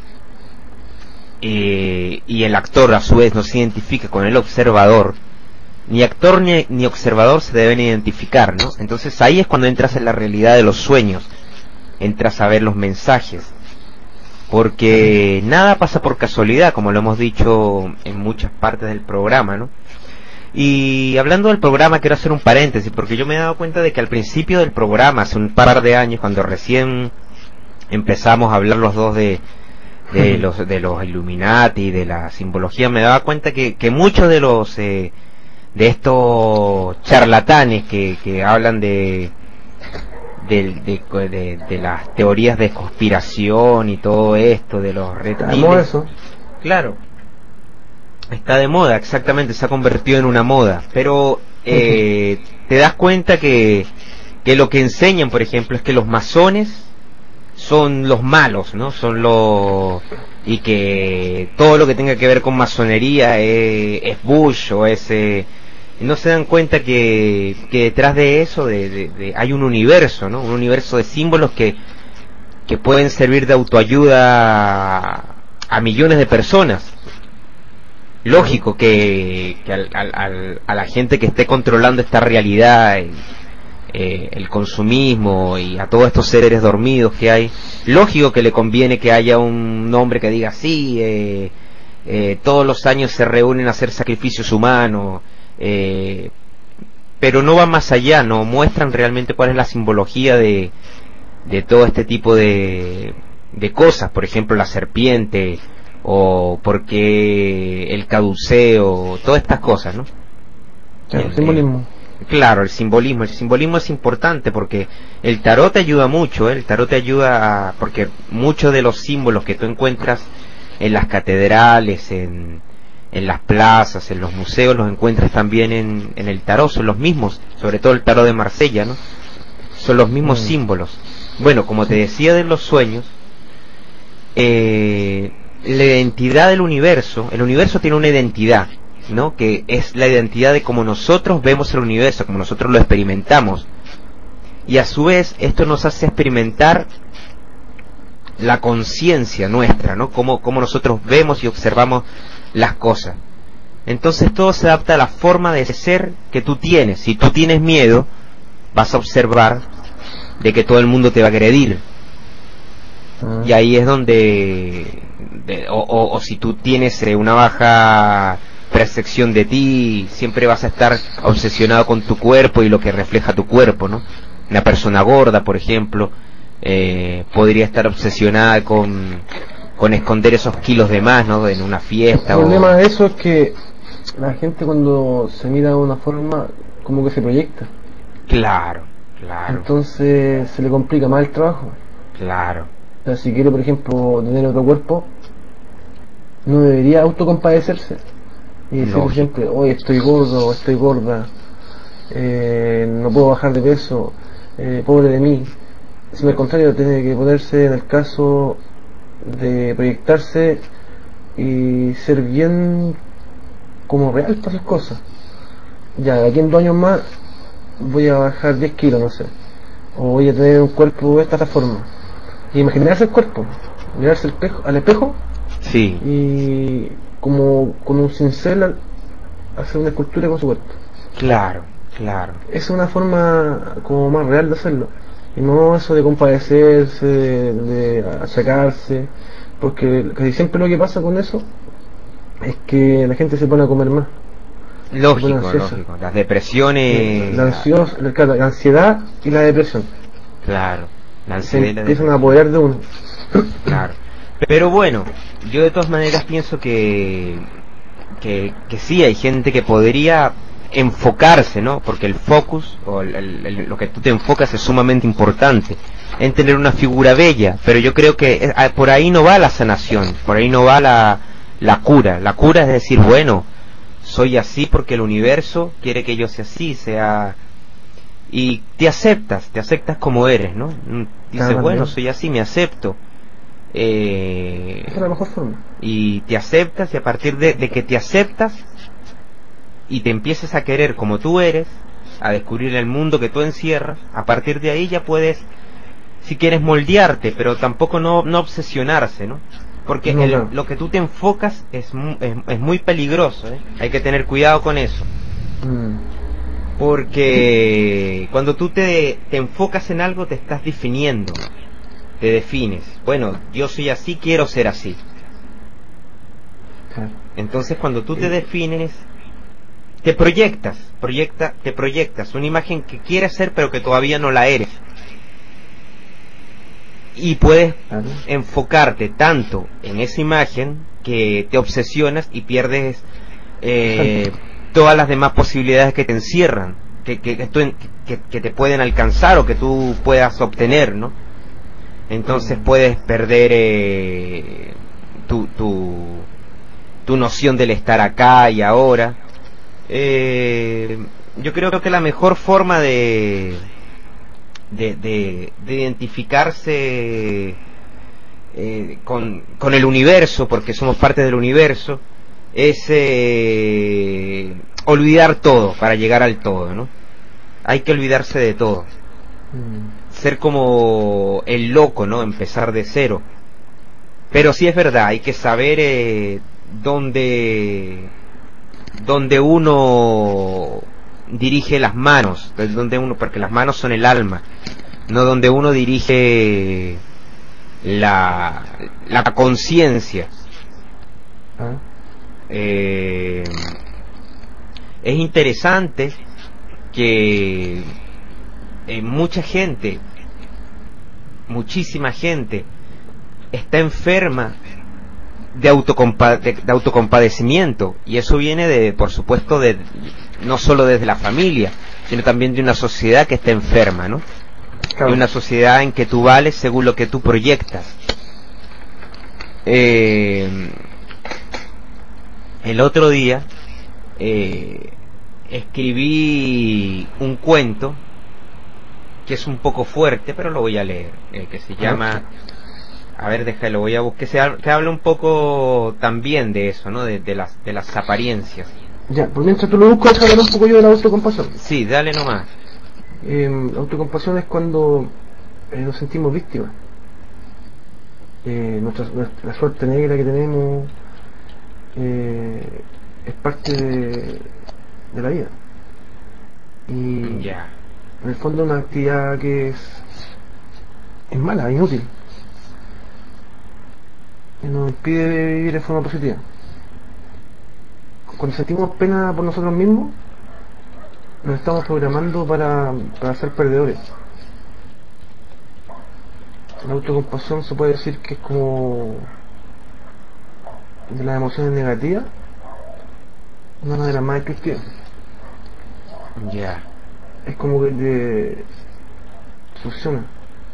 y el actor a su vez no se identifica con el observador, ni actor ni observador se deben identificar, ¿no? Entonces ahí es cuando entras en la realidad de los sueños, entras a ver los mensajes, porque nada pasa por casualidad, como lo hemos dicho en muchas partes del programa, ¿no? Y hablando del programa, quiero hacer un paréntesis, porque yo me he dado cuenta de que al principio del programa, hace un par de años, cuando recién empezamos a hablar los dos de los Illuminati y de la simbología, me daba cuenta que muchos de los de estos charlatanes que hablan de las teorías de conspiración y todo esto, de los reptiles, eso. claro, está de moda, exactamente, se ha convertido en una moda, pero te das cuenta que lo que enseñan, por ejemplo, es que los masones son los malos, ¿no? Y que todo lo que tenga que ver con masonería es Bush o no se dan cuenta que detrás de eso hay un universo, ¿no? Un universo de símbolos que pueden servir de autoayuda a millones de personas. Lógico que a la gente que esté controlando esta realidad, el consumismo y a todos estos seres dormidos que hay, lógico que le conviene que haya un hombre que diga sí, todos los años se reúnen a hacer sacrificios humanos, pero no va más allá, no muestran realmente cuál es la simbología de todo este tipo de cosas, por ejemplo la serpiente, o porque el caduceo, todas estas cosas, ¿no? El simbolismo. Claro, el simbolismo es importante porque el tarot te ayuda mucho, el tarot te ayuda porque muchos de los símbolos que tú encuentras en las catedrales, en las plazas, en los museos, los encuentras también en el tarot, son los mismos, sobre todo el tarot de Marsella, ¿no? Son los mismos símbolos. Bueno, como te decía de los sueños, la identidad del universo, el universo tiene una identidad, ¿no? Que es la identidad de cómo nosotros vemos el universo, como nosotros lo experimentamos, y a su vez esto nos hace experimentar la conciencia nuestra, ¿no? Cómo nosotros vemos y observamos las cosas. Entonces todo se adapta a la forma de ser que tú tienes. Si tú tienes miedo, vas a observar de que todo el mundo te va a agredir, y ahí es donde o si tú tienes una baja percepción de ti, siempre vas a estar obsesionado con tu cuerpo y lo que refleja tu cuerpo, ¿no? Una persona gorda, por ejemplo, podría estar obsesionada con esconder esos kilos de más, ¿no? En una fiesta. El problema de eso es que la gente cuando se mira de una forma, como que se proyecta. Claro. Entonces se le complica más el trabajo. Claro. O sea, si quiere, por ejemplo, tener otro cuerpo, no debería autocompadecerse y decir siempre, hoy estoy gordo o estoy gorda, no puedo bajar de peso, pobre de mí. Sino al contrario, tiene que ponerse en el caso de proyectarse y ser bien como real para sus cosas. Ya, de aquí en 2 años más voy a bajar 10 kilos, no sé, o voy a tener un cuerpo de esta forma, y imaginarse el cuerpo, mirarse al espejo, sí, y como con un cincel hacer una escultura con su cuerpo. Claro. Es una forma como más real de hacerlo, y no eso de compadecerse, de achacarse, porque casi siempre lo que pasa con eso es que la gente se pone a comer más. Lógico. Las depresiones, la ansiedad y la depresión. Claro, la ansiedad y la empiezan depresión a apoderar de uno. Claro. Pero bueno, yo de todas maneras pienso que sí hay gente que podría enfocarse, ¿no? Porque el focus, o lo que tú te enfocas es sumamente importante, en tener una figura bella, pero yo creo que por ahí no va la sanación, por ahí no va la cura. La cura es decir, bueno, soy así porque el universo quiere que yo sea así, y te aceptas como eres, ¿no? Dices, Claro, bueno, también. soy así, me acepto. Esa es la mejor forma. Y te aceptas, y a partir de que te aceptas y te empieces a querer como tú eres, a descubrir el mundo que tú encierras, a partir de ahí ya puedes, si quieres, moldearte, pero tampoco no obsesionarse, ¿no? Porque No, claro. lo que tú te enfocas es muy peligroso, ¿eh? Hay que tener cuidado con eso. Porque cuando tú te enfocas en algo, te estás definiendo, te defines. Bueno, yo soy así, quiero ser así. Claro. Entonces cuando tú te defines, te proyectas una imagen que quieres ser pero que todavía no la eres. Y puedes Claro. enfocarte tanto en esa imagen que te obsesionas y pierdes todas las demás posibilidades que te encierran, que te pueden alcanzar o que tú puedas obtener, ¿no? Entonces puedes perder tu noción del estar acá y ahora. Yo creo que la mejor forma de identificarse con el universo, porque somos parte del universo, es olvidar todo para llegar al todo, ¿no? Hay que olvidarse de todo, ser como el loco, ¿no? Empezar de cero. Pero sí es verdad, hay que saber dónde uno dirige las manos, donde uno, porque las manos son el alma, no donde uno dirige la conciencia. Es interesante que muchísima gente está enferma de autocompadecimiento, y eso viene por supuesto, no solo desde la familia, sino también de una sociedad que está enferma, ¿no? Claro. De una sociedad en que tú vales según lo que tú proyectas. El otro día escribí un cuento que es un poco fuerte, pero lo voy a leer, que se llama, a ver, déjalo, voy a buscar, que habla un poco también de eso, ¿no? De las apariencias. Ya, pues mientras tú lo buscas, hablar un poco yo de la autocompasión. Sí, dale nomás. La autocompasión es cuando nos sentimos víctimas. La suerte negra que tenemos es parte de la vida. Y Ya. en el fondo es una actividad que es mala, inútil. Y nos impide vivir de forma positiva. Cuando sentimos pena por nosotros mismos, nos estamos programando para ser perdedores. La autocompasión se puede decir que es como de las emociones negativas, una de las más destructivas. Ya. Es como que te succiona,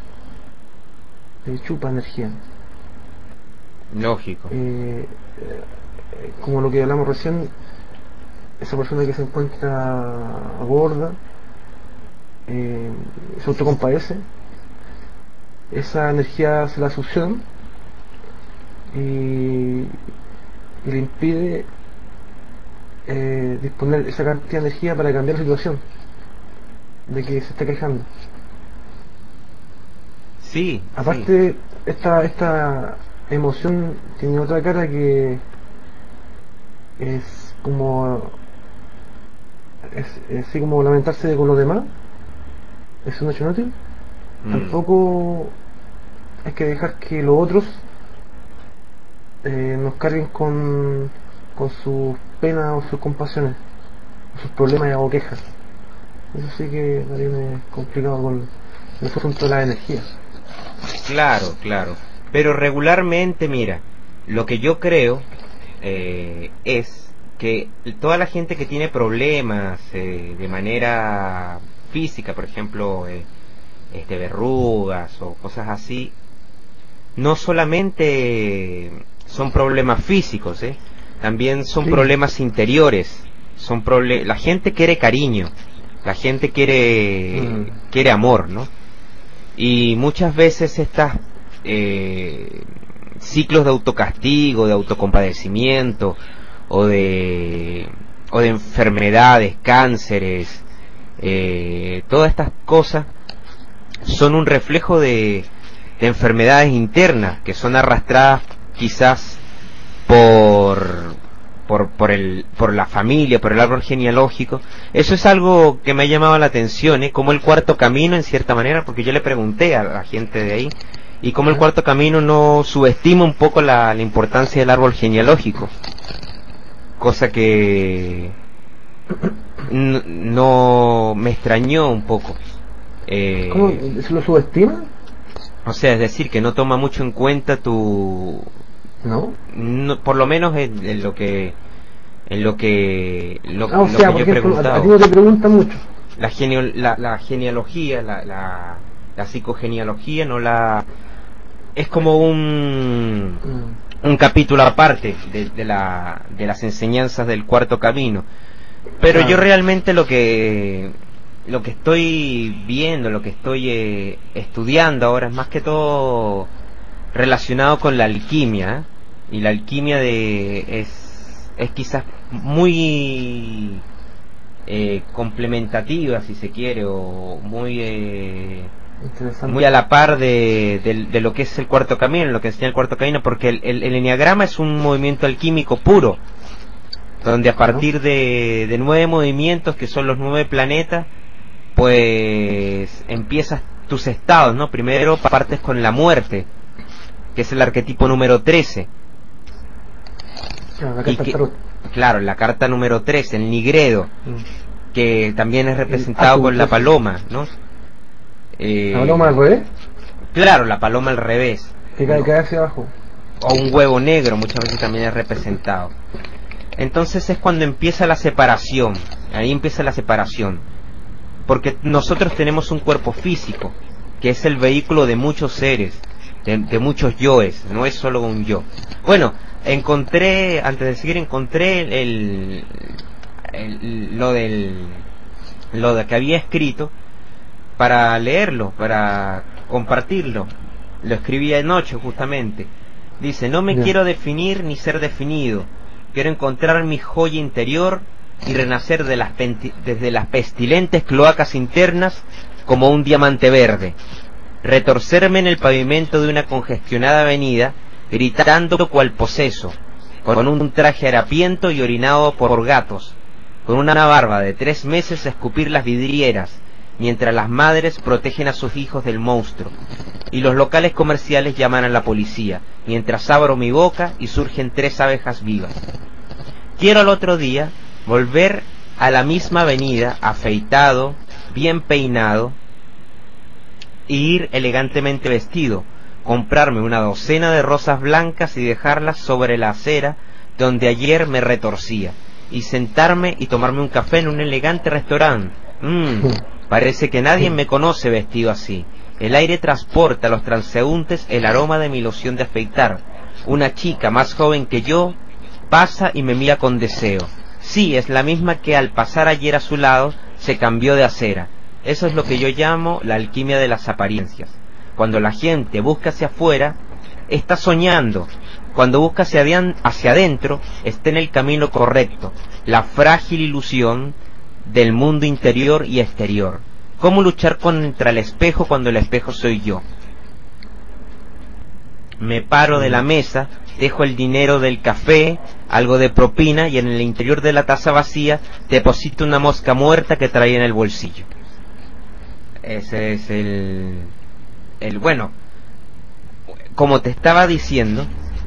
te chupa energía. Lógico. Como lo que hablamos recién, esa persona que se encuentra gorda, se autocompadece, esa energía se la succiona y le impide disponer esa cantidad de energía para cambiar la situación de que se está quejando. Sí. Aparte, esta emoción tiene otra cara que es como así como lamentarse con los demás. Es un hecho inútil. Tampoco hay que dejar que los otros nos carguen con sus penas o sus compasiones, o sus problemas o quejas. Eso sí que también es complicado con el asunto de la energía. Claro. Pero regularmente, mira, lo que yo creo es que toda la gente que tiene problemas de manera física, por ejemplo, verrugas o cosas así, no solamente son problemas físicos, también son problemas interiores. La gente quiere cariño, la gente quiere amor, ¿no? Y muchas veces estas ciclos de autocastigo, de autocompadecimiento o de enfermedades, cánceres, todas estas cosas son un reflejo de enfermedades internas que son arrastradas quizás por la familia, por el árbol genealógico. Eso es algo que me ha llamado la atención, como el cuarto camino en cierta manera, porque yo le pregunté a la gente de ahí, y como el cuarto camino no subestima un poco la importancia del árbol genealógico, cosa que no me extrañó un poco. ¿Cómo se lo subestima? O sea, es decir, que no toma mucho en cuenta ¿No? Por lo menos en lo que yo he preguntado. A ti no te pregunta mucho. La genealogía, la psicogenealogía es como un capítulo aparte de las enseñanzas del cuarto camino. Pero yo realmente lo que estoy viendo, lo que estoy estudiando ahora es más que todo relacionado con la alquimia, y la alquimia es quizás muy complementativa, si se quiere, o muy a la par de lo que es el cuarto camino, lo que enseña el cuarto camino, porque el enneagrama es un movimiento alquímico puro, donde a partir de 9 movimientos, que son los 9 planetas, pues empiezas tus estados, ¿no? Primero partes con la muerte, que es el arquetipo número 13. Claro, la carta número 13, el nigredo, que también es representado con la paloma, ¿no? ¿La paloma al revés? Claro, la paloma al revés. Que cae hacia abajo. O un huevo negro, muchas veces también es representado. Entonces es cuando empieza la separación, ahí empieza la separación. Porque nosotros tenemos un cuerpo físico, que es el vehículo de muchos seres, de muchos yoes, no es solo un yo. Bueno, antes de seguir, encontré lo de que había escrito para leerlo, para compartirlo. Lo escribí anoche justamente. Dice: no me quiero definir ni ser definido, quiero encontrar mi joya interior y renacer desde las pestilentes cloacas internas como un diamante verde, retorcerme en el pavimento de una congestionada avenida, gritando cual poseso, con un traje harapiento y orinado por gatos, con una barba de 3 meses, escupir las vidrieras, mientras las madres protegen a sus hijos del monstruo, y los locales comerciales llaman a la policía, mientras abro mi boca y surgen 3 abejas vivas. Quiero al otro día volver a la misma avenida, afeitado, bien peinado, e ir elegantemente vestido, comprarme una docena de rosas blancas y dejarlas sobre la acera donde ayer me retorcía, y sentarme y tomarme un café en un elegante restaurante. Parece que nadie me conoce vestido así. El aire transporta a los transeúntes el aroma de mi loción de afeitar. Una chica más joven que yo pasa y me mira con deseo. Sí, es la misma que al pasar ayer a su lado se cambió de acera. Eso es lo que yo llamo la alquimia de las apariencias. Cuando la gente busca hacia afuera, está soñando. Cuando busca hacia adentro, está en el camino correcto. La frágil ilusión del mundo interior y exterior. ¿Cómo luchar contra el espejo cuando el espejo soy yo? Me paro de la mesa, dejo el dinero del café, algo de propina, y en el interior de la taza vacía deposito una mosca muerta que traía en el bolsillo. Ese es bueno, como te estaba diciendo,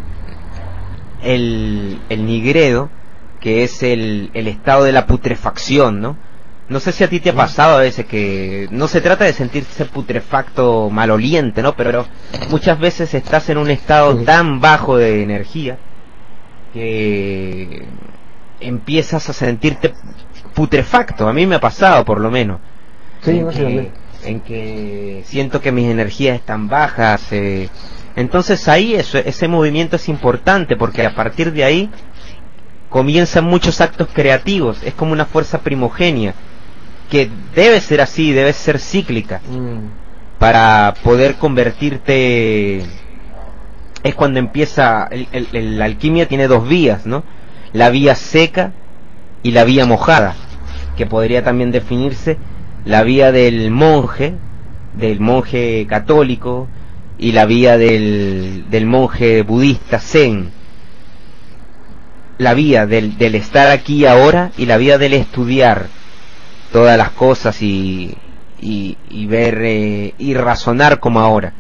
el nigredo, que es el estado de la putrefacción, ¿no? No sé si a ti te ha pasado a veces que no se trata de sentirse putrefacto maloliente, ¿no? Pero muchas veces estás en un estado tan bajo de energía que empiezas a sentirte putrefacto. A mí me ha pasado, por lo menos. Sí, no sé. En que siento que mis energías están bajas. Entonces ahí ese movimiento es importante, porque a partir de ahí comienzan muchos actos creativos. Es como una fuerza primogénia, que debe ser así, debe ser cíclica, para poder convertirte. Es cuando empieza la alquimia. Tiene dos vías, ¿no? La vía seca y la vía mojada, que podría también definirse la vía del monje católico, y la vía del monje budista zen. La vía del estar aquí ahora, y la vía del estudiar todas las cosas y ver y razonar como ahora.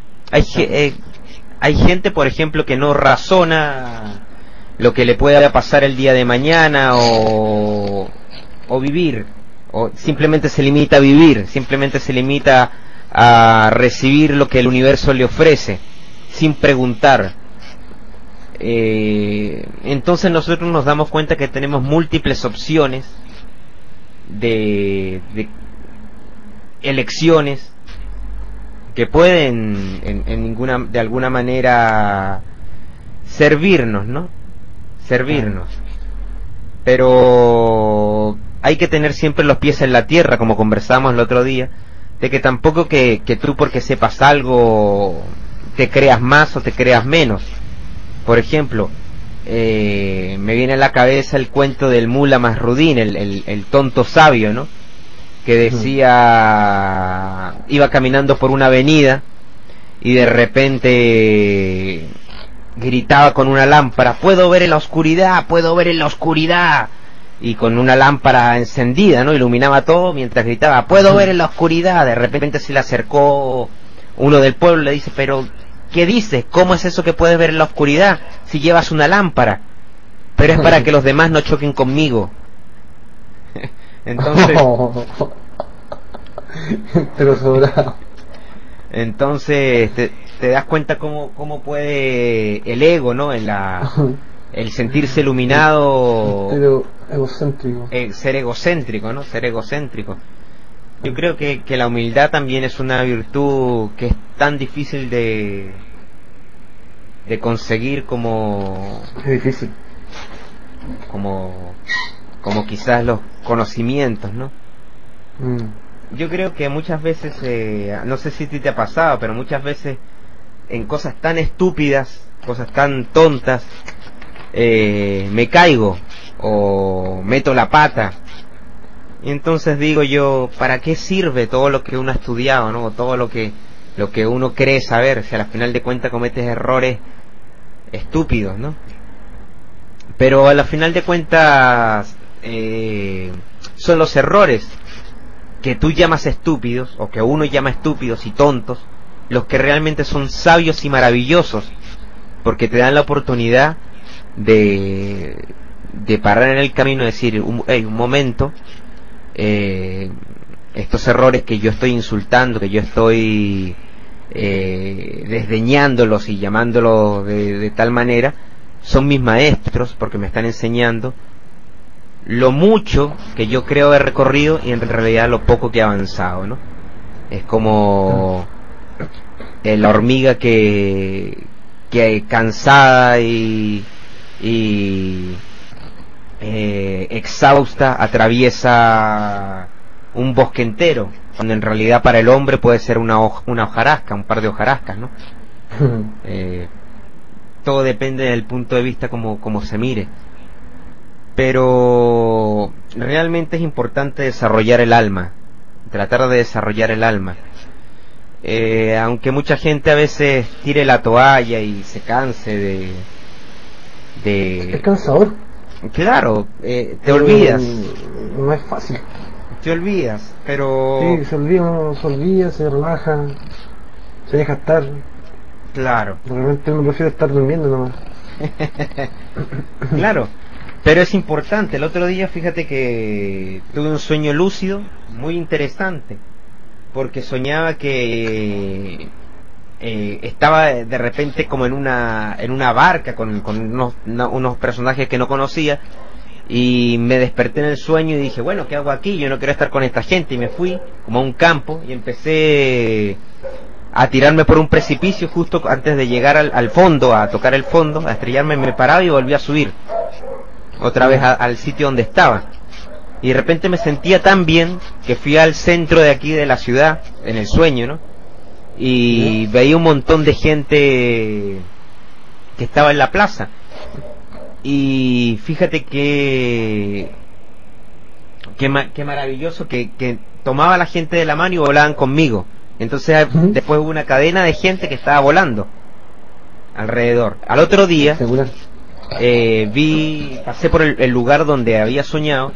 Hay gente, por ejemplo, que no razona lo que le pueda pasar el día de mañana, o vivir, o simplemente se limita a vivir, simplemente se limita a recibir lo que el universo le ofrece sin preguntar. Entonces nosotros nos damos cuenta que tenemos múltiples opciones de elecciones que pueden de alguna manera servirnos, ¿no? Pero hay que tener siempre los pies en la tierra, como conversamos el otro día, de que tampoco que tú, porque sepas algo, te creas más o te creas menos. Por ejemplo, me viene a la cabeza el cuento del Mula Masrudín, el tonto sabio, ¿no? Que decía, iba caminando por una avenida y de repente gritaba con una lámpara: puedo ver en la oscuridad, puedo ver en la oscuridad. Y con una lámpara encendida, ¿no? Iluminaba todo mientras gritaba: puedo ver en la oscuridad. De repente se le acercó uno del pueblo y le dice: pero ¿qué dices? ¿Cómo es eso que puedes ver en la oscuridad si llevas una lámpara? Pero es para que los demás no choquen conmigo. Entonces, pero sobrado. Entonces te das cuenta cómo puede el ego, ¿no? El sentirse iluminado, Pero egocéntrico. ser egocéntrico, ¿no? Ser egocéntrico. Yo creo que la humildad también es una virtud que es tan difícil de conseguir como Es difícil. como quizás los conocimientos, ¿no? Yo creo que muchas veces, no sé si a ti te ha pasado, pero muchas veces en cosas tan estúpidas, cosas tan tontas, me caigo o meto la pata. Y entonces digo yo, ¿para qué sirve todo lo que uno ha estudiado, ¿no? Todo lo que uno cree saber, si a la final de cuentas cometes errores estúpidos, ¿no? Pero a la final de cuentas son los errores que tú llamas estúpidos, o que uno llama estúpidos y tontos, los que realmente son sabios y maravillosos, porque te dan la oportunidad de parar en el camino y decir: hey, un momento, estos errores que yo estoy insultando, que yo estoy desdeñándolos y llamándolos de tal manera, son mis maestros, porque me están enseñando lo mucho que yo creo haber recorrido y en realidad lo poco que he avanzado, ¿no? Es como la hormiga que cansada y exhausta atraviesa un bosque entero, cuando en realidad para el hombre puede ser una hojarasca, un par de hojarascas, ¿no? Todo depende del punto de vista como se mire. Pero realmente es importante desarrollar el alma, tratar de desarrollar el alma. Aunque mucha gente a veces tire la toalla y se canse Es cansador. Claro, te olvidas. No es fácil. Te olvidas, pero... Sí, se olvida, se relaja, se deja estar. Claro. Realmente uno prefiere estar durmiendo nomás. Claro, pero es importante. El otro día, fíjate que tuve un sueño lúcido muy interesante, porque soñaba que estaba de repente como en una barca con unos personajes que no conocía, Y me desperté en el sueño y dije, bueno, ¿qué hago aquí? Yo no quiero estar con esta gente. Y me fui como a un campo y empecé a tirarme por un precipicio justo antes de llegar al fondo, a tocar el fondo, a estrellarme. Me paraba y volví a subir otra vez al sitio donde estaba. Y de repente me sentía tan bien que fui al centro de aquí de la ciudad, en el sueño, ¿no? Y veía un montón de gente que estaba en la plaza. Y fíjate qué maravilloso que tomaba a la gente de la mano y volaban conmigo. Entonces después hubo una cadena de gente que estaba volando alrededor. Al otro día pasé por el lugar donde había soñado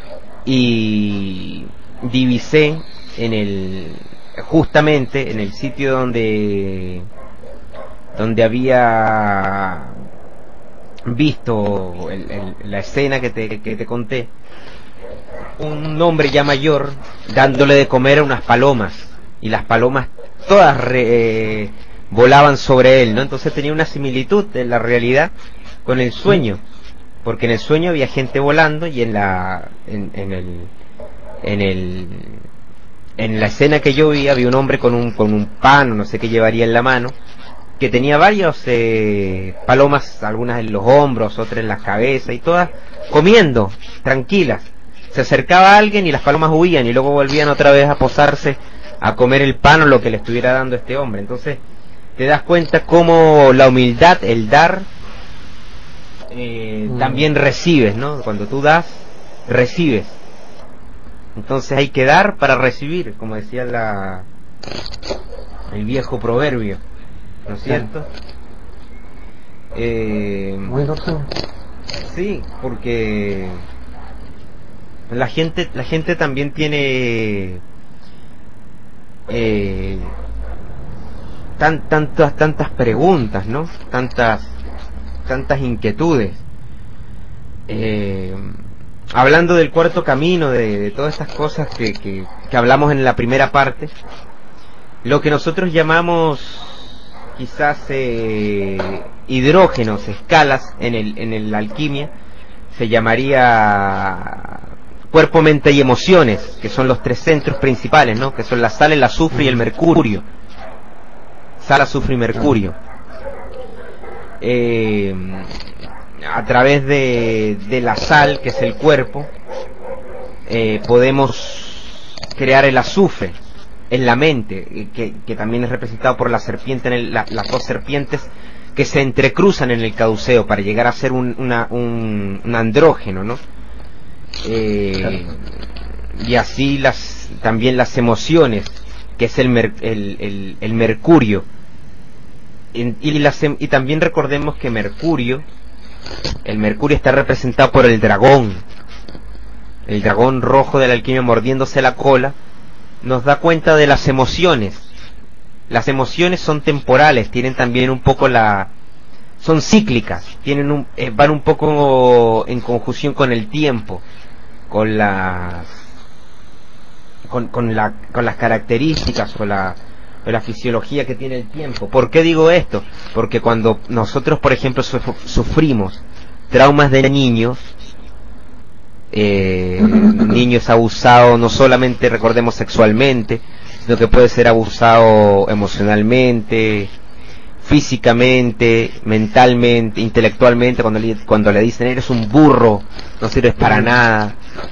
y divisé justamente en el sitio donde había visto la escena que te conté, un hombre ya mayor dándole de comer a unas palomas, y las palomas todas volaban sobre él, ¿no? Entonces tenía una similitud de la realidad con el sueño, porque en el sueño había gente volando, y en la escena que yo vi había un hombre con un pan, no sé qué llevaría en la mano, que tenía varios palomas, algunas en los hombros, otras en la cabeza, y todas comiendo, tranquilas. Se acercaba a alguien y las palomas huían, y luego volvían otra vez a posarse a comer el pan o lo que le estuviera dando este hombre. Entonces te das cuenta cómo la humildad, el dar, también recibes, ¿no? Cuando tú das, recibes. Entonces hay que dar para recibir, como decía el viejo proverbio, ¿no es cierto? Sí, porque la gente también tiene tantas preguntas, ¿no? Tantas inquietudes. Hablando del cuarto camino, de todas estas cosas que hablamos en la primera parte, lo que nosotros llamamos quizás hidrógenos, escalas en la alquimia, se llamaría cuerpo, mente y emociones, que son los tres centros principales, ¿no? Que son la sal, el azufre y el mercurio. Sal, azufre y mercurio. A través de la sal, que es el cuerpo, podemos crear el azufre en la mente, que también es representado por la serpiente, las dos serpientes que se entrecruzan en el caduceo para llegar a ser un andrógeno, ¿no? Y así también las emociones, que es el mercurio. Y también recordemos que el mercurio está representado por el dragón rojo de la alquimia mordiéndose la cola. Nos da cuenta de las emociones. Las emociones son temporales, tienen también un poco son cíclicas, van un poco en conjunción con el tiempo, con las características o la fisiología que tiene el tiempo. ¿Por qué digo esto? Porque cuando nosotros, por ejemplo, sufrimos traumas de niños, niño es abusado no solamente, recordemos, sexualmente, sino que puede ser abusado emocionalmente, físicamente, mentalmente, intelectualmente, cuando le dicen eres un burro, no sirves para nada.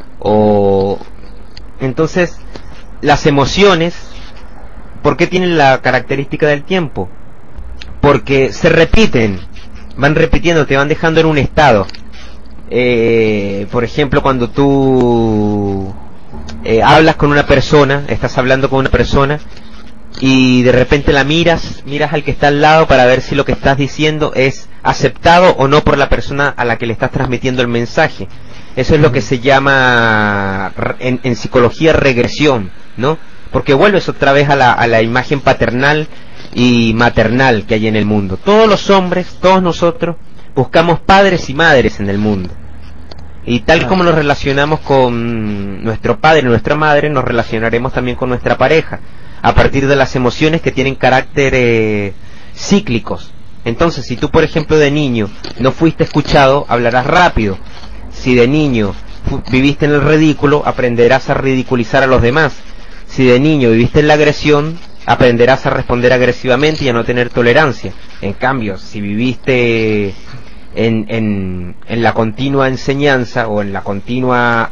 Entonces las emociones, ¿por qué tienen la característica del tiempo? Porque se repiten, van repitiendo, te van dejando en un estado. Por ejemplo, cuando tú hablas con una persona, estás hablando con una persona y de repente la miras al que está al lado para ver si lo que estás diciendo es aceptado o no por la persona a la que le estás transmitiendo el mensaje. Eso es lo que se llama en psicología regresión, ¿no? Porque vuelves otra vez a la imagen paternal y maternal que hay en el mundo. Todos los hombres, todos nosotros, buscamos padres y madres en el mundo. Y tal como nos relacionamos con nuestro padre y nuestra madre, nos relacionaremos también con nuestra pareja, a partir de las emociones que tienen carácter cíclicos. Entonces, si tú, por ejemplo, de niño no fuiste escuchado, hablarás rápido. si de niño viviste en el ridículo, aprenderás a ridiculizar a los demás. Si de niño viviste en la agresión, aprenderás a responder agresivamente y a no tener tolerancia. En cambio, si viviste en la continua enseñanza o en la continua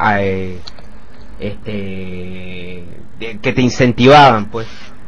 que te incentivaban, pues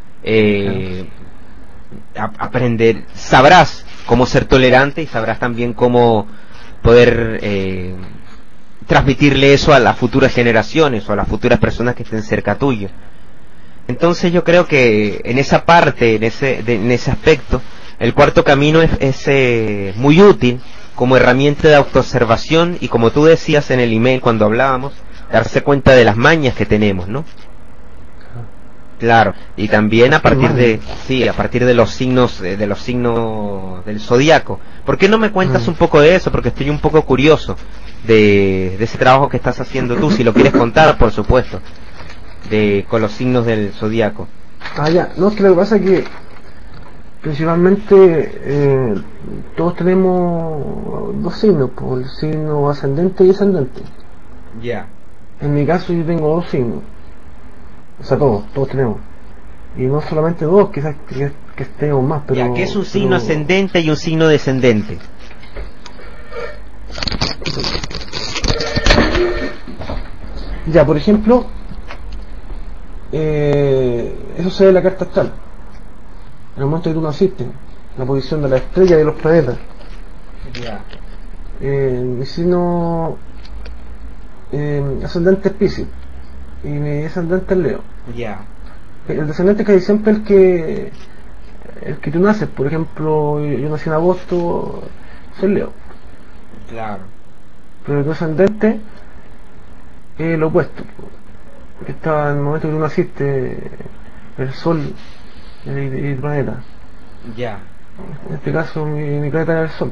aprender, sabrás cómo ser tolerante y sabrás también cómo poder transmitirle eso a las futuras generaciones o a las futuras personas que estén cerca tuyo. Entonces yo creo que en esa parte, en ese aspecto, el cuarto camino es muy útil como herramienta de autoobservación y, como tú decías en el email cuando hablábamos, darse cuenta de las mañas que tenemos, ¿no? Claro, y también a partir de los signos del zodiaco. ¿Por qué no me cuentas un poco de eso? Porque estoy un poco curioso de ese trabajo que estás haciendo tú, si lo quieres contar, por supuesto, con los signos del zodiaco. Ya, no, es que lo que pasa es que principalmente todos tenemos dos signos, el signo ascendente y descendente. Ya. En mi caso yo tengo dos signos, o sea, todos tenemos, y no solamente dos, quizás que tenemos más, pero... Ya, ¿qué es un signo ascendente y un signo descendente? Ya, por ejemplo, eso se ve en la carta astral, en el momento que tú naciste, la posición de la estrella y de los planetas. Ya. Mi signo ascendente es Piscis y mi descendente es Leo. Ya. El descendente casi siempre el que tú naces. Por ejemplo, yo nací en agosto, soy Leo. Claro. Pero el descendente es lo opuesto, que está en el momento que tú naciste, el sol y el planeta. Ya. En este caso mi planeta era el sol.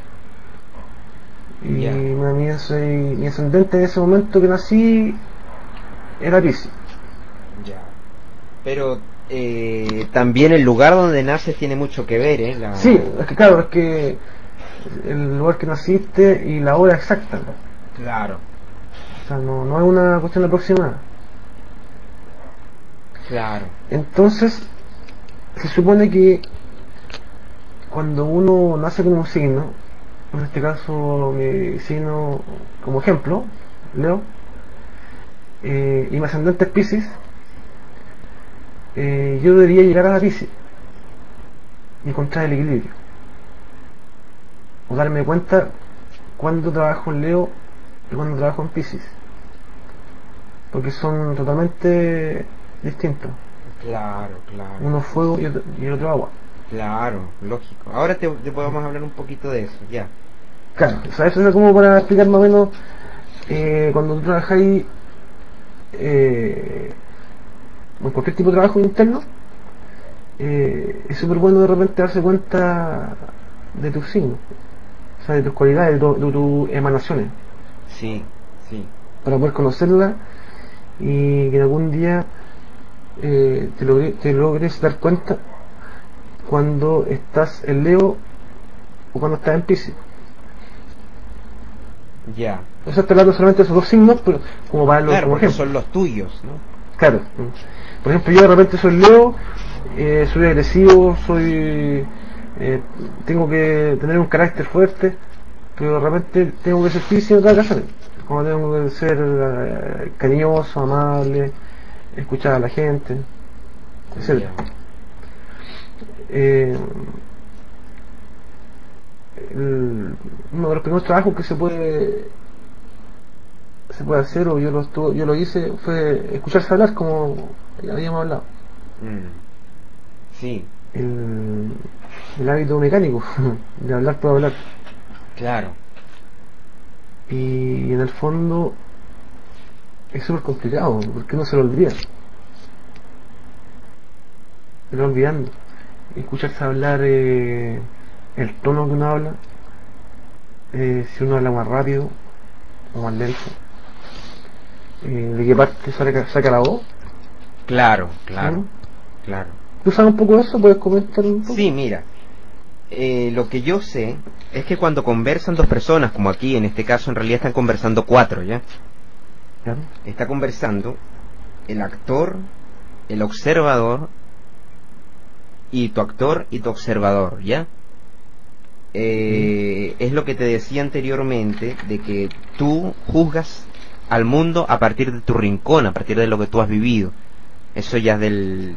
Y mi ascendente en ese momento que nací era Piscis. Ya. Pero también el lugar donde naces tiene mucho que ver, ¿eh? Sí, es que claro, es que el lugar que naciste y la hora exacta, ¿no? Claro. O sea, no es una cuestión aproximada. Claro. Entonces, se supone que cuando uno nace con un signo, en este caso mi signo como ejemplo, Leo, y mi ascendente es Piscis, yo debería llegar a la Piscis y encontrar el equilibrio, o darme cuenta cuando trabajo en Leo y cuando trabajo en Piscis, porque son totalmente distintos. Claro. Uno fuego y el otro agua. Claro, lógico. Ahora te podemos hablar un poquito de eso, ya. Claro, o sea, eso es como para explicar más o menos cuando tú trabajáis en cualquier tipo de trabajo interno, es súper bueno de repente darse cuenta de tus signos, o sea, de tus cualidades, de tus emanaciones, Sí. para poder conocerlas y que algún día te logres dar cuenta cuando estás en Leo o cuando estás en Piscis. Ya. O sea, estoy hablando solamente de esos dos signos, pero como para los, Claro, como porque ejemplo. son los tuyos, ¿no? Claro. Por ejemplo, yo de repente soy Leo, soy agresivo, tengo que tener un carácter fuerte, pero de repente tengo que ser Piscis en otras ocasiones, como tengo que ser cariñoso, amable, escuchar a la gente, etc. Uno de los primeros trabajos que se puede hacer, o yo lo hice, fue escucharse hablar, como ya habíamos hablado. Sí. El hábito mecánico de hablar por hablar. Claro. Y en el fondo es súper complicado, porque uno se lo olvida. Se lo va olvidando. Escucharse hablar, el tono que uno habla, si uno habla más rápido o más lento, de qué parte saca la voz. Claro. ¿Sí? ¿Tú sabes un poco de eso? ¿Puedes comentar un poco? Sí, mira. Lo que yo sé es que cuando conversan dos personas, como aquí en este caso en realidad están conversando cuatro, ¿ya? Claro. Está conversando el actor, el observador y tu actor y tu observador, ¿ya? Es lo que te decía anteriormente, de que tú juzgas al mundo a partir de tu rincón, a partir de lo que tú has vivido. Eso ya es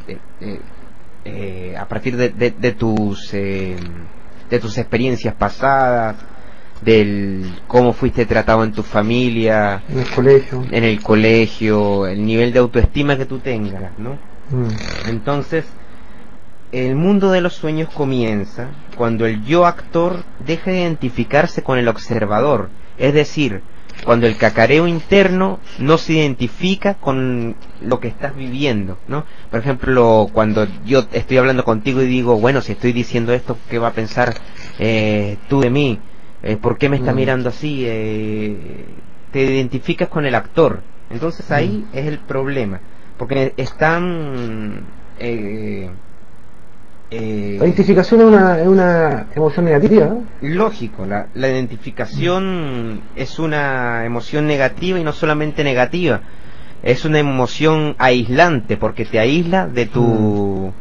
a partir de tus experiencias pasadas, del cómo fuiste tratado en tu familia, En el colegio. el nivel de autoestima que tú tengas, ¿no? Entonces, el mundo de los sueños comienza cuando el yo actor deja de identificarse con el observador, es decir, cuando el cacareo interno no se identifica con lo que estás viviendo, ¿no? Por ejemplo, cuando yo estoy hablando contigo y digo, bueno, si estoy diciendo esto, ¿qué va a pensar tú de mí? ¿Por qué me está mirando así? Te identificas con el actor. Entonces ahí es el problema, porque están... La identificación es una emoción negativa, ¿no? Lógico, la identificación es una emoción negativa, y no solamente negativa, es una emoción aislante, porque te aísla de tu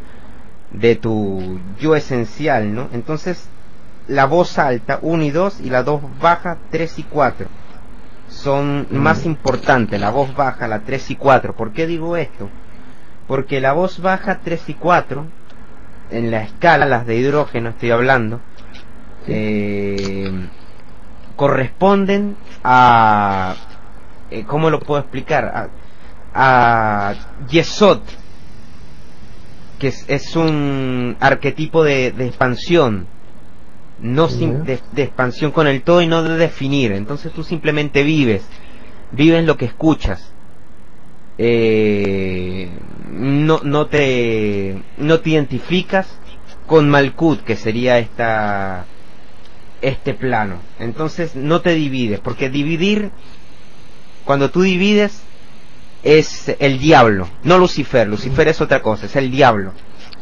yo esencial, ¿no? Entonces, la voz alta 1 y 2 y la voz baja 3 y 4 son más importantes. La voz baja, la 3 y 4. ¿Por qué digo esto? Porque la voz baja 3 y 4, en la escala, las de hidrógeno estoy hablando, corresponden a ¿cómo lo puedo explicar? A Yesod, que es un arquetipo de expansión, no de expansión con el todo y no de definir. Entonces tú simplemente vives lo que escuchas. No te identificas con Malkut, que sería este plano. Entonces no te divides, porque dividir, cuando tú divides, es el diablo, no Lucifer. Lucifer es otra cosa, es el diablo.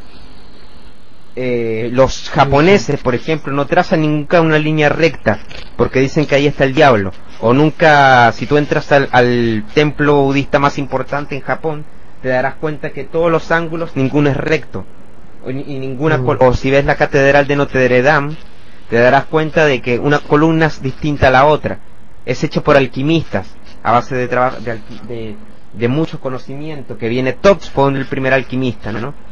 Los japoneses, por ejemplo, no trazan nunca una línea recta, porque dicen que ahí está el diablo. O nunca, si tú entras al templo budista más importante en Japón, te darás cuenta que todos los ángulos, ninguno es recto, y ninguna o si ves la catedral de Notre Dame, te darás cuenta de que una columna es distinta a la otra. Es hecho por alquimistas, a base de mucho conocimiento, que viene Topspoon, el primer alquimista, ¿no?